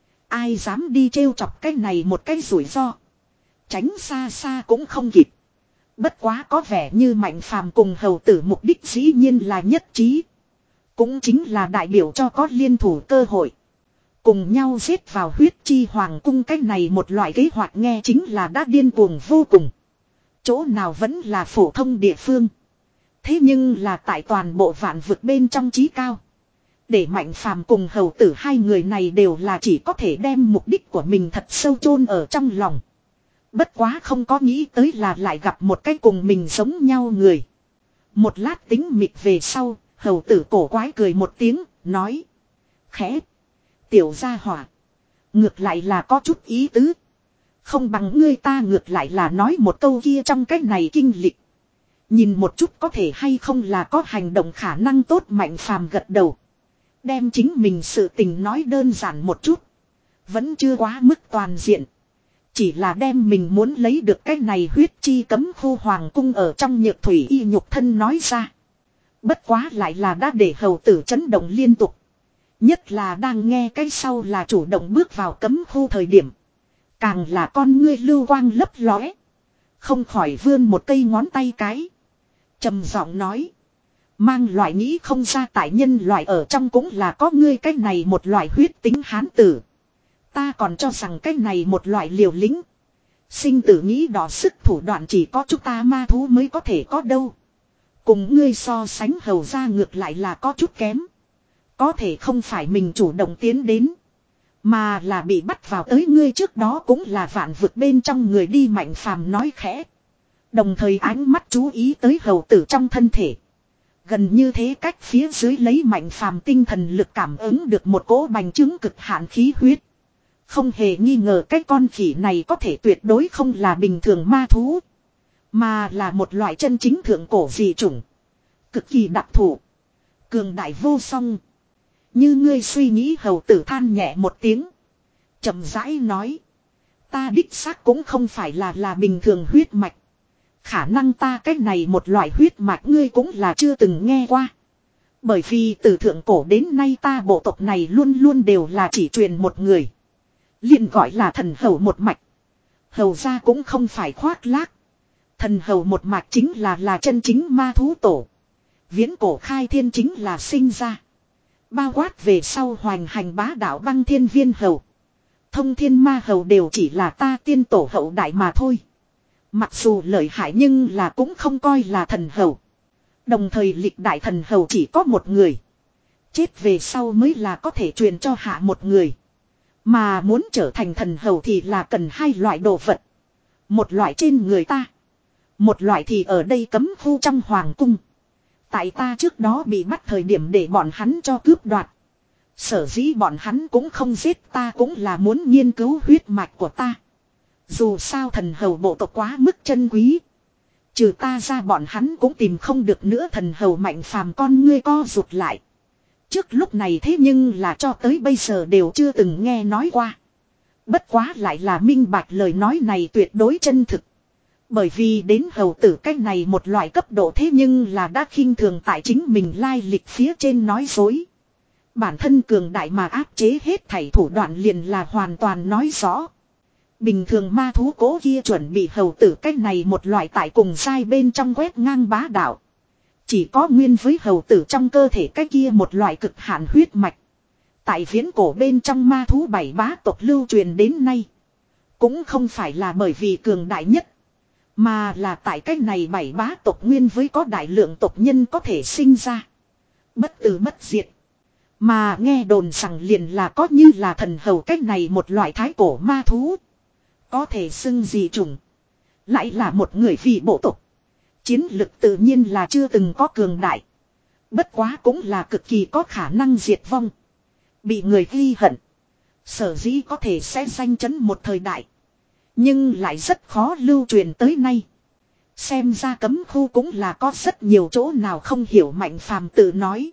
Ai dám đi trêu chọc cái này một cái rủi ro. Tránh xa xa cũng không kịp. Bất quá có vẻ như mạnh phàm cùng hầu tử mục đích dĩ nhiên là nhất trí. Cũng chính là đại biểu cho có liên thủ cơ hội. Cùng nhau giết vào huyết chi hoàng cung cái này một loại kế hoạch nghe chính là đã điên cuồng vô cùng. Chỗ nào vẫn là phổ thông địa phương. Thế nhưng là tại toàn bộ vạn vực bên trong trí cao. Để mạnh phàm cùng hầu tử hai người này đều là chỉ có thể đem mục đích của mình thật sâu chôn ở trong lòng. Bất quá không có nghĩ tới là lại gặp một cái cùng mình giống nhau người. Một lát tính mịt về sau, hầu tử cổ quái cười một tiếng, nói. Khẽ. Tiểu gia hỏa. Ngược lại là có chút ý tứ. Không bằng ngươi ta ngược lại là nói một câu kia trong cái này kinh lịch. Nhìn một chút có thể hay không là có hành động khả năng tốt mạnh phàm gật đầu. Đem chính mình sự tình nói đơn giản một chút. Vẫn chưa quá mức toàn diện. Chỉ là đem mình muốn lấy được cái này huyết chi cấm khu hoàng cung ở trong nhược thủy y nhục thân nói ra. Bất quá lại là đã để hầu tử chấn động liên tục. Nhất là đang nghe cái sau là chủ động bước vào cấm khu thời điểm. Càng là con ngươi lưu quang lấp lóe. Không khỏi vươn một cây ngón tay cái. Trầm giọng nói. Mang loại nghĩ không ra tại nhân loại ở trong cũng là có ngươi cái này một loại huyết tính hán tử. Ta còn cho rằng cái này một loại liều lĩnh. Sinh tử nghĩ đỏ sức thủ đoạn chỉ có chúng ta ma thú mới có thể có đâu. Cùng ngươi so sánh hầu ra ngược lại là có chút kém. Có thể không phải mình chủ động tiến đến. Mà là bị bắt vào tới ngươi trước đó cũng là vạn vực bên trong người đi mạnh phàm nói khẽ. Đồng thời ánh mắt chú ý tới hầu tử trong thân thể. Gần như thế cách phía dưới lấy mạnh phàm tinh thần lực cảm ứng được một cỗ bành trướng cực hạn khí huyết. Không hề nghi ngờ cái con khỉ này có thể tuyệt đối không là bình thường ma thú. Mà là một loại chân chính thượng cổ dị chủng. Cực kỳ đặc thù. Cường đại vô song. Như ngươi suy nghĩ hầu tử than nhẹ một tiếng. Chậm rãi nói. Ta đích xác cũng không phải là là bình thường huyết mạch. Khả năng ta cách này một loại huyết mạch ngươi cũng là chưa từng nghe qua. Bởi vì từ thượng cổ đến nay ta bộ tộc này luôn luôn đều là chỉ truyền một người. liền gọi là thần hầu một mạch. Hầu ra cũng không phải khoác lác. Thần hầu một mạch chính là là chân chính ma thú tổ. Viễn cổ khai thiên chính là sinh ra. Bao quát về sau hoành hành bá đạo băng thiên viên hầu. Thông thiên ma hầu đều chỉ là ta tiên tổ hậu đại mà thôi. Mặc dù lợi hại nhưng là cũng không coi là thần hầu. Đồng thời lịch đại thần hầu chỉ có một người. Chết về sau mới là có thể truyền cho hạ một người. Mà muốn trở thành thần hầu thì là cần hai loại đồ vật. Một loại trên người ta. Một loại thì ở đây cấm khu trong hoàng cung. Tại ta trước đó bị bắt thời điểm để bọn hắn cho cướp đoạt. Sở dĩ bọn hắn cũng không giết ta cũng là muốn nghiên cứu huyết mạch của ta. Dù sao thần hầu bộ tộc quá mức chân quý. Trừ ta ra bọn hắn cũng tìm không được nữa. Thần hầu Mạnh Phàm con ngươi co rụt lại. Trước lúc này thế nhưng là cho tới bây giờ đều chưa từng nghe nói qua. Bất quá lại là minh bạch lời nói này tuyệt đối chân thực. Bởi vì đến hầu tử cách này một loại cấp độ thế nhưng là đã khinh thường tại chính mình lai lịch phía trên nói dối. Bản thân cường đại mà áp chế hết thảy thủ đoạn liền là hoàn toàn nói rõ. Bình thường ma thú cố kia chuẩn bị hầu tử cách này một loại tại cùng sai bên trong quét ngang bá đạo. Chỉ có nguyên với hầu tử trong cơ thể cái kia một loại cực hạn huyết mạch. Tại viễn cổ bên trong ma thú bảy bá tộc lưu truyền đến nay. Cũng không phải là bởi vì cường đại nhất. Mà là tại cách này bảy bá tộc nguyên với có đại lượng tộc nhân có thể sinh ra. Bất tử bất diệt. Mà nghe đồn rằng liền là có như là thần hầu cách này một loại thái cổ ma thú. Có thể xưng gì trùng. Lại là một người vì bộ tộc. Chiến lực tự nhiên là chưa từng có cường đại. Bất quá cũng là cực kỳ có khả năng diệt vong. Bị người ghi hận. Sở dĩ có thể sẽ danh chấn một thời đại. Nhưng lại rất khó lưu truyền tới nay. Xem ra cấm khu cũng là có rất nhiều chỗ nào không hiểu Mạnh Phàm tự nói.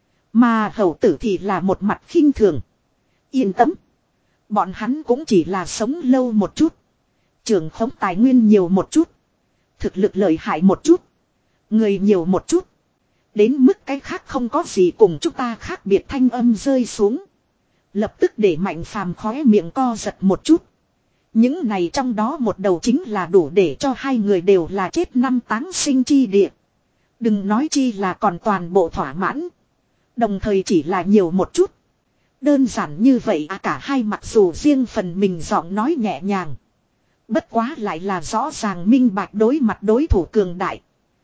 Mà hầu tử thì là một mặt khinh thường. Yên tâm. Bọn hắn cũng chỉ là sống lâu một chút. Trưởng khống tài nguyên nhiều một chút. Thực lực lợi hại một chút. Người nhiều một chút. Đến mức cái khác không có gì cùng chúng ta khác biệt thanh âm rơi xuống. Lập tức để Mạnh Phàm khóe miệng co giật một chút. Những này trong đó một đầu chính là đủ để cho hai người đều là chết năm táng sinh chi địa. Đừng nói chi là còn toàn bộ thỏa mãn. Đồng thời chỉ là nhiều một chút. Đơn giản như vậy à, cả hai mặc dù riêng phần mình giọng nói nhẹ nhàng. Bất quá lại là rõ ràng minh bạch đối mặt đối thủ cường đại.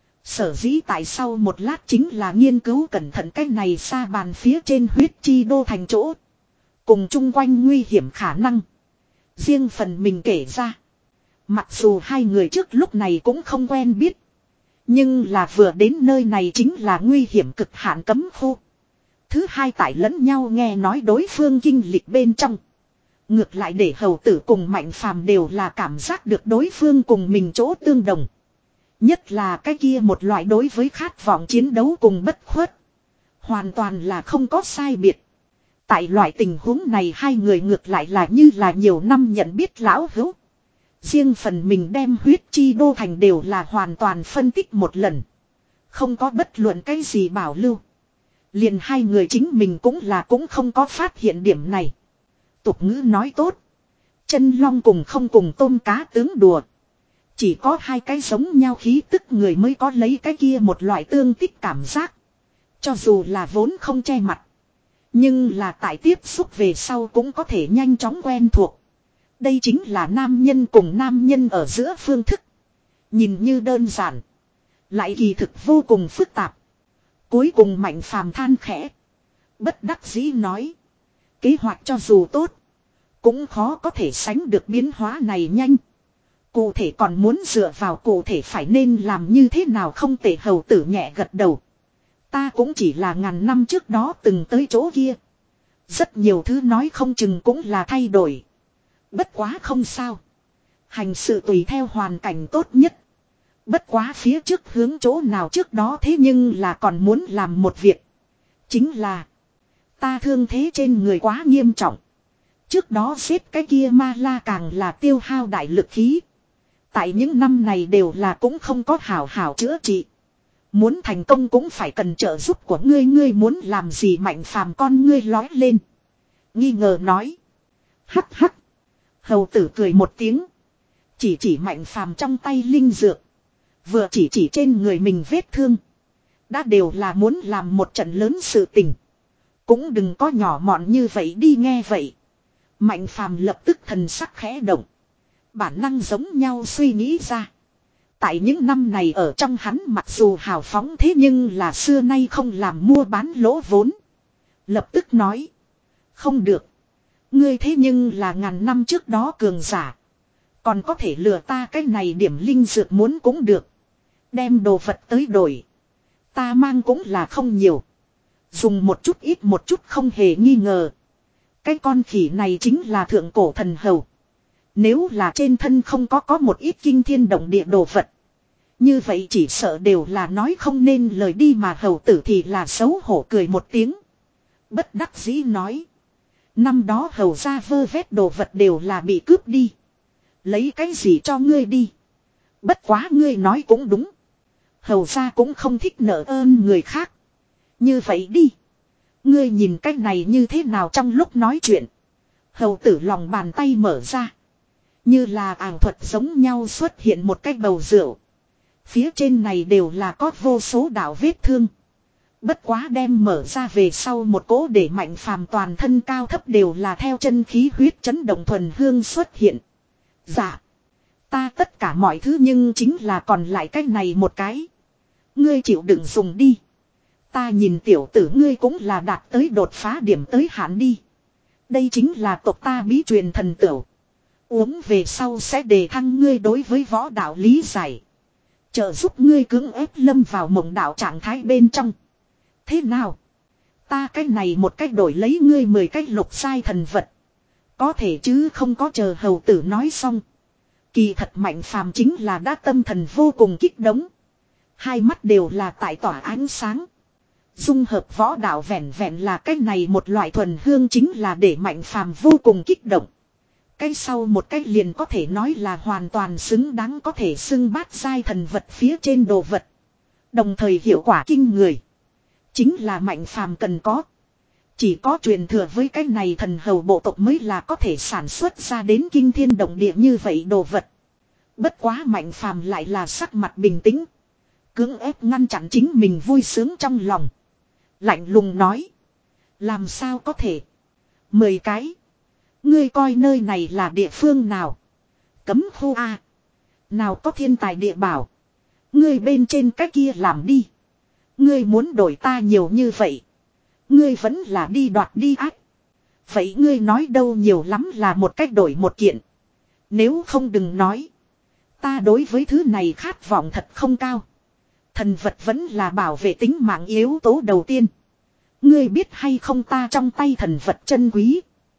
Sở dĩ tại sau một lát chính là nghiên cứu cẩn thận cái này xa bàn phía trên huyết chi đô thành chỗ. Cùng chung quanh nguy hiểm khả năng. Riêng phần mình kể ra. Mặc dù hai người trước lúc này cũng không quen biết. Nhưng là vừa đến nơi này chính là nguy hiểm cực hạn cấm khu. Thứ hai tại lẫn nhau nghe nói đối phương kinh lịch bên trong. Ngược lại để hầu tử cùng Mạnh Phàm đều là cảm giác được đối phương cùng mình chỗ tương đồng. Nhất là cái kia một loại đối với khát vọng chiến đấu cùng bất khuất. Hoàn toàn là không có sai biệt. Tại loại tình huống này hai người ngược lại là như là nhiều năm nhận biết lão hữu. Riêng phần mình đem huyết chi đô thành đều là hoàn toàn phân tích một lần. Không có bất luận cái gì bảo lưu. Liền hai người chính mình cũng là cũng không có phát hiện điểm này. Tục ngữ nói tốt. Chân long cùng không cùng tôm cá tướng đùa. Chỉ có hai cái giống nhau khí tức người mới có lấy cái kia một loại tương tích cảm giác. Cho dù là vốn không che mặt. Nhưng là tại tiếp xúc về sau cũng có thể nhanh chóng quen thuộc. Đây chính là nam nhân cùng nam nhân ở giữa phương thức. Nhìn như đơn giản. Lại kỳ thực vô cùng phức tạp. Cuối cùng Mạnh Phàm than khẽ. Bất đắc dĩ nói. Kế hoạch cho dù tốt. Cũng khó có thể sánh được biến hóa này nhanh. Cụ thể còn muốn dựa vào cụ thể phải nên làm như thế nào không thể hầu tử nhẹ gật đầu. Ta cũng chỉ là ngàn năm trước đó từng tới chỗ kia. Rất nhiều thứ nói không chừng cũng là thay đổi. Bất quá không sao. Hành sự tùy theo hoàn cảnh tốt nhất. Bất quá phía trước hướng chỗ nào trước đó thế nhưng là còn muốn làm một việc. Chính là. Ta thương thế trên người quá nghiêm trọng. Trước đó xếp cái kia ma la càng là tiêu hao đại lực khí. Tại những năm này đều là cũng không có hảo hảo chữa trị. Muốn thành công cũng phải cần trợ giúp của ngươi. Ngươi muốn làm gì Mạnh Phàm con ngươi lói lên. Nghi ngờ nói. Hắc hắc. Hầu tử cười một tiếng. Chỉ chỉ Mạnh Phàm trong tay linh dược. Vừa chỉ chỉ trên người mình vết thương. Đã đều là muốn làm một trận lớn sự tình. Cũng đừng có nhỏ mọn như vậy đi nghe vậy. Mạnh phàm lập tức thần sắc khẽ động. Bản năng giống nhau suy nghĩ ra. Tại những năm này ở trong hắn mặc dù hào phóng thế nhưng là xưa nay không làm mua bán lỗ vốn. Lập tức nói. Không được. Ngươi thế nhưng là ngàn năm trước đó cường giả. Còn có thể lừa ta cái này điểm linh dược muốn cũng được. Đem đồ vật tới đổi. Ta mang cũng là không nhiều. Dùng một chút ít một chút không hề nghi ngờ. Cái con khỉ này chính là thượng cổ thần hầu. Nếu là trên thân không có có một ít kinh thiên động địa đồ vật. Như vậy chỉ sợ đều là nói không nên lời đi mà hầu tử thì là xấu hổ cười một tiếng. Bất đắc dĩ nói. Năm đó hầu ra vơ vét đồ vật đều là bị cướp đi. Lấy cái gì cho ngươi đi. Bất quá ngươi nói cũng đúng. Hầu ra cũng không thích nợ ơn người khác. Như vậy đi. Ngươi nhìn cách này như thế nào trong lúc nói chuyện. Hầu tử lòng bàn tay mở ra. Như là ảo thuật giống nhau xuất hiện một cái bầu rượu. Phía trên này đều là có vô số đạo vết thương. Bất quá đem mở ra về sau một cỗ để mạnh phàm toàn thân cao thấp đều là theo chân khí huyết chấn động thuần hương xuất hiện. Dạ. Ta tất cả mọi thứ nhưng chính là còn lại cái này một cái. Ngươi chịu đựng dùng đi. Ta nhìn tiểu tử ngươi cũng là đạt tới đột phá điểm tới hạn đi. Đây chính là tộc ta bí truyền thần tửu. Uống về sau sẽ đề thăng ngươi đối với võ đạo lý giải. Trợ giúp ngươi cưỡng ép lâm vào mộng đạo trạng thái bên trong. Thế nào? Ta cái này một cách đổi lấy ngươi mười cách lục sai thần vật. Có thể chứ không có chờ hầu tử nói xong. Kỳ thật Mạnh Phàm chính là đã tâm thần vô cùng kích động. Hai mắt đều là tại tỏa ánh sáng. Dung hợp võ đạo vẹn vẹn là cái này một loại thuần hương chính là để Mạnh Phàm vô cùng kích động. Cái sau một cách liền có thể nói là hoàn toàn xứng đáng có thể xưng bát giai thần vật phía trên đồ vật. Đồng thời hiệu quả kinh người. Chính là Mạnh Phàm cần có. Chỉ có truyền thừa với cái này thần hầu bộ tộc mới là có thể sản xuất ra đến kinh thiên động địa như vậy đồ vật. Bất quá Mạnh Phàm lại là sắc mặt bình tĩnh. Cưỡng ép ngăn chặn chính mình vui sướng trong lòng. Lạnh lùng nói. Làm sao có thể. Mười cái. Ngươi coi nơi này là địa phương nào. Cấm khu A. Nào có thiên tài địa bảo. Ngươi bên trên cái kia làm đi. Ngươi muốn đổi ta nhiều như vậy. Ngươi vẫn là đi đoạt đi ác. Vậy ngươi nói đâu nhiều lắm là một cách đổi một kiện. Nếu không đừng nói. Ta đối với thứ này khát vọng thật không cao. Thần vật vẫn là bảo vệ tính mạng yếu tố đầu tiên. Ngươi biết hay không ta trong tay thần vật chân quý.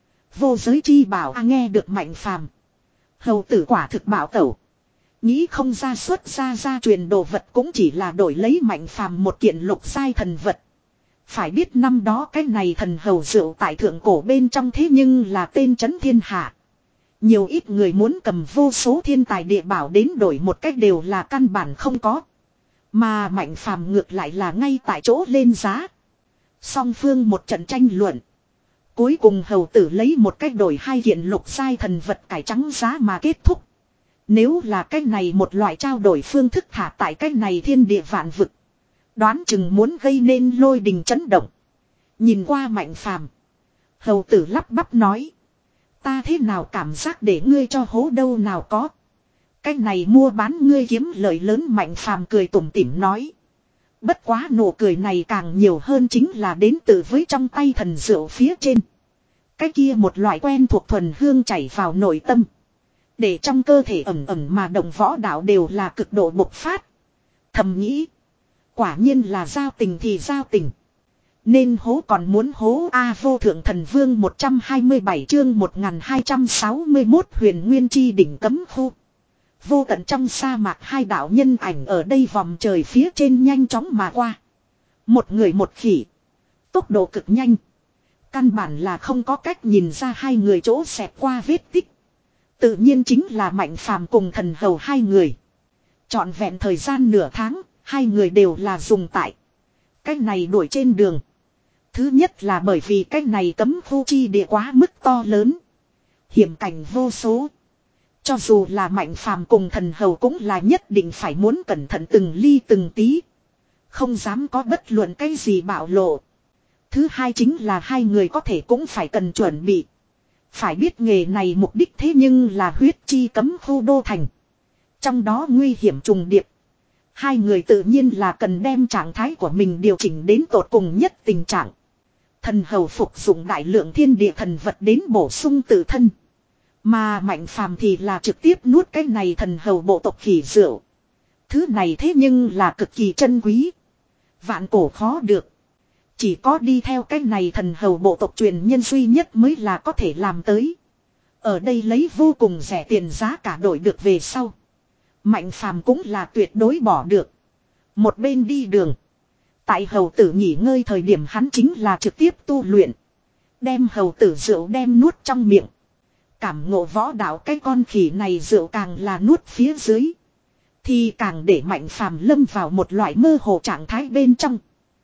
Vô giới chi bảo à, nghe được Mạnh Phàm. Hầu tử quả thực bảo tẩu. Nghĩ không ra xuất ra ra truyền đồ vật cũng chỉ là đổi lấy Mạnh Phàm một kiện lục sai thần vật. Phải biết năm đó cái này thần hầu rượu tại thượng cổ bên trong thế nhưng là tên trấn thiên hạ. Nhiều ít người muốn cầm vô số thiên tài địa bảo đến đổi một cách đều là căn bản không có. Mà Mạnh Phàm ngược lại là ngay tại chỗ lên giá. Song phương một trận tranh luận. Cuối cùng hầu tử lấy một cách đổi hai kiện lục sai thần vật cải trắng giá mà kết thúc. Nếu là cái này một loại trao đổi phương thức thả tại cái này thiên địa vạn vực. Đoán chừng muốn gây nên lôi đình chấn động. Nhìn qua Mạnh Phàm, hầu tử lắp bắp nói. Ta thế nào cảm giác để ngươi cho hố đâu nào có. Cái này mua bán ngươi kiếm lợi lớn Mạnh Phàm cười tủm tỉm nói. Bất quá nụ cười này càng nhiều hơn chính là đến từ với trong tay thần rượu phía trên. Cái kia một loại quen thuộc thuần hương chảy vào nội tâm. Để trong cơ thể ẩm ẩm mà động võ đạo đều là cực độ bộc phát. Thầm nghĩ. Quả nhiên là giao tình thì giao tình. Nên hố còn muốn hố A vô thượng thần vương một trăm hai mươi bảy chương một nghìn hai trăm sáu mươi mốt huyền nguyên chi đỉnh cấm khu. Vô tận trong sa mạc hai đạo nhân ảnh ở đây vòng trời phía trên nhanh chóng mà qua. Một người một khỉ. Tốc độ cực nhanh. Căn bản là không có cách nhìn ra hai người chỗ xẹt qua vết tích. Tự nhiên chính là Mạnh Phàm cùng thần hầu hai người. Trọn vẹn thời gian nửa tháng, hai người đều là dùng tại. Cách này đuổi trên đường. Thứ nhất là bởi vì cách này cấm khu chi địa quá mức to lớn. Hiểm cảnh vô số. Cho dù là Mạnh Phàm cùng thần hầu cũng là nhất định phải muốn cẩn thận từng ly từng tí. Không dám có bất luận cái gì bạo lộ. Thứ hai chính là hai người có thể cũng phải cần chuẩn bị. Phải biết nghề này mục đích thế nhưng là huyết chi cấm khu đô thành. Trong đó nguy hiểm trùng điệp. Hai người tự nhiên là cần đem trạng thái của mình điều chỉnh đến tột cùng nhất tình trạng. Thần hầu phục dụng đại lượng thiên địa thần vật đến bổ sung tự thân. Mà Mạnh Phàm thì là trực tiếp nuốt cái này thần hầu bộ tộc khỉ rượu. Thứ này thế nhưng là cực kỳ chân quý. Vạn cổ khó được. Chỉ có đi theo cái này thần hầu bộ tộc truyền nhân duy nhất mới là có thể làm tới. Ở đây lấy vô cùng rẻ tiền giá cả đổi được về sau. Mạnh Phàm cũng là tuyệt đối bỏ được. Một bên đi đường. Tại hầu tử nghỉ ngơi thời điểm hắn chính là trực tiếp tu luyện. Đem hầu tử rượu đem nuốt trong miệng. Cảm ngộ võ đạo cái con khỉ này rượu càng là nuốt phía dưới. Thì càng để Mạnh Phàm lâm vào một loại mơ hồ trạng thái bên trong.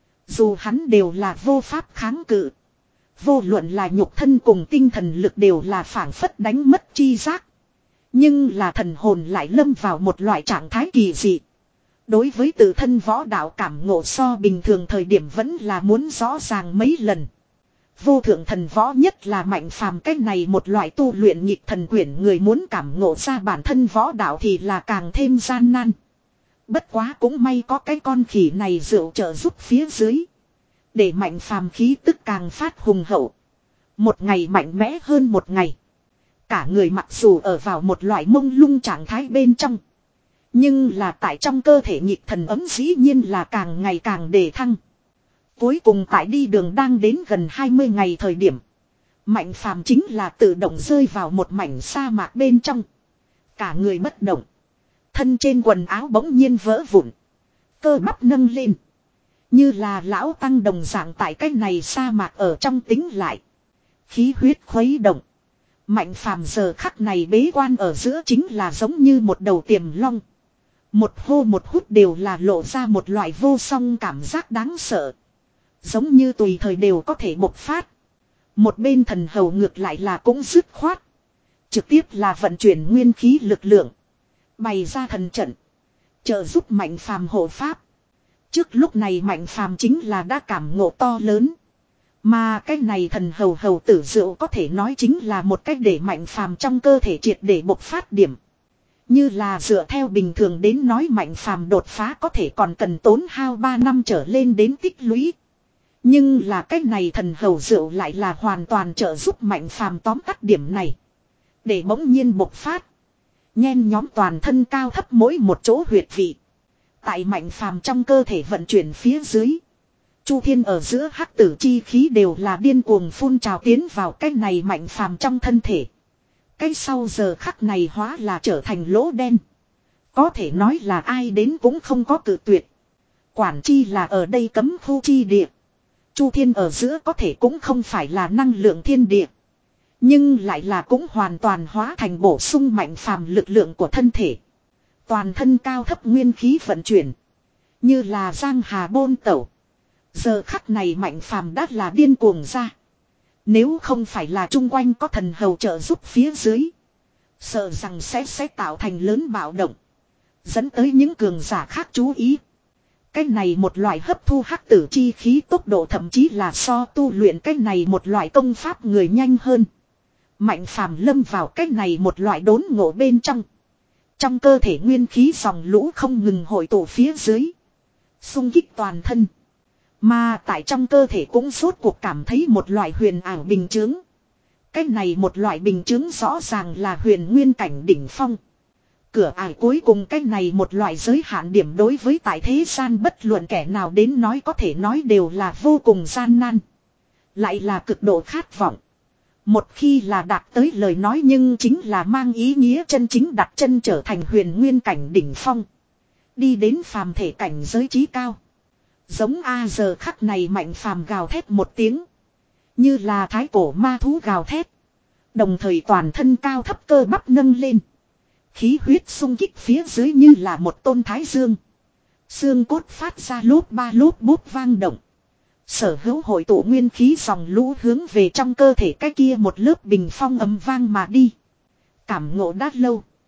Dù hắn đều là vô pháp kháng cự. Vô luận là nhục thân cùng tinh thần lực đều là phảng phất đánh mất chi giác. Nhưng là thần hồn lại lâm vào một loại trạng thái kỳ dị. Đối với tự thân võ đạo cảm ngộ so bình thường thời điểm vẫn là muốn rõ ràng mấy lần. Vô thượng thần võ nhất là Mạnh Phàm cái này một loại tu luyện nhịp thần quyển người muốn cảm ngộ ra bản thân võ đạo thì là càng thêm gian nan. Bất quá cũng may có cái con khỉ này rượu trợ giúp phía dưới. Để Mạnh Phàm khí tức càng phát hùng hậu. Một ngày mạnh mẽ hơn một ngày. Cả người mặc dù ở vào một loại mông lung trạng thái bên trong. Nhưng là tại trong cơ thể nhịp thần ấm dĩ nhiên là càng ngày càng đề thăng. Cuối cùng tại đi đường đang đến gần hai mươi ngày thời điểm. Mạnh Phàm chính là tự động rơi vào một mảnh sa mạc bên trong. Cả người bất động. Thân trên quần áo bỗng nhiên vỡ vụn. Cơ bắp nâng lên. Như là lão tăng đồng dạng tại cái này sa mạc ở trong tính lại. Khí huyết khuấy động. Mạnh Phàm giờ khắc này bế quan ở giữa chính là giống như một đầu tiềm long. Một hô một hút đều là lộ ra một loại vô song cảm giác đáng sợ. Giống như tùy thời đều có thể bộc phát. Một bên thần hầu ngược lại là cũng dứt khoát. Trực tiếp là vận chuyển nguyên khí lực lượng. Bày ra thần trận. Trợ giúp Mạnh Phàm hộ pháp. Trước lúc này Mạnh Phàm chính là đã cảm ngộ to lớn. Mà cái này thần hầu hầu tử rượu có thể nói chính là một cách để Mạnh Phàm trong cơ thể triệt để bộc phát điểm. Như là dựa theo bình thường đến nói Mạnh Phàm đột phá có thể còn cần tốn hao ba năm trở lên đến tích lũy. Nhưng là cái này thần hầu rượu lại là hoàn toàn trợ giúp Mạnh Phàm tóm tắt điểm này. Để bỗng nhiên bộc phát. Nhen nhóm toàn thân cao thấp mỗi một chỗ huyệt vị. Tại Mạnh Phàm trong cơ thể vận chuyển phía dưới. Chu thiên ở giữa hắc tử chi khí đều là điên cuồng phun trào tiến vào cái này Mạnh Phàm trong thân thể. Cái sau giờ khắc này hóa là trở thành lỗ đen. Có thể nói là ai đến cũng không có cự tuyệt. Quản chi là ở đây cấm khu chi địa. Chu thiên ở giữa có thể cũng không phải là năng lượng thiên địa. Nhưng lại là cũng hoàn toàn hóa thành bổ sung Mạnh Phàm lực lượng của thân thể. Toàn thân cao thấp nguyên khí vận chuyển. Như là giang hà bôn tẩu. Giờ khắc này Mạnh Phàm đã là điên cuồng ra. Nếu không phải là chung quanh có thần hầu trợ giúp phía dưới. Sợ rằng sẽ sẽ tạo thành lớn bạo động. Dẫn tới những cường giả khác chú ý. Cái này một loại hấp thu hắc tử chi khí tốc độ thậm chí là so tu luyện cái này một loại công pháp người nhanh hơn. Mạnh Phàm lâm vào cái này một loại đốn ngộ bên trong. Trong cơ thể nguyên khí dòng lũ không ngừng hội tụ phía dưới. Xung kích toàn thân. Mà tại trong cơ thể cũng rốt cuộc cảm thấy một loại huyền ảo bình chứng. Cái này một loại bình chứng rõ ràng là huyền nguyên cảnh đỉnh phong. Cửa ải cuối cùng cái này một loại giới hạn điểm đối với tại thế gian bất luận kẻ nào đến nói có thể nói đều là vô cùng gian nan. Lại là cực độ khát vọng. Một khi là đạt tới lời nói nhưng chính là mang ý nghĩa chân chính đặt chân trở thành huyền nguyên cảnh đỉnh phong. Đi đến phàm thể cảnh giới trí cao. Giống A giờ khắc này Mạnh Phàm gào thét một tiếng. Như là thái cổ ma thú gào thét. Đồng thời toàn thân cao thấp cơ bắp nâng lên. Khí huyết xung kích phía dưới như là một tôn thái dương. Xương cốt phát ra lốp ba lốp bút vang động. Sở hữu hội tụ nguyên khí dòng lũ hướng về trong cơ thể cái kia một lớp bình phong ấm vang mà đi. Cảm ngộ đã lâu.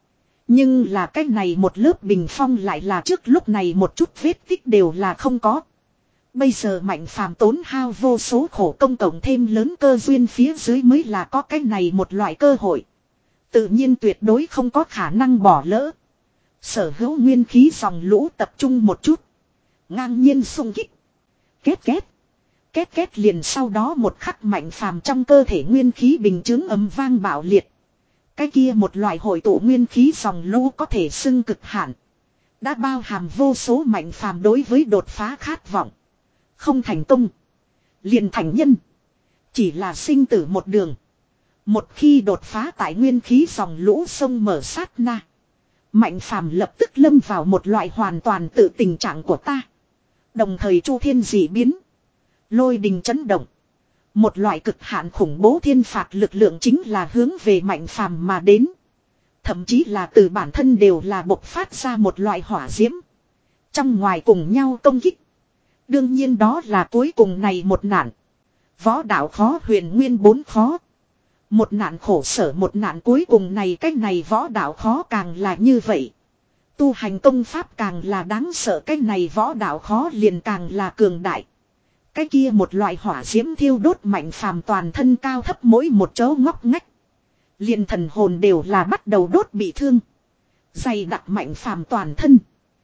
Nhưng là cái này một lớp bình phong lại là trước lúc này một chút vết tích đều là không có. Bây giờ Mạnh Phàm tốn hao vô số khổ công cộng thêm lớn cơ duyên phía dưới mới là có cái này một loại cơ hội. Tự nhiên tuyệt đối không có khả năng bỏ lỡ. Sở hữu nguyên khí dòng lũ tập trung một chút. Ngang nhiên xung kích. Két két. Két két liền sau đó một khắc Mạnh Phàm trong cơ thể nguyên khí bình chứng ầm vang bạo liệt. Cái kia một loại hội tụ nguyên khí dòng lũ có thể xưng cực hạn. Đã bao hàm vô số Mạnh Phàm đối với đột phá khát vọng. Không thành công. Liền thành nhân. Chỉ là sinh tử một đường. Một khi đột phá tại nguyên khí dòng lũ sông mở sát na. Mạnh Phàm lập tức lâm vào một loại hoàn toàn tự tình trạng của ta. Đồng thời chu thiên dị biến. Lôi đình chấn động. Một loại cực hạn khủng bố thiên phạt lực lượng chính là hướng về Mạnh Phàm mà đến. Thậm chí là từ bản thân đều là bộc phát ra một loại hỏa diễm. Trong ngoài cùng nhau công kích. Đương nhiên đó là cuối cùng này một nạn. Võ đạo khó huyền nguyên bốn khó. Một nạn khổ sở một nạn cuối cùng này cách này võ đạo khó càng là như vậy. Tu hành công pháp càng là đáng sợ cách này võ đạo khó liền càng là cường đại. Cái kia một loại hỏa diễm thiêu đốt Mạnh Phàm toàn thân cao thấp mỗi một chỗ ngóc ngách. Liền thần hồn đều là bắt đầu đốt bị thương. Dày đặc Mạnh Phàm toàn thân.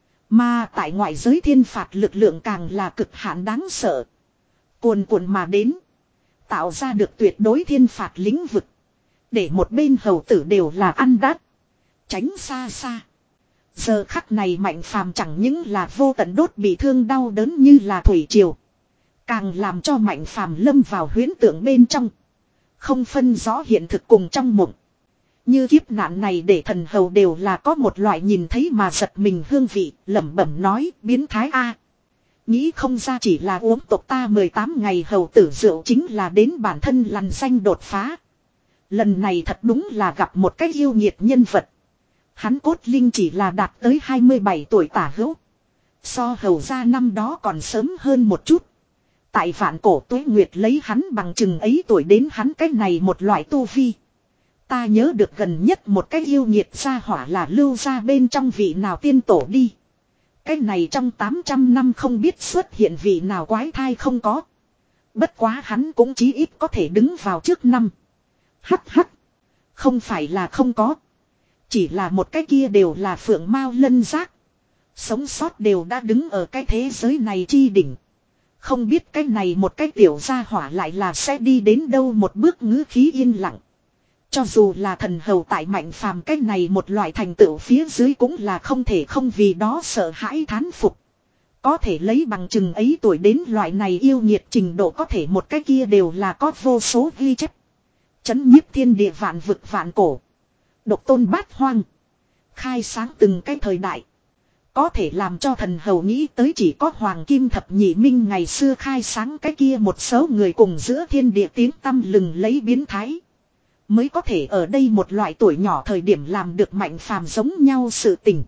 Mà tại ngoại giới thiên phạt lực lượng càng là cực hạn đáng sợ. Cuồn cuộn mà đến. Tạo ra được tuyệt đối thiên phạt lĩnh vực. Để một bên hầu tử đều là ăn đắt. Tránh xa xa. Giờ khắc này Mạnh Phàm chẳng những là vô tận đốt bị thương đau đớn như là thủy triều. Càng làm cho Mạnh Phàm lâm vào huyễn tượng bên trong. Không phân rõ hiện thực cùng trong mộng. Như kiếp nạn này để thần hầu đều là có một loại nhìn thấy mà giật mình hương vị, lẩm bẩm nói, biến thái a. Nghĩ không ra chỉ là uống tộc ta mười tám ngày hầu tử rượu chính là đến bản thân lằn xanh đột phá. Lần này thật đúng là gặp một cái yêu nghiệt nhân vật. Hắn cốt linh chỉ là đạt tới hai mươi bảy tuổi tả hữu. So hầu ra năm đó còn sớm hơn một chút. Tại vạn cổ tuế nguyệt lấy hắn bằng chừng ấy tuổi đến hắn cái này một loại tu vi. Ta nhớ được gần nhất một cái yêu nghiệt gia hỏa là lưu ra bên trong vị nào tiên tổ đi. Cái này trong tám trăm năm không biết xuất hiện vị nào quái thai không có. Bất quá hắn cũng chí ít có thể đứng vào trước năm. Hắc hắc. Không phải là không có. Chỉ là một cái kia đều là phượng mao lân giác. Sống sót đều đã đứng ở cái thế giới này chi đỉnh. Không biết cái này một cái tiểu gia hỏa lại là sẽ đi đến đâu một bước ngữ khí yên lặng. Cho dù là thần hầu tại Mạnh Phàm cái này một loại thành tựu phía dưới cũng là không thể không vì đó sợ hãi thán phục. Có thể lấy bằng chừng ấy tuổi đến loại này yêu nhiệt trình độ có thể một cái kia đều là có vô số ghi chép. Chấn nhiếp thiên địa vạn vực vạn cổ. Độc tôn bát hoang. Khai sáng từng cái thời đại. Có thể làm cho thần hầu nghĩ tới chỉ có Hoàng Kim Thập Nhị Minh ngày xưa khai sáng cái kia một số người cùng giữa thiên địa tiếng tăm lừng lấy biến thái. Mới có thể ở đây một loại tuổi nhỏ thời điểm làm được Mạnh Phàm giống nhau sự tình.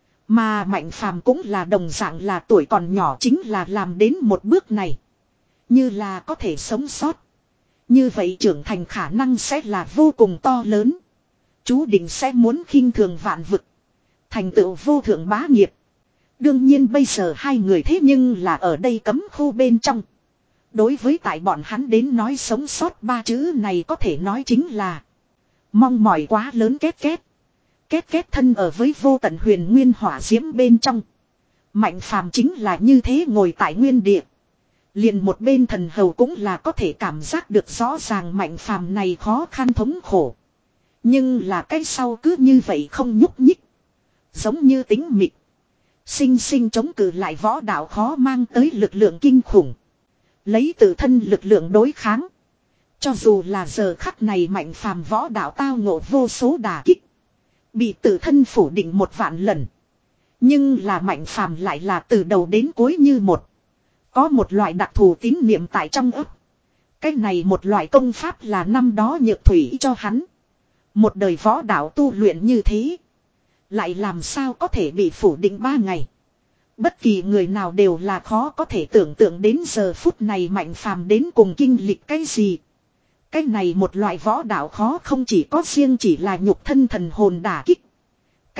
Mà Mạnh Phàm cũng là đồng dạng là tuổi còn nhỏ chính là làm đến một bước này. Như là có thể sống sót. Như vậy trưởng thành khả năng sẽ là vô cùng to lớn. Chú định sẽ muốn khinh thường vạn vực. Thành tựu vô thượng bá nghiệp. Đương nhiên bây giờ hai người thế nhưng là ở đây cấm khu bên trong. Đối với tại bọn hắn đến nói sống sót ba chữ này có thể nói chính là mong mỏi quá lớn két két. Két két thân ở với vô tận huyền nguyên hỏa diễm bên trong. Mạnh Phàm chính là như thế ngồi tại nguyên địa. Liền một bên thần hầu cũng là có thể cảm giác được rõ ràng Mạnh Phàm này khó khăn thống khổ. Nhưng là cái sau cứ như vậy không nhúc nhích. Giống như tính mịt. Sinh sinh chống cự lại võ đạo khó mang tới lực lượng kinh khủng. Lấy tự thân lực lượng đối kháng. Cho dù là giờ khắc này Mạnh Phàm võ đạo tao ngộ vô số đả kích. Bị tự thân phủ định một vạn lần. Nhưng là Mạnh Phàm lại là từ đầu đến cuối như một. Có một loại đặc thù tín niệm tại trong ấp. Cái này một loại công pháp là năm đó nhược thủy cho hắn. Một đời võ đạo tu luyện như thế. Lại làm sao có thể bị phủ định ba ngày. Bất kỳ người nào đều là khó có thể tưởng tượng đến giờ phút này Mạnh Phàm đến cùng kinh lịch cái gì. Cái này một loại võ đạo khó không chỉ có riêng chỉ là nhục thân thần hồn đả kích.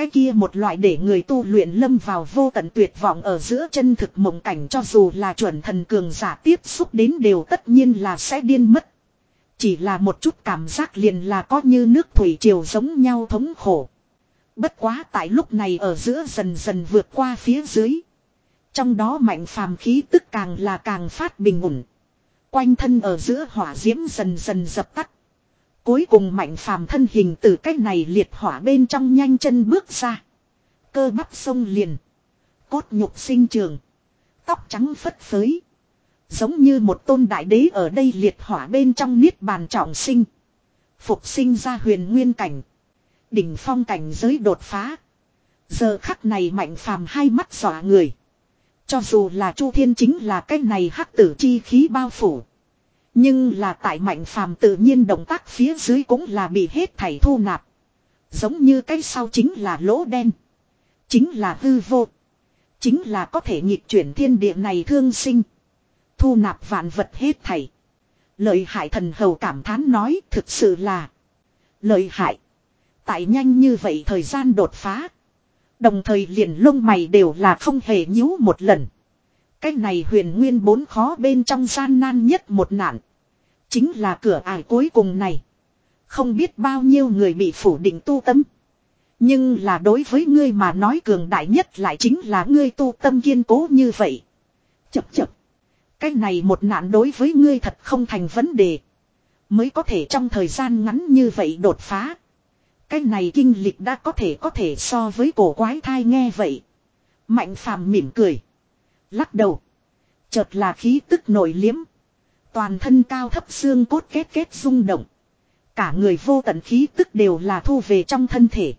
cái kia một loại để người tu luyện lâm vào vô tận tuyệt vọng ở giữa chân thực mộng cảnh, cho dù là chuẩn thần cường giả tiếp xúc đến đều tất nhiên là sẽ điên mất. Chỉ là một chút cảm giác liền là có như nước thủy triều giống nhau thống khổ. Bất quá tại lúc này ở giữa dần dần vượt qua phía dưới. Trong đó Mạnh Phàm khí tức càng là càng phát bình ổn. Quanh thân ở giữa hỏa diễm dần dần dập tắt. Cuối cùng Mạnh Phàm thân hình từ cách này liệt hỏa bên trong nhanh chân bước ra. Cơ bắp sông liền. Cốt nhục sinh trường. Tóc trắng phất phới. Giống như một tôn đại đế ở đây liệt hỏa bên trong niết bàn trọng sinh. Phục sinh ra huyền nguyên cảnh. Đỉnh phong cảnh giới đột phá. Giờ khắc này Mạnh Phàm hai mắt dọa người. Cho dù là Chu Thiên chính là cái này hắc tử chi khí bao phủ. Nhưng là tại Mạnh Phàm tự nhiên động tác phía dưới cũng là bị hết thảy thu nạp. Giống như cái sau chính là lỗ đen. Chính là hư vô. Chính là có thể nghịch chuyển thiên địa này thương sinh. Thu nạp vạn vật hết thảy. Lợi hại thần hầu cảm thán nói, thực sự là lợi hại. Tại nhanh như vậy thời gian đột phá. Đồng thời liền lông mày đều là không hề nhíu một lần. Cái này huyền nguyên bốn khó bên trong gian nan nhất một nạn. Chính là cửa ải cuối cùng này. Không biết bao nhiêu người bị phủ định tu tâm. Nhưng là đối với ngươi mà nói cường đại nhất lại chính là ngươi tu tâm kiên cố như vậy. Chập chập. Cái này một nạn đối với ngươi thật không thành vấn đề. Mới có thể trong thời gian ngắn như vậy đột phá. Cái này kinh lịch đã có thể có thể so với cổ quái thai nghe vậy. Mạnh Phàm mỉm cười. Lắc đầu. Chợt là khí tức nổi liếm. Toàn thân cao thấp xương cốt kết kết rung động. Cả người vô tận khí tức đều là thu về trong thân thể.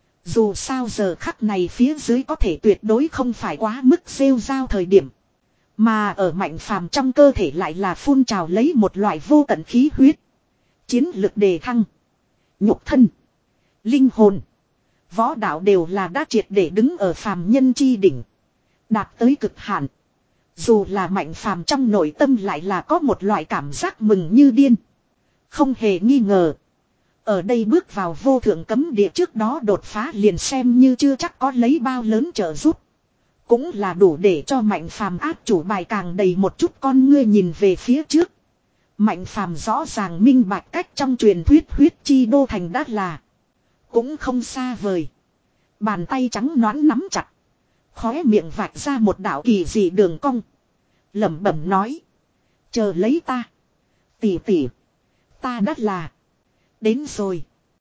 Dù sao giờ khắc này phía dưới có thể tuyệt đối không phải quá mức rêu rao thời điểm. Mà ở Mạnh Phàm trong cơ thể lại là phun trào lấy một loại vô tận khí huyết. Chiến lực đề thăng. Nhục thân. Linh hồn. Võ đạo đều là đã triệt để đứng ở phàm nhân chi đỉnh. Đạt tới cực hạn. Dù là Mạnh Phàm trong nội tâm lại là có một loại cảm giác mừng như điên. Không hề nghi ngờ. Ở đây bước vào vô thượng cấm địa trước đó đột phá liền xem như chưa chắc có lấy bao lớn trợ giúp. Cũng là đủ để cho Mạnh Phàm áp chủ bài càng đầy một chút con ngươi nhìn về phía trước. Mạnh Phàm rõ ràng minh bạch cách trong truyền thuyết huyết chi đô thành đã là. Cũng không xa vời. Bàn tay trắng nõn nắm chặt. Khóe miệng vạch ra một đạo kỳ dị đường cong. Lẩm bẩm nói. Chờ lấy ta. Tỷ tỷ. Ta đã là. Đến rồi.